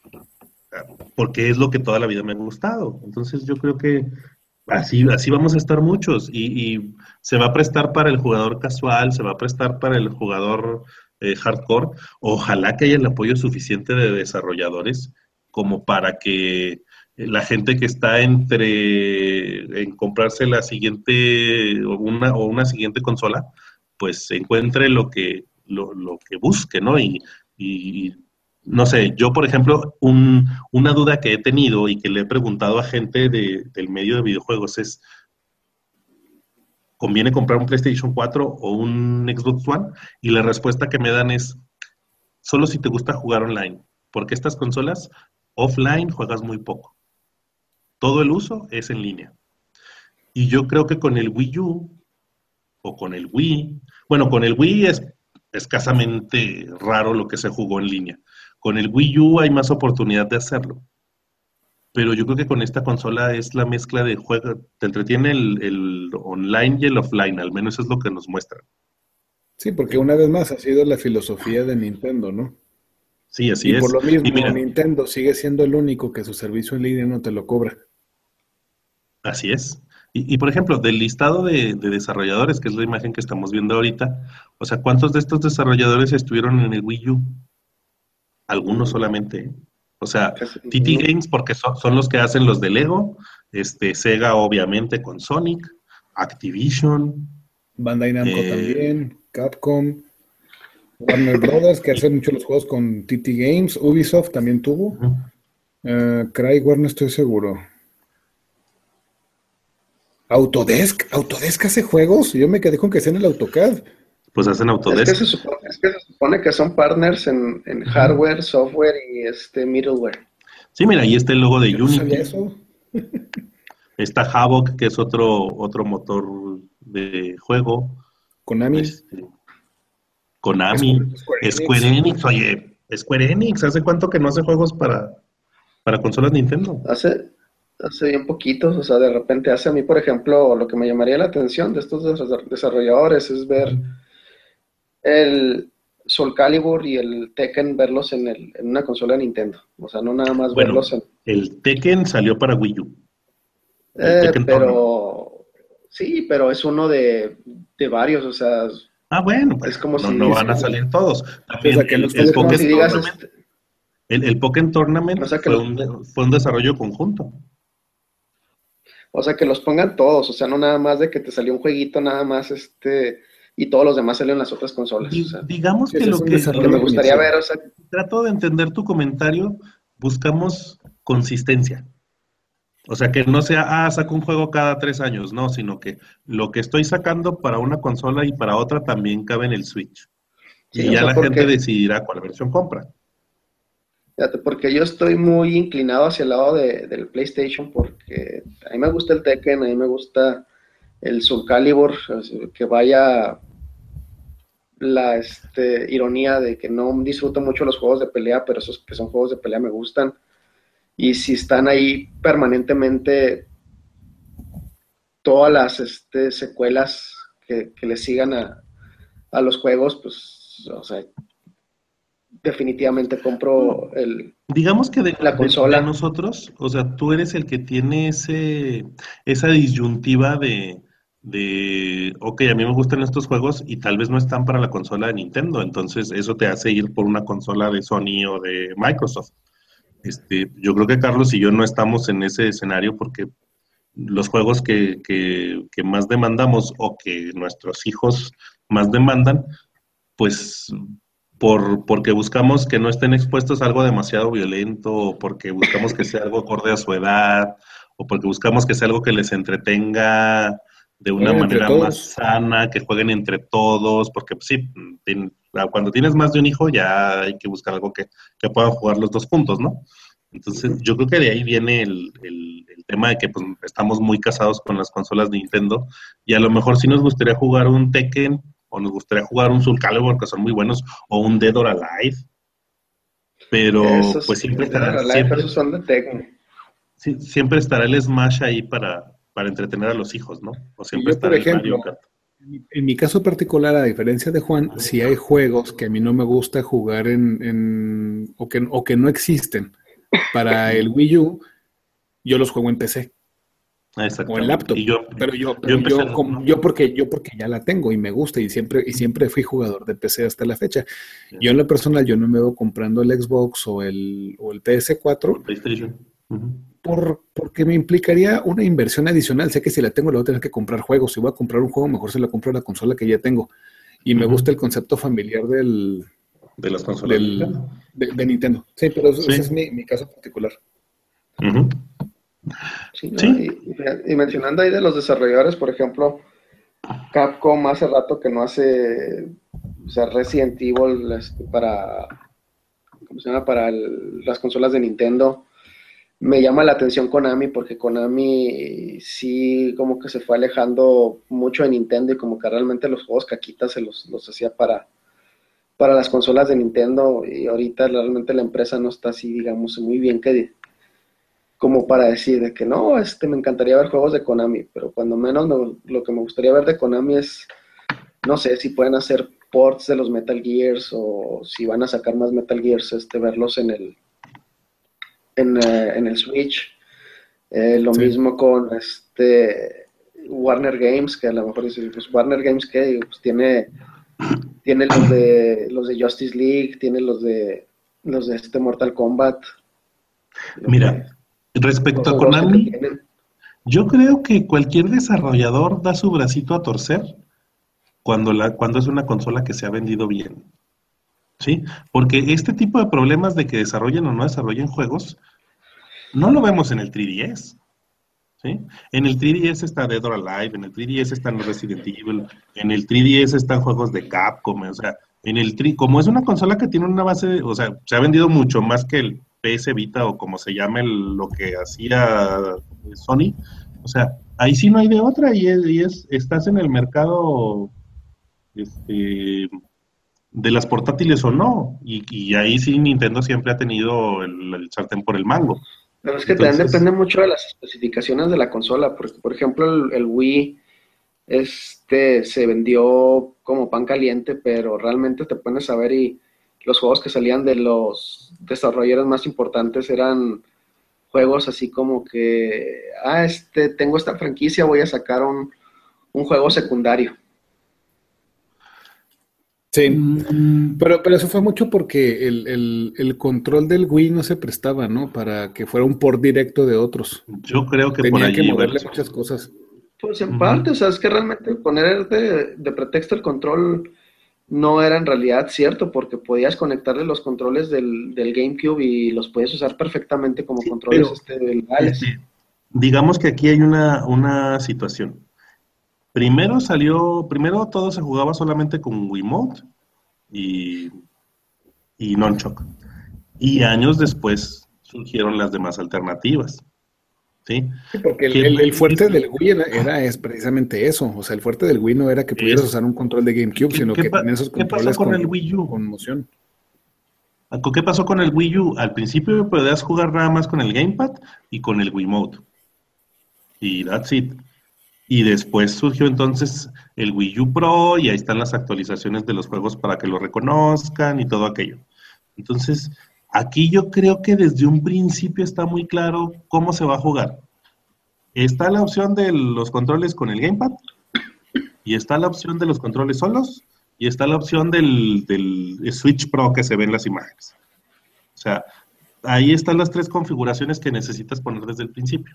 Porque es lo que toda la vida me ha gustado. Entonces, yo creo que Así, así vamos a estar muchos y, y se va a prestar para el jugador casual, se va a prestar para el jugador eh, hardcore. Ojalá que haya el apoyo suficiente de desarrolladores como para que la gente que está entre en comprarse la siguiente o una, o una siguiente consola, pues encuentre lo que, lo, lo que busque, ¿no? Y, y no sé, yo por ejemplo, un, una duda que he tenido y que le he preguntado a gente de, del medio de videojuegos es, ¿conviene comprar un PlayStation cuatro o un Xbox One? Y la respuesta que me dan es, solo si te gusta jugar online, porque estas consolas offline juegas muy poco. Todo el uso es en línea. Y yo creo que con el Wii U o con el Wii, bueno, con el Wii es escasamente raro lo que se jugó en línea. Con el Wii U hay más oportunidad de hacerlo. Pero yo creo que con esta consola es la mezcla de juego, te entretiene el, el online y el offline, al menos es lo que nos muestran. Sí, porque Sí, una vez más ha sido la filosofía de Nintendo, ¿no? sí, así Y por es. lo Y mismo, mira, Nintendo sigue siendo el único que su servicio en línea no te lo cobra. así es. Y, y, por ejemplo, del listado de, de desarrolladores, que es la imagen que estamos viendo ahorita, o sea, ¿cuántos de estos desarrolladores estuvieron en el Wii U? Algunos solamente, ¿eh? O sea, Casi T T ninguno. Games, porque son, son los que hacen los de Lego, este, Sega obviamente con Sonic, Activision, Bandai Namco eh, también, Capcom, Warner Brothers, que hace mucho los juegos con T T Games, Ubisoft también tuvo. ujú. Uh, Crytek no estoy seguro. Autodesk, Autodesk hace juegos. Yo me quedé con que sea en el AutoCAD. Pues hacen Es que Autodesk. se supone, es que se supone que son partners en, en Ujú. hardware, software y este middleware. Sí, mira, ahí está el logo de Yo no sabía Unity. eso. Está Havok, que es otro, otro motor de juego. Konami, Este, Konami, Square, Square Square Enix. Enix. Oye, Square Enix, ¿hace cuánto que no hace juegos para, para consolas Nintendo? Hace, hace bien poquitos, o sea, de repente hace a mí, por ejemplo, lo que me llamaría la atención de estos desa- desarrolladores es ver Ujú. el Soul Calibur y el Tekken, verlos en, el, en una consola de Nintendo. O sea, no nada más Bueno, verlos en... el Tekken salió para Wii U, el Eh, Tekken Tournament. pero sí, pero es uno de, de varios, o sea, Ah, bueno, pues es como no, si, no Sí, van sí, a sí. salir todos. O sea, También que no el, está el es como si Pokémon digas, descontinuado. Tournament, este, el, el Pokémon Tournament o sea, que fue los, un, fue un desarrollo conjunto. o sea, que los pongan todos, o sea, no nada más de que te salió un jueguito, nada más, este, y todos los demás salieron en las otras consolas, o Di- sea, digamos Sí, que ese es lo un que, que lo me desarrollo que gustaría limitado. ver, o sea, trato de entender tu comentario, buscamos consistencia. O sea, que no sea, ah, saco un juego cada tres años, no, sino que lo que estoy sacando para una consola y para otra también cabe en el Switch. sí, Y o ya sea, la gente porque, decidirá cuál versión compra. fíjate, porque yo estoy muy inclinado hacia el lado de, del PlayStation, porque a mí me gusta el Tekken, a mí me gusta el Soul Calibur, o sea, que vaya la este, ironía de que no disfruto mucho los juegos de pelea, pero esos que son juegos de pelea me gustan. Y si están ahí permanentemente todas las este, secuelas que, que le sigan a, a los juegos, pues, o sea, definitivamente compro el, Digamos que de, la de, consola. de nosotros, o sea, tú eres el que tiene ese, esa disyuntiva de, de, ok, a mí me gustan estos juegos y tal vez no están para la consola de Nintendo, entonces eso te hace ir por una consola de Sony o de Microsoft. Este, yo creo que Carlos y yo no estamos en ese escenario porque los juegos que, que, que más demandamos o que nuestros hijos más demandan, pues por, porque buscamos que no estén expuestos a algo demasiado violento, o porque buscamos que sea algo acorde a su edad, o porque buscamos que sea algo que les entretenga de una Jueguen entre manera más todos. sana, que jueguen entre todos, porque pues, sí, ten- cuando tienes más de un hijo ya hay que buscar algo que, que puedan jugar los dos juntos, ¿no? Entonces, yo creo que de ahí viene el, el- el tema de que pues, estamos muy casados con las consolas de Nintendo y a lo mejor sí nos gustaría jugar un Tekken o nos gustaría jugar un Soul Calibur, que son muy buenos, o un Dead or Alive, pero Esos, pues siempre de estará, Life, siempre, esos son de Tecmo. sí, siempre estará el Smash ahí para, para entretener a los hijos, ¿no? O Y siempre yo, por estará el Mario ejemplo, Kart. en mi, en mi caso particular, a diferencia de Juan, si hay juegos que a mí no me gusta jugar en, en o, que, o que no existen para el Wii U, yo los juego en P C o en Exactamente. laptop. Y yo, Pero yo, yo pero empecé, yo, com- yo porque yo porque ya la tengo y me gusta y siempre, y siempre fui jugador de P C hasta la fecha. Yo en lo personal, yo no me veo comprando el Xbox o el, o el P S o cuatro el PlayStation. Ujú. por, porque me implicaría una inversión adicional. Sé que si la tengo, le voy a tener que comprar juegos. Si voy a comprar un juego, mejor se la compro a la consola que ya tengo. Y me Ujú. gusta el concepto familiar del, De las consolas de del, Nintendo. de, de Nintendo. Sí, pero eso- ese es Sí. mi, mi caso particular. Ujú. Sí, ¿no? Sí. Y, y- y mencionando ahí de los desarrolladores, por ejemplo, Capcom hace rato que no hace, o sea, Resident Evil este, para, ¿cómo se llama? Para el- las consolas de Nintendo. Me llama la atención Konami porque Konami sí como que se fue alejando mucho de Nintendo y como que realmente los juegos caquitas se los, los hacía para, para las consolas de Nintendo y ahorita realmente la empresa no está así, digamos, muy bien que como para decir de que no, este, me encantaría ver juegos de Konami, pero cuando menos me- lo que me gustaría ver de Konami es, no sé, si pueden hacer ports de los Metal Gears o si van a sacar más Metal Gears, este, verlos en el, en, eh, en el Switch. Eh, lo Sí. mismo con este Warner Games, que a lo mejor dices, pues Warner Games que pues tiene, tiene los de los de Justice League, tiene los de los de este Mortal Kombat, lo que, Mira, respecto todos a los juegos que te Konami, tienen. yo creo que cualquier desarrollador da su bracito a torcer cuando, la, cuando es una consola que se ha vendido bien, ¿sí? Porque este tipo de problemas de que desarrollen o no desarrollen juegos, no lo vemos en el tres D S, ¿sí? En el tres D S está Dead or Alive, en el tres D S están los Resident Evil, en el tres D S están juegos de Capcom, o sea, en el tri, como es una consola que tiene una base, de- o sea, se ha vendido mucho más que el P S Vita o como se llame el- lo que hacía Sony, o sea, ahí sí no hay de otra y, es, y es- estás en el mercado este, de las portátiles o no, y, y ahí sí Nintendo siempre ha tenido el, el sartén por el mango. Pero es que también Entonces, depende mucho de las especificaciones de la consola, porque por ejemplo el, el Wii este se vendió como pan caliente, pero realmente te pones a ver y los juegos que salían de los desarrolladores más importantes eran juegos así como que, ah, este, tengo esta franquicia, voy a sacar un, un juego secundario. Sí, mm, pero, pero eso fue mucho porque el, el, el control del Wii no se prestaba, ¿no? Para que fuera un port directo de otros. yo creo que por Tenía que allí iba el moverle asunto. muchas cosas. Pues en Ujú. parte, o sea, es que realmente poner de, de pretexto el control no era en realidad cierto, porque podías conectarle los controles del, del GameCube y los puedes usar perfectamente como Sí, controles pero este, legales. este, digamos que aquí hay una, una situación. Primero salió, primero todo se jugaba solamente con Wiimote y, y Nunchuk. Y años después surgieron las demás alternativas, ¿sí? Sí, porque el, Que, el- el fuerte que, del Wii era, era es precisamente eso. O sea, el fuerte del Wii no era que pudieras es- usar un control de GameCube, ¿qué, sino qué que pa- tenía esos qué pasó controles con el con, Wii U? con moción. ¿Qué pasó con el Wii U? Al principio podías jugar nada más con el Gamepad y con el Wiimote. Y that's it. Y después surgió entonces el Wii U Pro y ahí están las actualizaciones de los juegos para que lo reconozcan y todo aquello. Entonces, aquí yo creo que desde un principio está muy claro cómo se va a jugar. Está la opción de los controles con el Gamepad y está la opción de los controles solos y está la opción del, del Switch Pro que se ven las imágenes. O sea, ahí están las tres configuraciones que necesitas poner desde el principio.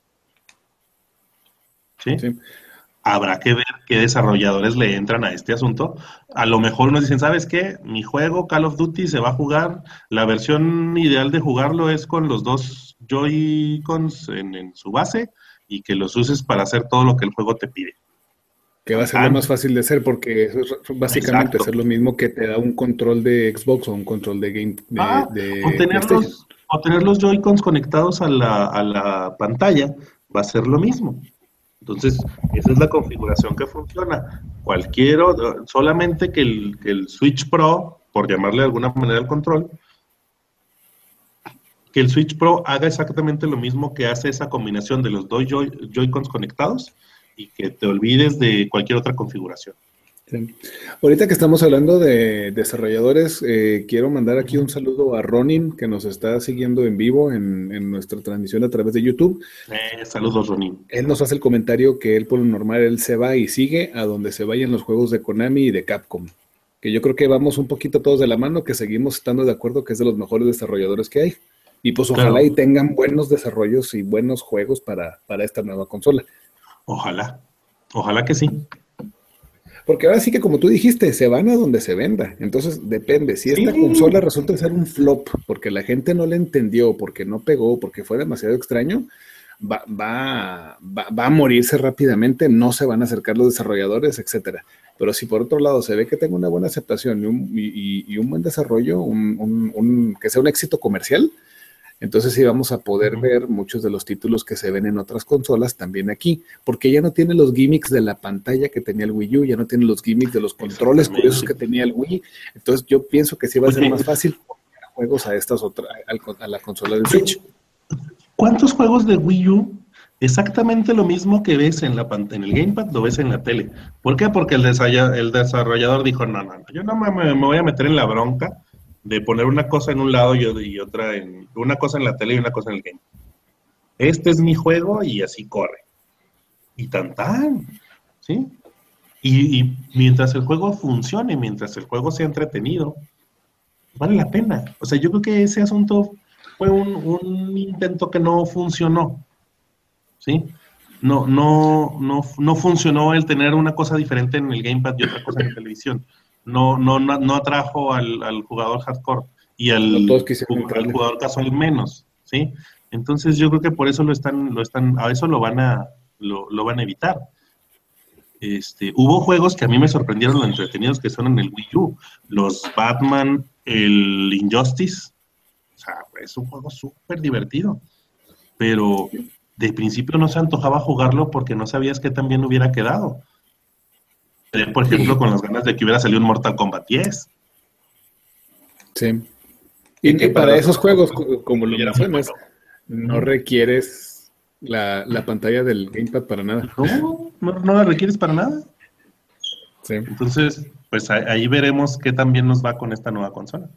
¿Sí? Sí. Habrá que ver qué desarrolladores le entran a este asunto. A lo mejor nos dicen, ¿sabes qué? Mi juego Call of Duty se va a jugar, la versión ideal de jugarlo es con los dos Joy-Cons en, en su base y que los uses para hacer todo lo que el juego te pide. Que va a ser ah, lo más fácil de hacer porque eso es básicamente exacto. Hacer lo mismo que te da un control de Xbox o un control de Game de, ah, de o, tener los, o tener los Joy-Cons conectados a la, a la pantalla va a ser lo mismo. Entonces, esa es la configuración que funciona. Cualquier, solamente que el, que el Switch Pro, por llamarle de alguna manera al control, que el Switch Pro haga exactamente lo mismo que hace esa combinación de los dos Joy, Joy-Cons conectados y que te olvides de cualquier otra configuración. Sí. Ahorita que estamos hablando de desarrolladores, eh, quiero mandar aquí un saludo a Ronin, que nos está siguiendo en vivo en, en nuestra transmisión a través de YouTube. Eh, saludos, Ronin. Él nos hace el comentario que él, por lo normal, él se va y sigue a donde se vayan los juegos de Konami y de Capcom. Que yo creo que vamos un poquito todos de la mano, que seguimos estando de acuerdo que es de los mejores desarrolladores que hay. Y pues ojalá claro. y tengan buenos desarrollos y buenos juegos para, para esta nueva consola. Ojalá, ojalá que sí. Porque ahora sí que, como tú dijiste, se van a donde se venda. Entonces, depende. Si esta sí. consola resulta ser un flop, porque la gente no la entendió, porque no pegó, porque fue demasiado extraño, va, va, va, va a morirse rápidamente, no se van a acercar los desarrolladores, etcétera. Pero si por otro lado se ve que tenga una buena aceptación y un, y, y un buen desarrollo, un, un, un, que sea un éxito comercial, entonces sí vamos a poder uh-huh. ver muchos de los títulos que se ven en otras consolas también aquí, porque ya no tiene los gimmicks de la pantalla que tenía el Wii U, ya no tiene los gimmicks de los controles curiosos que tenía el Wii. Entonces yo pienso que sí va a ser Oye. más fácil poner juegos a estas otras, a, a la consola del Switch. ¿Cuántos juegos de Wii U? Exactamente lo mismo que ves en la en el Gamepad, lo ves en la tele. ¿Por qué? Porque el desarrollador, el desarrollador dijo, no, no, no, yo no me, me, me voy a meter en la bronca de poner una cosa en un lado y, y otra en, una cosa en la tele y una cosa en el game. Este es mi juego y así corre. Y tan tan, ¿sí? Y, y mientras el juego funcione, mientras el juego sea entretenido, vale la pena. O sea, yo creo que ese asunto fue un, un intento que no funcionó, ¿sí? No, no, no, no funcionó el tener una cosa diferente en el gamepad y otra cosa en la televisión. No, no, no, no atrajo al, al jugador hardcore y al, no al jugador casual menos, ¿sí? Entonces yo creo que por eso lo están, lo están, a eso lo van a, lo, lo van a evitar. Este, hubo juegos que a mí me sorprendieron lo entretenidos que son en el Wii U, los Batman, el Injustice, o sea, es un juego súper divertido, pero de principio no se antojaba jugarlo porque no sabías qué tan bien hubiera quedado. Por ejemplo, sí. con las ganas de que hubiera salido un Mortal Kombat diez. Sí. Y, y que para, para esos juegos, juegos como lo mencionas, bueno. no requieres la, la pantalla del Gamepad para nada. No, no, no la requieres para nada. Sí. Entonces, pues ahí veremos qué tan bien nos va con esta nueva consola.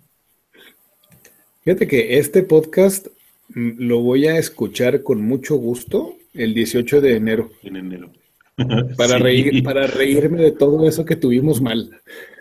Fíjate que este podcast lo voy a escuchar con mucho gusto el dieciocho de enero. En enero. Para, sí. reír, para reírme de todo eso que tuvimos mal.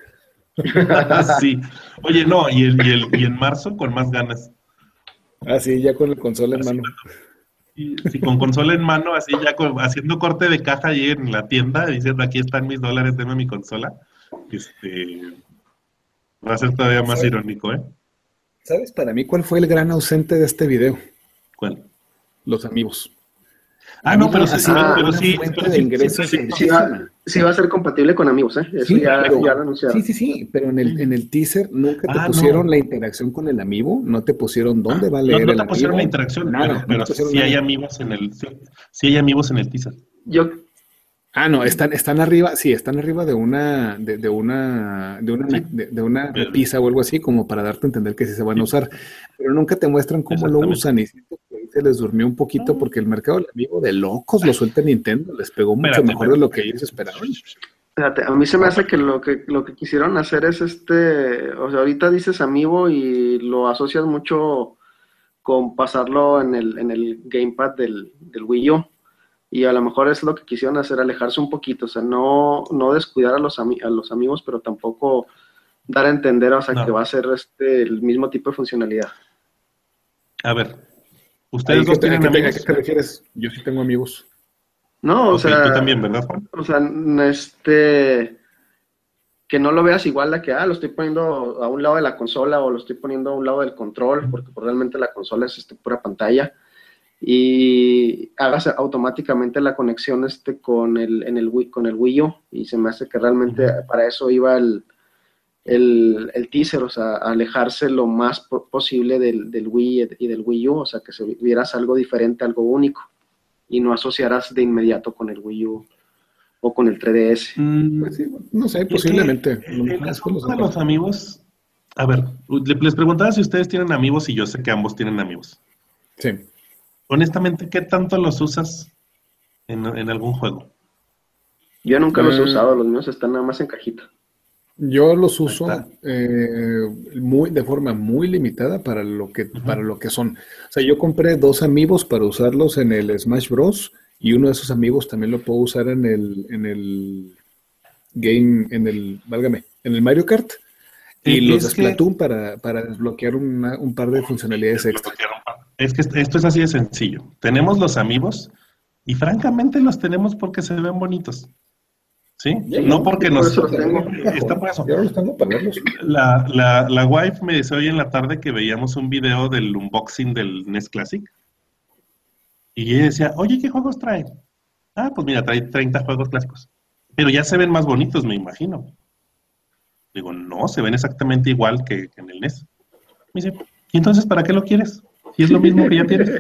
Sí. Oye, no, y, el, y, el, y en marzo con más ganas. Ah, sí, ya con la consola en así, mano. Sí, sí, con consola en mano, así ya con, haciendo corte de caja ahí en la tienda, diciendo aquí están mis dólares, denme mi consola. Este, va a ser todavía más ¿sabes? Irónico, ¿eh? ¿Sabes para mí cuál fue el gran ausente de este video? ¿Cuál? Los amigos. Ah, no, pero, sí, ah, pero sí, pero sí, sí, sí, sí, va, sí va a ser compatible con amigos, ¿eh? Eso sí, ya, pero, ya lo anunciaron. Sí, sí, sí, pero en el, en el teaser nunca te ah, pusieron no. la interacción con el amiibo, no te pusieron dónde va a leer no, no el te pusieron amiibo. la interacción, nada, pero, pero no sí nada. hay amigos en el, sí, sí hay amigos en el teaser. Yo, Ah, no, están, están arriba, sí, están arriba de una, de, de una, de una, Sí, de, de una pero- repisa o algo así, como para darte a entender que sí se van a usar, pero nunca te muestran cómo lo exactamente. usan y siento que ahí se les durmió un poquito No, porque el mercado del amigo de locos lo suelta Nintendo, les pegó mucho espérate, mejor de espérate. lo que ellos esperaban. Fíjate, a mí se me hace que lo que lo que quisieron hacer es este, o sea, ahorita dices Amiibo y lo asocias mucho con pasarlo en el, en el gamepad del, del Wii U. Y a lo mejor es lo que quisieron hacer, alejarse un poquito, o sea, no, no descuidar a los, ami- a los amigos, pero tampoco dar a entender, o sea, que va No, a ser este, el mismo tipo de funcionalidad. a ver, Ahí, ¿ustedes ¿qué dos te- ¿a tienen qué te, a qué amigos? te refieres? Yo sí tengo amigos. No, o Ok, tú sea, también, ¿verdad, Juan? o sea, este, que no lo veas igual de que, ah, lo estoy poniendo a un lado de la consola o lo estoy poniendo a un lado del control, porque pues, realmente la consola es este, pura pantalla, y hagas automáticamente la conexión este, con, el, en el Wii, con el Wii U, y se me hace que realmente Ujú. para eso iba el, el, el teaser, o sea, alejarse lo más po- posible del, del Wii y del Wii U, o sea, que se vieras algo diferente, algo único, y no asociaras de inmediato con el Wii U o con el tres D S. Mm, Pues sí, no sé, es que posiblemente, a lo el mejor después lo asunto de sacan. los amigos, a ver, le- les preguntaba si ustedes tienen amigos y yo sé que ambos tienen amigos. Sí. Honestamente, ¿qué tanto los usas en, en algún juego? Yo nunca los he Ah, usado, los míos están nada más en cajita. yo los Ahí está. uso eh, muy, de forma muy limitada para lo que, para Ujú. lo que son. O sea, yo compré dos amigos para usarlos en el Smash Bros. Y uno de esos amigos también lo puedo usar en el, en el game, en el, válgame, en el Mario Kart. Y E- los de Es que, Splatoon para, para desbloquear una- un par de funcionalidades extra. es que esto es así de sencillo. Tenemos los amigos y francamente los tenemos porque se ven bonitos, ¿sí? Yo No no, porque yo por nos... eso los tengo en eh, un Está cajón. por eso. Yo no los tengo para verlos. La, la, la wife me dice hoy en la tarde que veíamos un video del unboxing del N E S Classic y ella decía, oye, ¿qué juegos trae? Ah, pues mira, trae treinta juegos clásicos. Pero ya se ven más bonitos, me imagino. Digo, no, se ven exactamente igual que, que en el N E S. Me dice, ¿y entonces para qué lo quieres? Si es lo mismo que ya tienes.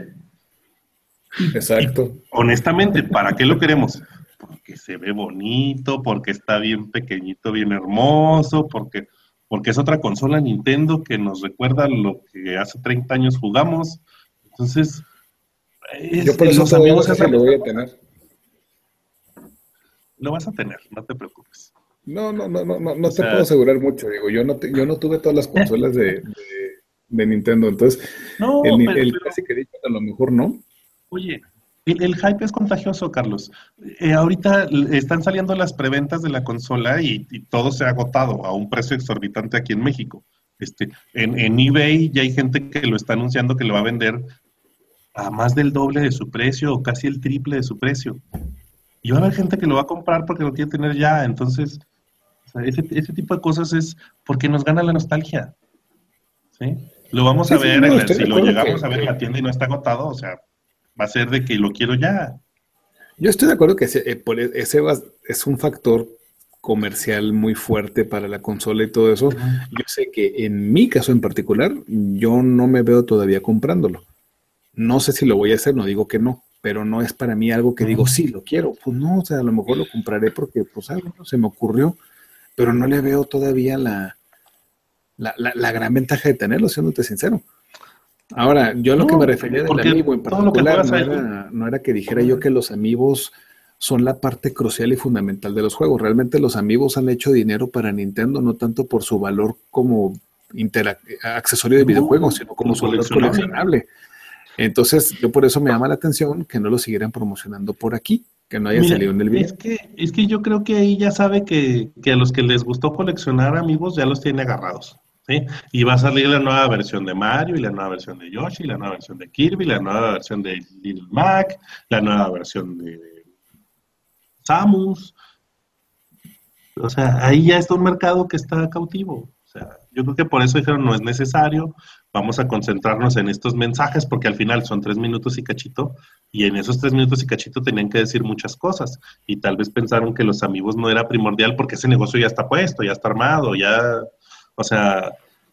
Y, y Exacto. honestamente, ¿para qué lo queremos? Porque se ve bonito, porque está bien pequeñito, bien hermoso, porque, porque es otra consola Nintendo que nos recuerda lo que hace treinta años jugamos. Entonces, Yo es, por eso los todavía no amigos sé es si la lo misma voy a cosa. tener. Lo vas a tener, no te preocupes. No, no, no, no, no, O no te puedo sea, asegurar mucho. Digo, yo no, te- yo no tuve todas las consolas de, de, de Nintendo. Entonces, el, no, ni- pero, el pero Classic Edition a lo mejor no. oye, el, el hype es contagioso, Carlos. Eh, ahorita l- están saliendo las preventas de la consola y, y todo se ha agotado a un precio exorbitante aquí en México. Este, en, en eBay ya hay gente que lo está anunciando que lo va a vender a más del doble de su precio o casi el triple de su precio. Y va a haber gente que lo va a comprar porque lo quiere tener ya. Entonces, o sea, ese, ese tipo de cosas es porque nos gana la nostalgia. ¿Sí? Lo vamos a Sí, sí, ver, no, en la- estoy de si lo acuerdo llegamos que, a ver en que- la tienda y no está agotado, o sea, va a ser de que lo quiero ya. yo estoy de acuerdo que ese, eh, por e- ese va- es un factor comercial muy fuerte para la consola y todo eso. Ujú. Yo sé que en mi caso en particular, yo no me veo todavía comprándolo. No sé si lo voy a hacer, no digo que no, pero no es para mí algo que digo, Ujú. sí, lo quiero. Pues no, o sea, a lo mejor lo compraré porque pues algo no se me ocurrió, pero no le veo todavía la, la, la, la gran ventaja de tenerlo, siéndote sincero. Ahora, yo lo que me No, refería del porque amiibo en todo lo que particular juegas no ahí, era, no era que dijera yo que los amigos son la parte crucial y fundamental de los juegos. Realmente los amigos han hecho dinero para Nintendo, no tanto por su valor como interac- accesorio de videojuegos, no, sino como como su valor coleccionable. coleccionable. Entonces, yo por eso me llama la atención que no lo siguieran promocionando por aquí, que no haya Mira, salido en el es video. que, es que yo creo que ahí ya sabe que, que a los que les gustó coleccionar amigos ya los tiene agarrados, ¿sí? Y va a salir la nueva versión de Mario, y la nueva versión de Yoshi, la nueva versión de Kirby, la nueva versión de Little Mac, la nueva versión de Samus. O sea, ahí ya está un mercado que está cautivo. O sea, yo creo que por eso dijeron no es necesario, vamos a concentrarnos en estos mensajes porque al final son tres minutos y cachito y en esos tres minutos y cachito tenían que decir muchas cosas y tal vez pensaron que los amigos no era primordial porque ese negocio ya está puesto, ya está armado, ya, o sea,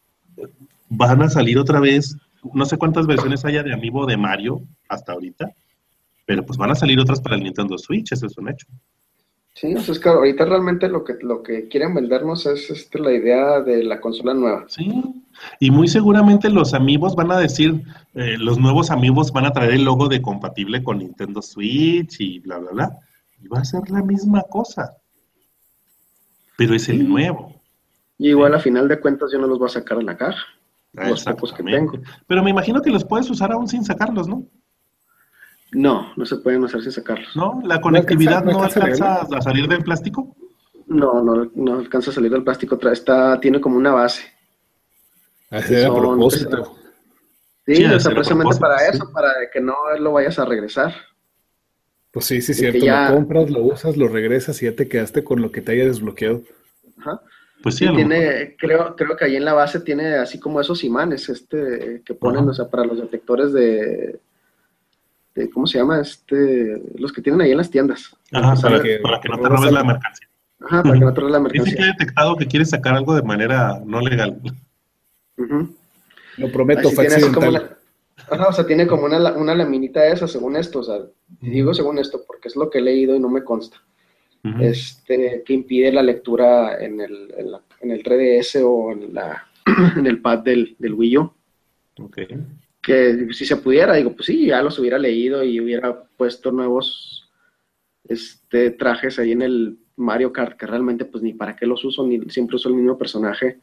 van a salir otra vez, no sé cuántas versiones haya de Amiibo de Mario hasta ahorita, pero pues van a salir otras para el Nintendo Switch, eso es un hecho. Sí, o sea, es que ahorita realmente lo que, lo que quieren vendernos es este, la idea de la consola nueva. Sí, y muy seguramente los amigos van a decir, eh, los nuevos amigos van a traer el logo de compatible con Nintendo Switch y bla, bla, bla. Y va a ser la misma cosa, pero es el Sí. nuevo. Y igual ¿Sí? a final de cuentas yo no los voy a sacar en la caja, Ah, los pocos que tengo. exactamente. Pero me imagino que los puedes usar aún sin sacarlos, ¿no? No, no se pueden usar sin sacarlos. ¿No? ¿La ¿No alcanza, conectividad no no alcanza a alcanza leerlo? a salir del plástico? No, no, no alcanza a salir del plástico. Tra- Está, tiene como una base, que Hacer a son, que se- propósito. Sí, sí, ha de o sea, ser a precisamente propósito, para sí. eso, para que no lo vayas a regresar. Pues sí, sí, es De que cierto. Lo ya, compras, lo usas, lo regresas y ya te quedaste con lo que te haya desbloqueado. ajá. Pues sí, a Sí, lo mejor. tiene, creo, creo que ahí en la base tiene así como esos imanes, este, que Ajá. ponen, o sea, para los detectores de, de, ¿cómo se llama? Este, los que tienen ahí en las tiendas. El que Ajá, para, sale, Que para que no te robas robes la algo. mercancía. ajá, para que no te robes la Dice que mercancía. ha detectado que quieres sacar algo de manera no legal. Ujú. Lo Ahí prometo, sí fue tiene así como accidental. una, ajá, o sea, tiene como una, la- una laminita esa, según esto, o sea, y Ujú, digo según esto porque es lo que he leído y no me consta, ujú. este, que impide la lectura en el, en la- en el tres D S o en, la, en el pad del, del Wii U. Ok. Que si se pudiera, digo, pues sí, ya los hubiera leído y hubiera puesto nuevos este, trajes ahí en el Mario Kart, que realmente pues ni para qué los uso, ni siempre uso el mismo personaje.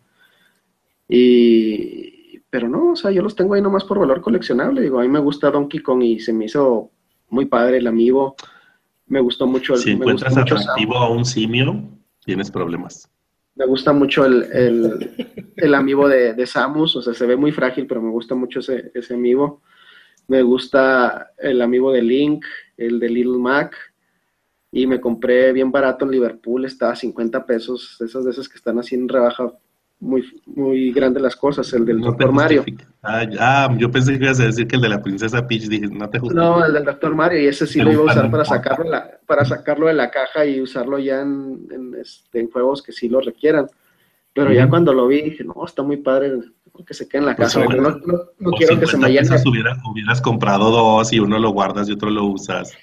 Y, pero no, o sea, yo los tengo ahí nomás por valor coleccionable. Digo, a mí me gusta Donkey Kong y se me hizo muy padre el amiibo. Me gustó mucho, el, Si me gustó encuentras mucho Sam, atractivo a un simio, tienes problemas. me gusta mucho el, el, el amiibo de, de Samus, o sea, se ve muy frágil, pero me gusta mucho ese, ese amiibo. Me gusta el amiibo de Link, el de Little Mac, y me compré bien barato en Liverpool, estaba a cincuenta pesos, esas de esas que están así en rebaja, muy, muy grandes las cosas, el del No te Doctor Mario. justifica. Ah, ah, yo pensé que ibas a decir que el de la princesa Peach, dije, no te No, justifica. el del Doctor Mario, y ese sí Te lo iba a gusta, no usar para importa. sacarlo, de la, para sacarlo de la caja y usarlo ya en, en, este, en juegos que sí lo requieran. Pero ya Ujú. cuando lo vi, dije, no, está muy padre que se quede en la Pues caja, porque tráelo. no, no, no Por quiero que se me cincuenta pesos llene. hubiera- hubieras comprado dos y uno lo guardas y otro lo usas.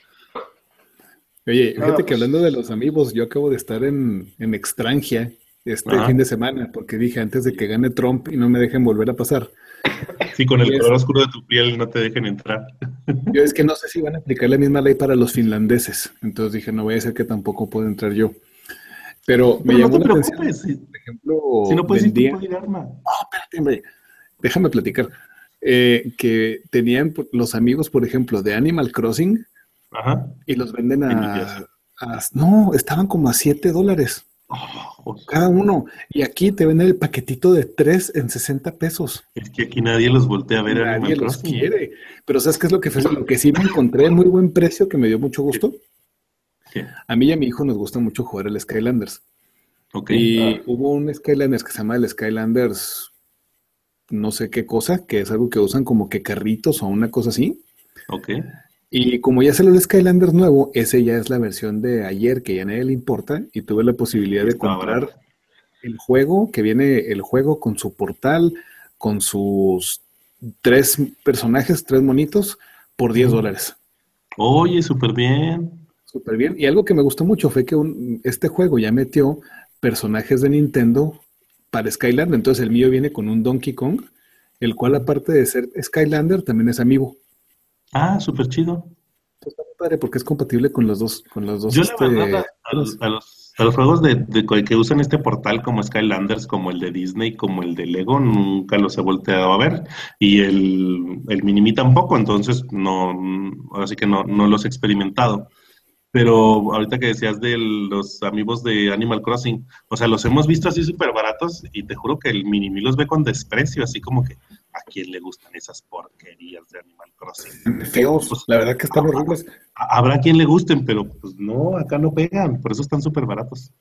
Oye, No, fíjate que hablando de pues, los amigos, yo acabo de estar en, en Extranjia este fin Ajá. de semana, porque dije antes de que gane Trump y no me dejen volver a pasar. Sí, con el Y color es, oscuro de tu piel no te dejen entrar. yo es que no sé si van a aplicar la misma ley para los finlandeses, entonces dije, no voy a ser que tampoco pueda entrar yo. Pero me Pero no llamó te la atención, preocupes. Si, por si ejemplo, no puedes ir tú, vendían, puede ir Arma. oh, espérate, hombre, déjame platicar, eh, que tenían por- los amigos, por ejemplo, de Animal Crossing Ajá. y los venden En a, limpias. a- no, estaban como a siete dólares. Oh, Cada uno. Y aquí te venden el paquetito de tres en sesenta pesos. es que aquí nadie los voltea a Y ver nadie Animal los Crossing, ¿eh? quiere. Pero ¿sabes qué es lo que, fue- lo que sí me encontré a muy buen precio, que me dio mucho ¿Qué? gusto? ¿Qué? A mí y a mi hijo nos gusta mucho jugar el Skylanders. Ok, Y hubo un Skylanders que se llama el Skylanders no sé qué cosa, que es algo que usan como que carritos o una cosa así. ok. Y como ya salió el Skylanders nuevo, ese ya es la versión de ayer que ya a nadie le importa y tuve la posibilidad Y de estaba barato. comprar el juego, que viene el juego con su portal, con sus tres personajes, tres monitos, por diez Ujú. dólares. Oye, súper bien. Súper bien. Y algo que me gustó mucho fue que un- este juego ya metió personajes de Nintendo para Skylander. Entonces el mío viene con un Donkey Kong, el cual aparte de ser Skylander, también es amiibo. Ah, súper chido. Entonces, está muy padre porque es compatible con los dos, con los dos, Yo la verdad este, a, sistemas. a- a los, a los juegos de, de co- que usan este portal como Skylanders, como el de Disney, como el de Lego, nunca los he volteado a ver. Y el, el Minimi tampoco, entonces no, ahora sí que no, no los he experimentado. Pero ahorita que decías de los amigos de Animal Crossing, o sea, los hemos visto así súper baratos y te juro que el Minimi los ve con desprecio, así como que a quién le gustan esas porquerías de Animal Crossing. Feos, Pues la verdad que están a- horribles. a- habrá quien le gusten, pero pues no, acá no pegan, por eso están súper baratos.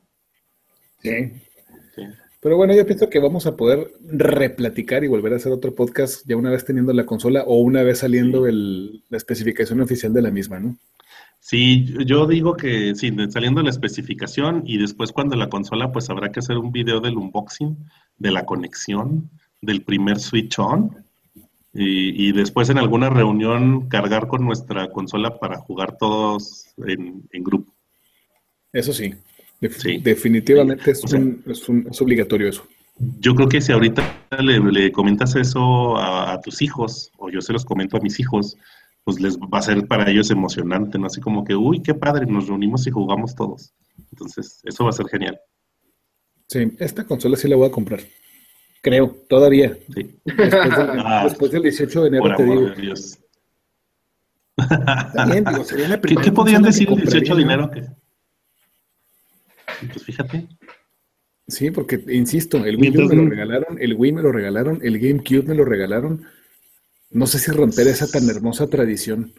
Sí. Sí. Pero bueno, yo pienso que vamos a poder replaticar y volver a hacer otro podcast ya una vez teniendo la consola o una vez saliendo Sí. el, la especificación oficial de la misma, ¿no? Sí, yo yo digo que sí, de- saliendo la especificación y después cuando la consola, pues habrá que hacer un video del unboxing, de la conexión, del primer switch on y, y después en alguna reunión cargar con nuestra consola para jugar todos en, en grupo. Eso sí, Def- Sí. definitivamente es, O sea, un, es, un- es obligatorio eso. yo creo que si ahorita le, le comentas eso a, a tus hijos, o yo se los comento a mis hijos, pues les va a ser para ellos emocionante, ¿no? Así como que, uy, qué padre, nos reunimos y jugamos todos. Entonces, eso va a ser genial. Sí, esta consola sí la voy a comprar. Creo, todavía. Sí. Después del, Ah, después del dieciocho de enero por te digo. amor de Dios. Está bien, digo, sería la ¿Qué, primera qué podían consola que decir el dieciocho de compraría, ¿no? enero? Que, pues fíjate, Sí, porque, insisto, el Wii U mientras... me lo regalaron, el Wii me lo regalaron, el GameCube me lo regalaron. No sé si romper esa tan hermosa tradición.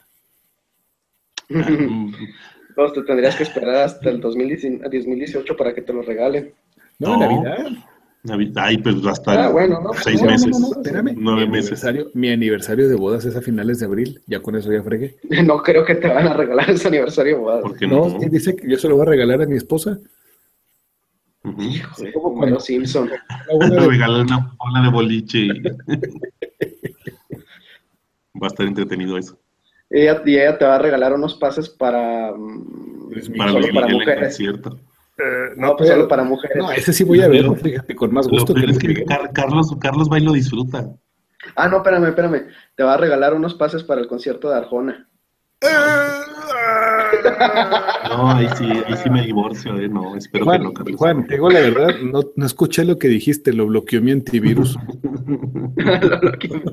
mm, Entonces te tendrías que esperar hasta el dos mil dieciocho para que te lo regalen. No, No. Navidad. Navi- Ay, pues hasta Ah, el- bueno, no, pues seis No, no, meses, no, no, espérame. Mi nueve meses. aniversario, mi aniversario de bodas es a finales de abril. Ya con eso ya fregué. No creo que te van a regalar ese aniversario, bodas. ¿Por qué No, no? sí, dice que yo se lo voy a regalar a mi esposa. Ujú. Híjole, como Homero cuando- Simpson. La boda de- Regalar una bola de boliche y va a estar entretenido eso. Ella, y ella te va a regalar unos pases para... mm, Luis Miguel. Para solo Luis para Miguel en mujeres. concierto. Eh, No, pues pero- solo para mujeres. No, ese sí voy a ver, Lo- fíjate, con más Lo gusto que peor es Luis que Miguel. Car- Carlos, Carlos va y lo disfruta. Ah, no, espérame, espérame. Te va a regalar unos pases para el concierto de Arjona. No, ahí sí, ahí sí me divorcio, eh. No, espero que Juan, no, Carlos. Juan, te digo la verdad, no, no escuché lo que dijiste, lo bloqueó mi antivirus. Lo- lo que-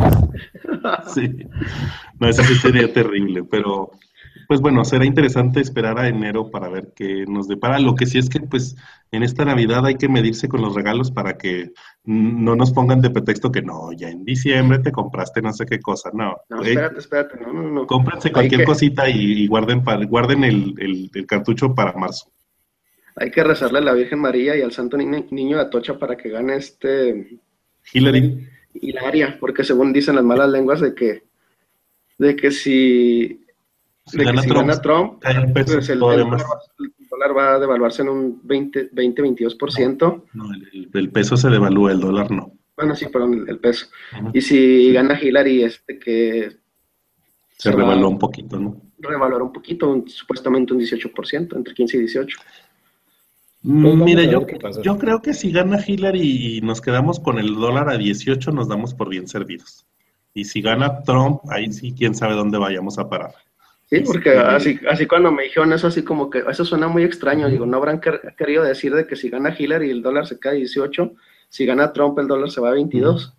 Sí. No, eso sí sería terrible, pero pues bueno, será interesante esperar a enero para ver qué nos depara. Lo que sí es que pues en esta Navidad hay que medirse con los regalos para que mm, no nos pongan de pretexto que no, ya en diciembre te compraste no sé qué cosa. No, No, eh, espérate, espérate. No, no, no. cómprense Hay cualquier que, cosita y, y guarden, para, guarden el, el- el cartucho para marzo. hay que rezarle a la Virgen María y al Santo Niño, Niño de Atocha para que gane este Hillary, Hilaria, porque según dicen las malas lenguas de que, de que si, si de que gana si Trump, gana Trump, cae el peso pues el, el todavía dólar, más. va, el dólar va a devaluarse en un veinte, veinte, veintidós por ciento. No, el, el peso se devalúa, el dólar no. Bueno, sí, perdón, el, el peso. Ujú. Y si gana Hillary, este que Se se va revaluó a un poquito, ¿no? revaluar un poquito, un- supuestamente un dieciocho por ciento, entre quince y dieciocho. Mm, vamos Mira, a ver yo, qué pasa. yo creo que si gana Hillary y nos quedamos con el dólar a dieciocho, nos damos por bien servidos. Y si gana Trump, ahí sí, quién sabe dónde vayamos a parar. Sí, porque Este, así, así cuando me dijeron eso, así como que eso suena muy extraño. Digo, no habrán quer- querido decir de que si gana Hillary el dólar se cae a dieciocho, si gana Trump el dólar se va a veintidós.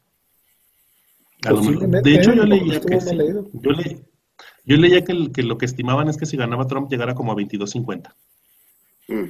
a lo mejor- Posiblemente, de hecho, yo ¿eh? leía Estuvo que mal sí. leído. Yo, le- yo leía que, el- que lo que estimaban es que si ganaba Trump llegara como a veintidós cincuenta. Mm.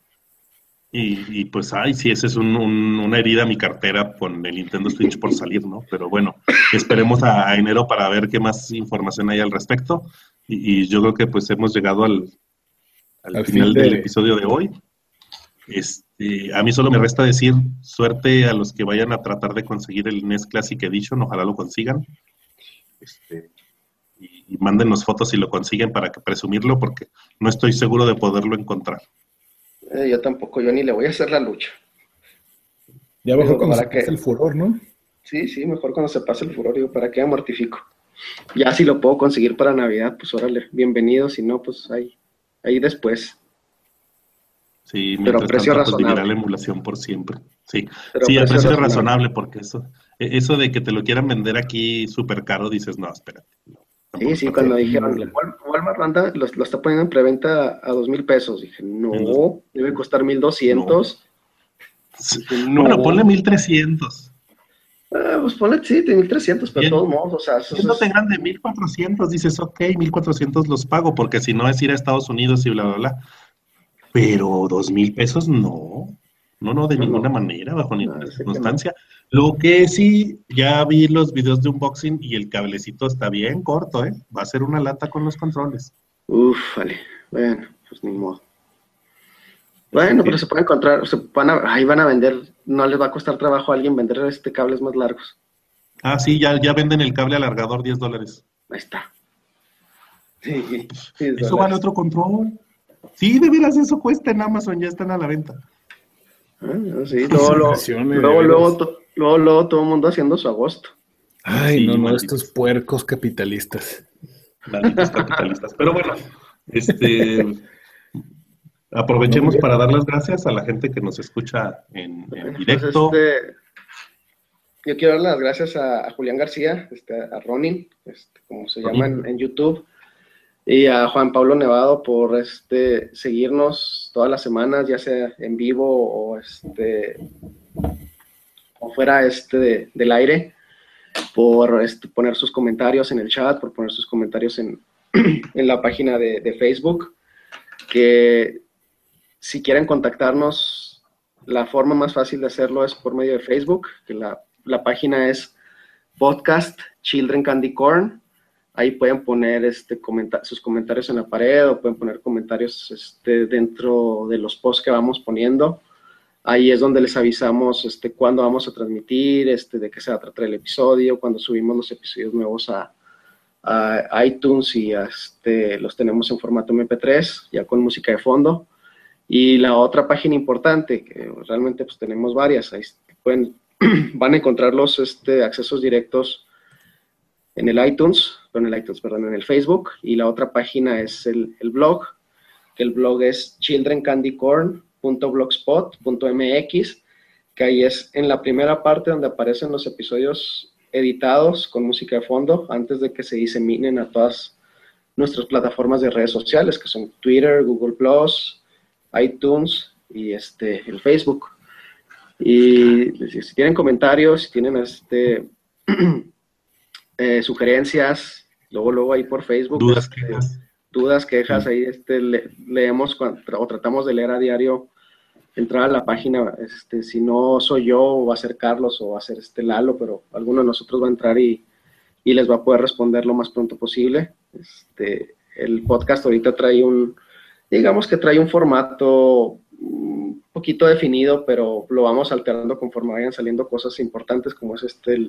Y, y pues, ay, sí, esa es un- un- una herida a mi cartera con el Nintendo Switch por salir, ¿no? Pero bueno, esperemos a, a enero para ver qué más información hay al respecto. Y, y yo creo que pues hemos llegado al, al Al final fin de- del episodio de hoy. Este, a mí solo me resta decir suerte a los que vayan a tratar de conseguir el N E S Classic Edition, ojalá lo consigan. Este, y, y mándenos fotos si lo consiguen para que presumirlo, porque no estoy seguro de poderlo encontrar. Eh, yo tampoco, yo ni le voy a hacer la lucha. Ya bajó Pero cuando se para que- pasa el furor, ¿no? Sí, sí, mejor cuando se pase el furor, digo, ¿para qué me mortifico? Ya si lo puedo conseguir para Navidad, pues órale, bienvenido, si no, pues ahí, ahí después. Sí, Pero mientras precio tanto, pues razonable. vivirá la emulación por siempre. Sí, Pero sí, a precio precio razonable. razonable, porque eso, e- eso de que te lo quieran vender aquí súper caro, dices, no, espérate. no, tampoco Sí, sí, está cuando bien. dijeron, Wal- Walmart anda, lo, lo está poniendo en preventa a dos mil pesos. Dije, no, debe costar mil doscientos. Sí. Dije, no. Bueno, ponle mil trescientos. Ah, pues ponle, sí, de mil trescientos, pero de Bien. todos modos, o sea, eso, eso Siéndote es- grande, mil cuatrocientos, dices, ok, mil cuatrocientos los pago, porque si no es ir a Estados Unidos y bla, bla, bla. Pero dos mil pesos, no. No, no, de No, ninguna no. manera, bajo No, ninguna ese que circunstancia. Lo que sí, ya vi los videos de unboxing y el cablecito está bien corto, ¿eh? Va a ser una lata con los controles. Uf, vale. Bueno, pues ni modo. Bueno, pero se puede encontrar, se van a, ahí van a vender, no les va a costar trabajo a alguien vender este cables más largos. Ah, sí, ya, ya venden el cable alargador, diez dólares. Ahí está. Sí, Eso vale otro control. Sí, de veras, eso cuesta en Amazon, ya están a la venta. Ah, sí, luego, luego, Impresiones, luego, de luego, veras. to- luego, luego todo el mundo haciendo su agosto. Ay, Sí, no, no, malditos. estos puercos capitalistas. Malditos capitalistas. Pero bueno, este. aprovechemos para dar las gracias a la gente que nos escucha en, en directo. Pues este, yo quiero dar las gracias a, a Julián García, este, a Ronin, este, como se llama en, en YouTube, y a Juan Pablo Nevado por este, seguirnos todas las semanas, ya sea en vivo o, este, o fuera este, de, del aire, por este, poner sus comentarios en el chat, por poner sus comentarios en, en la página de, de Facebook, que si quieren contactarnos, la forma más fácil de hacerlo es por medio de Facebook, que la, la página es Podcast Children Candy Corn. Ahí pueden poner este, comenta sus comentarios en la pared o pueden poner comentarios este, dentro de los posts que vamos poniendo. Ahí es donde les avisamos este, cuándo vamos a transmitir, este, de qué se va a tratar el episodio, cuando subimos los episodios nuevos a, a iTunes y a, este, los tenemos en formato eme pe tres, ya con música de fondo. Y la otra página importante, que realmente pues tenemos varias, ahí pueden, van a encontrar los este, accesos directos en el iTunes, en el iTunes, perdón, en el Facebook, y la otra página es el, el blog, que el blog es children candy corn punto blogspot punto eme equis, que ahí es en la primera parte donde aparecen los episodios editados con música de fondo, antes de que se diseminen a todas nuestras plataformas de redes sociales, que son Twitter, Google plus, iTunes y este, el Facebook. Y si tienen comentarios, si tienen este, eh, sugerencias, luego, luego ahí por Facebook. Dudas, este, quejas. Dudas, quejas, sí. Ahí este, le, leemos cuando, o tratamos de leer a diario, entrar a la página, este, si no soy yo, o va a ser Carlos, o va a ser este Lalo, pero alguno de nosotros va a entrar y, y les va a poder responder lo más pronto posible. Este, el podcast ahorita trae un, digamos que trae un formato un poquito definido, pero lo vamos alterando conforme vayan saliendo cosas importantes, como es este el,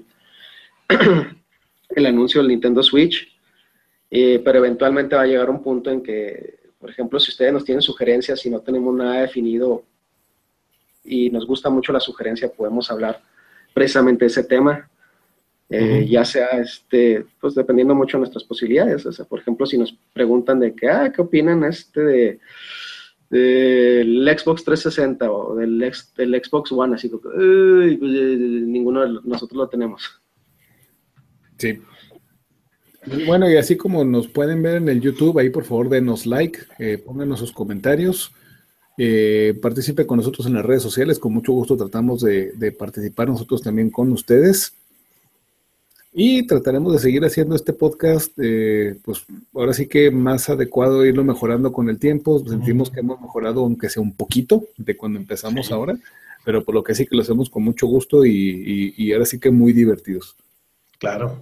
el anuncio del Nintendo Switch, eh, pero eventualmente va a llegar un punto en que, por ejemplo, si ustedes nos tienen sugerencias y no tenemos nada definido y nos gusta mucho la sugerencia, podemos hablar precisamente de ese tema. Eh, uh-huh. Ya sea, este, pues dependiendo mucho de nuestras posibilidades. O sea, por ejemplo, si nos preguntan de que, ah, ¿qué opinan este de, de del Xbox trescientos sesenta o del, ex, del Xbox One? Así que, uy, pues, eh, ninguno de nosotros lo tenemos. Sí. Bueno, y así como nos pueden ver en el YouTube, ahí por favor denos like, eh, pónganos sus comentarios, eh, participe con nosotros en las redes sociales, con mucho gusto tratamos de, de participar nosotros también con ustedes. Y trataremos de seguir haciendo este podcast, eh, pues ahora sí que más adecuado irlo mejorando con el tiempo. Sentimos que hemos mejorado, aunque sea un poquito, de cuando empezamos sí. ahora, pero por lo que sí que lo hacemos con mucho gusto y, y, y ahora sí que muy divertidos. Claro.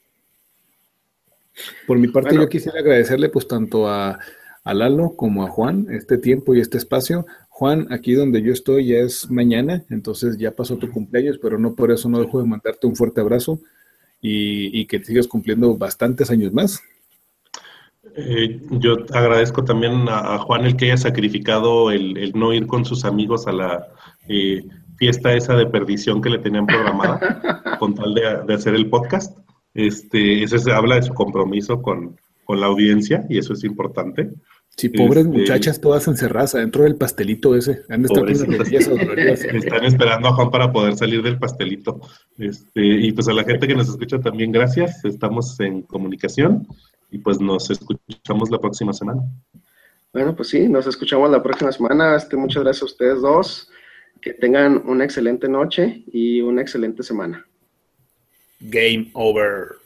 Por mi parte, bueno. yo quisiera agradecerle pues tanto a, a Lalo como a Juan este tiempo y este espacio. Juan, aquí donde yo estoy ya es mañana, entonces ya pasó tu cumpleaños, pero no por eso no dejo de mandarte un fuerte abrazo. Y, y que sigas cumpliendo bastantes años más. Eh, yo agradezco también a, a Juan el que haya sacrificado el, el no ir con sus amigos a la eh, fiesta esa de perdición que le tenían programada con tal de, de hacer el podcast. Este, eso se habla de su compromiso con, con la audiencia y eso es importante. Sí, pobres este, muchachas todas encerradas adentro del pastelito ese. Han de estar con las están esperando a Juan para poder salir del pastelito. Este, y pues a la gente que nos escucha también gracias. Estamos en comunicación y pues nos escuchamos la próxima semana. Bueno, pues sí, nos escuchamos la próxima semana. Este, muchas gracias a ustedes dos. Que tengan una excelente noche y una excelente semana. Game over.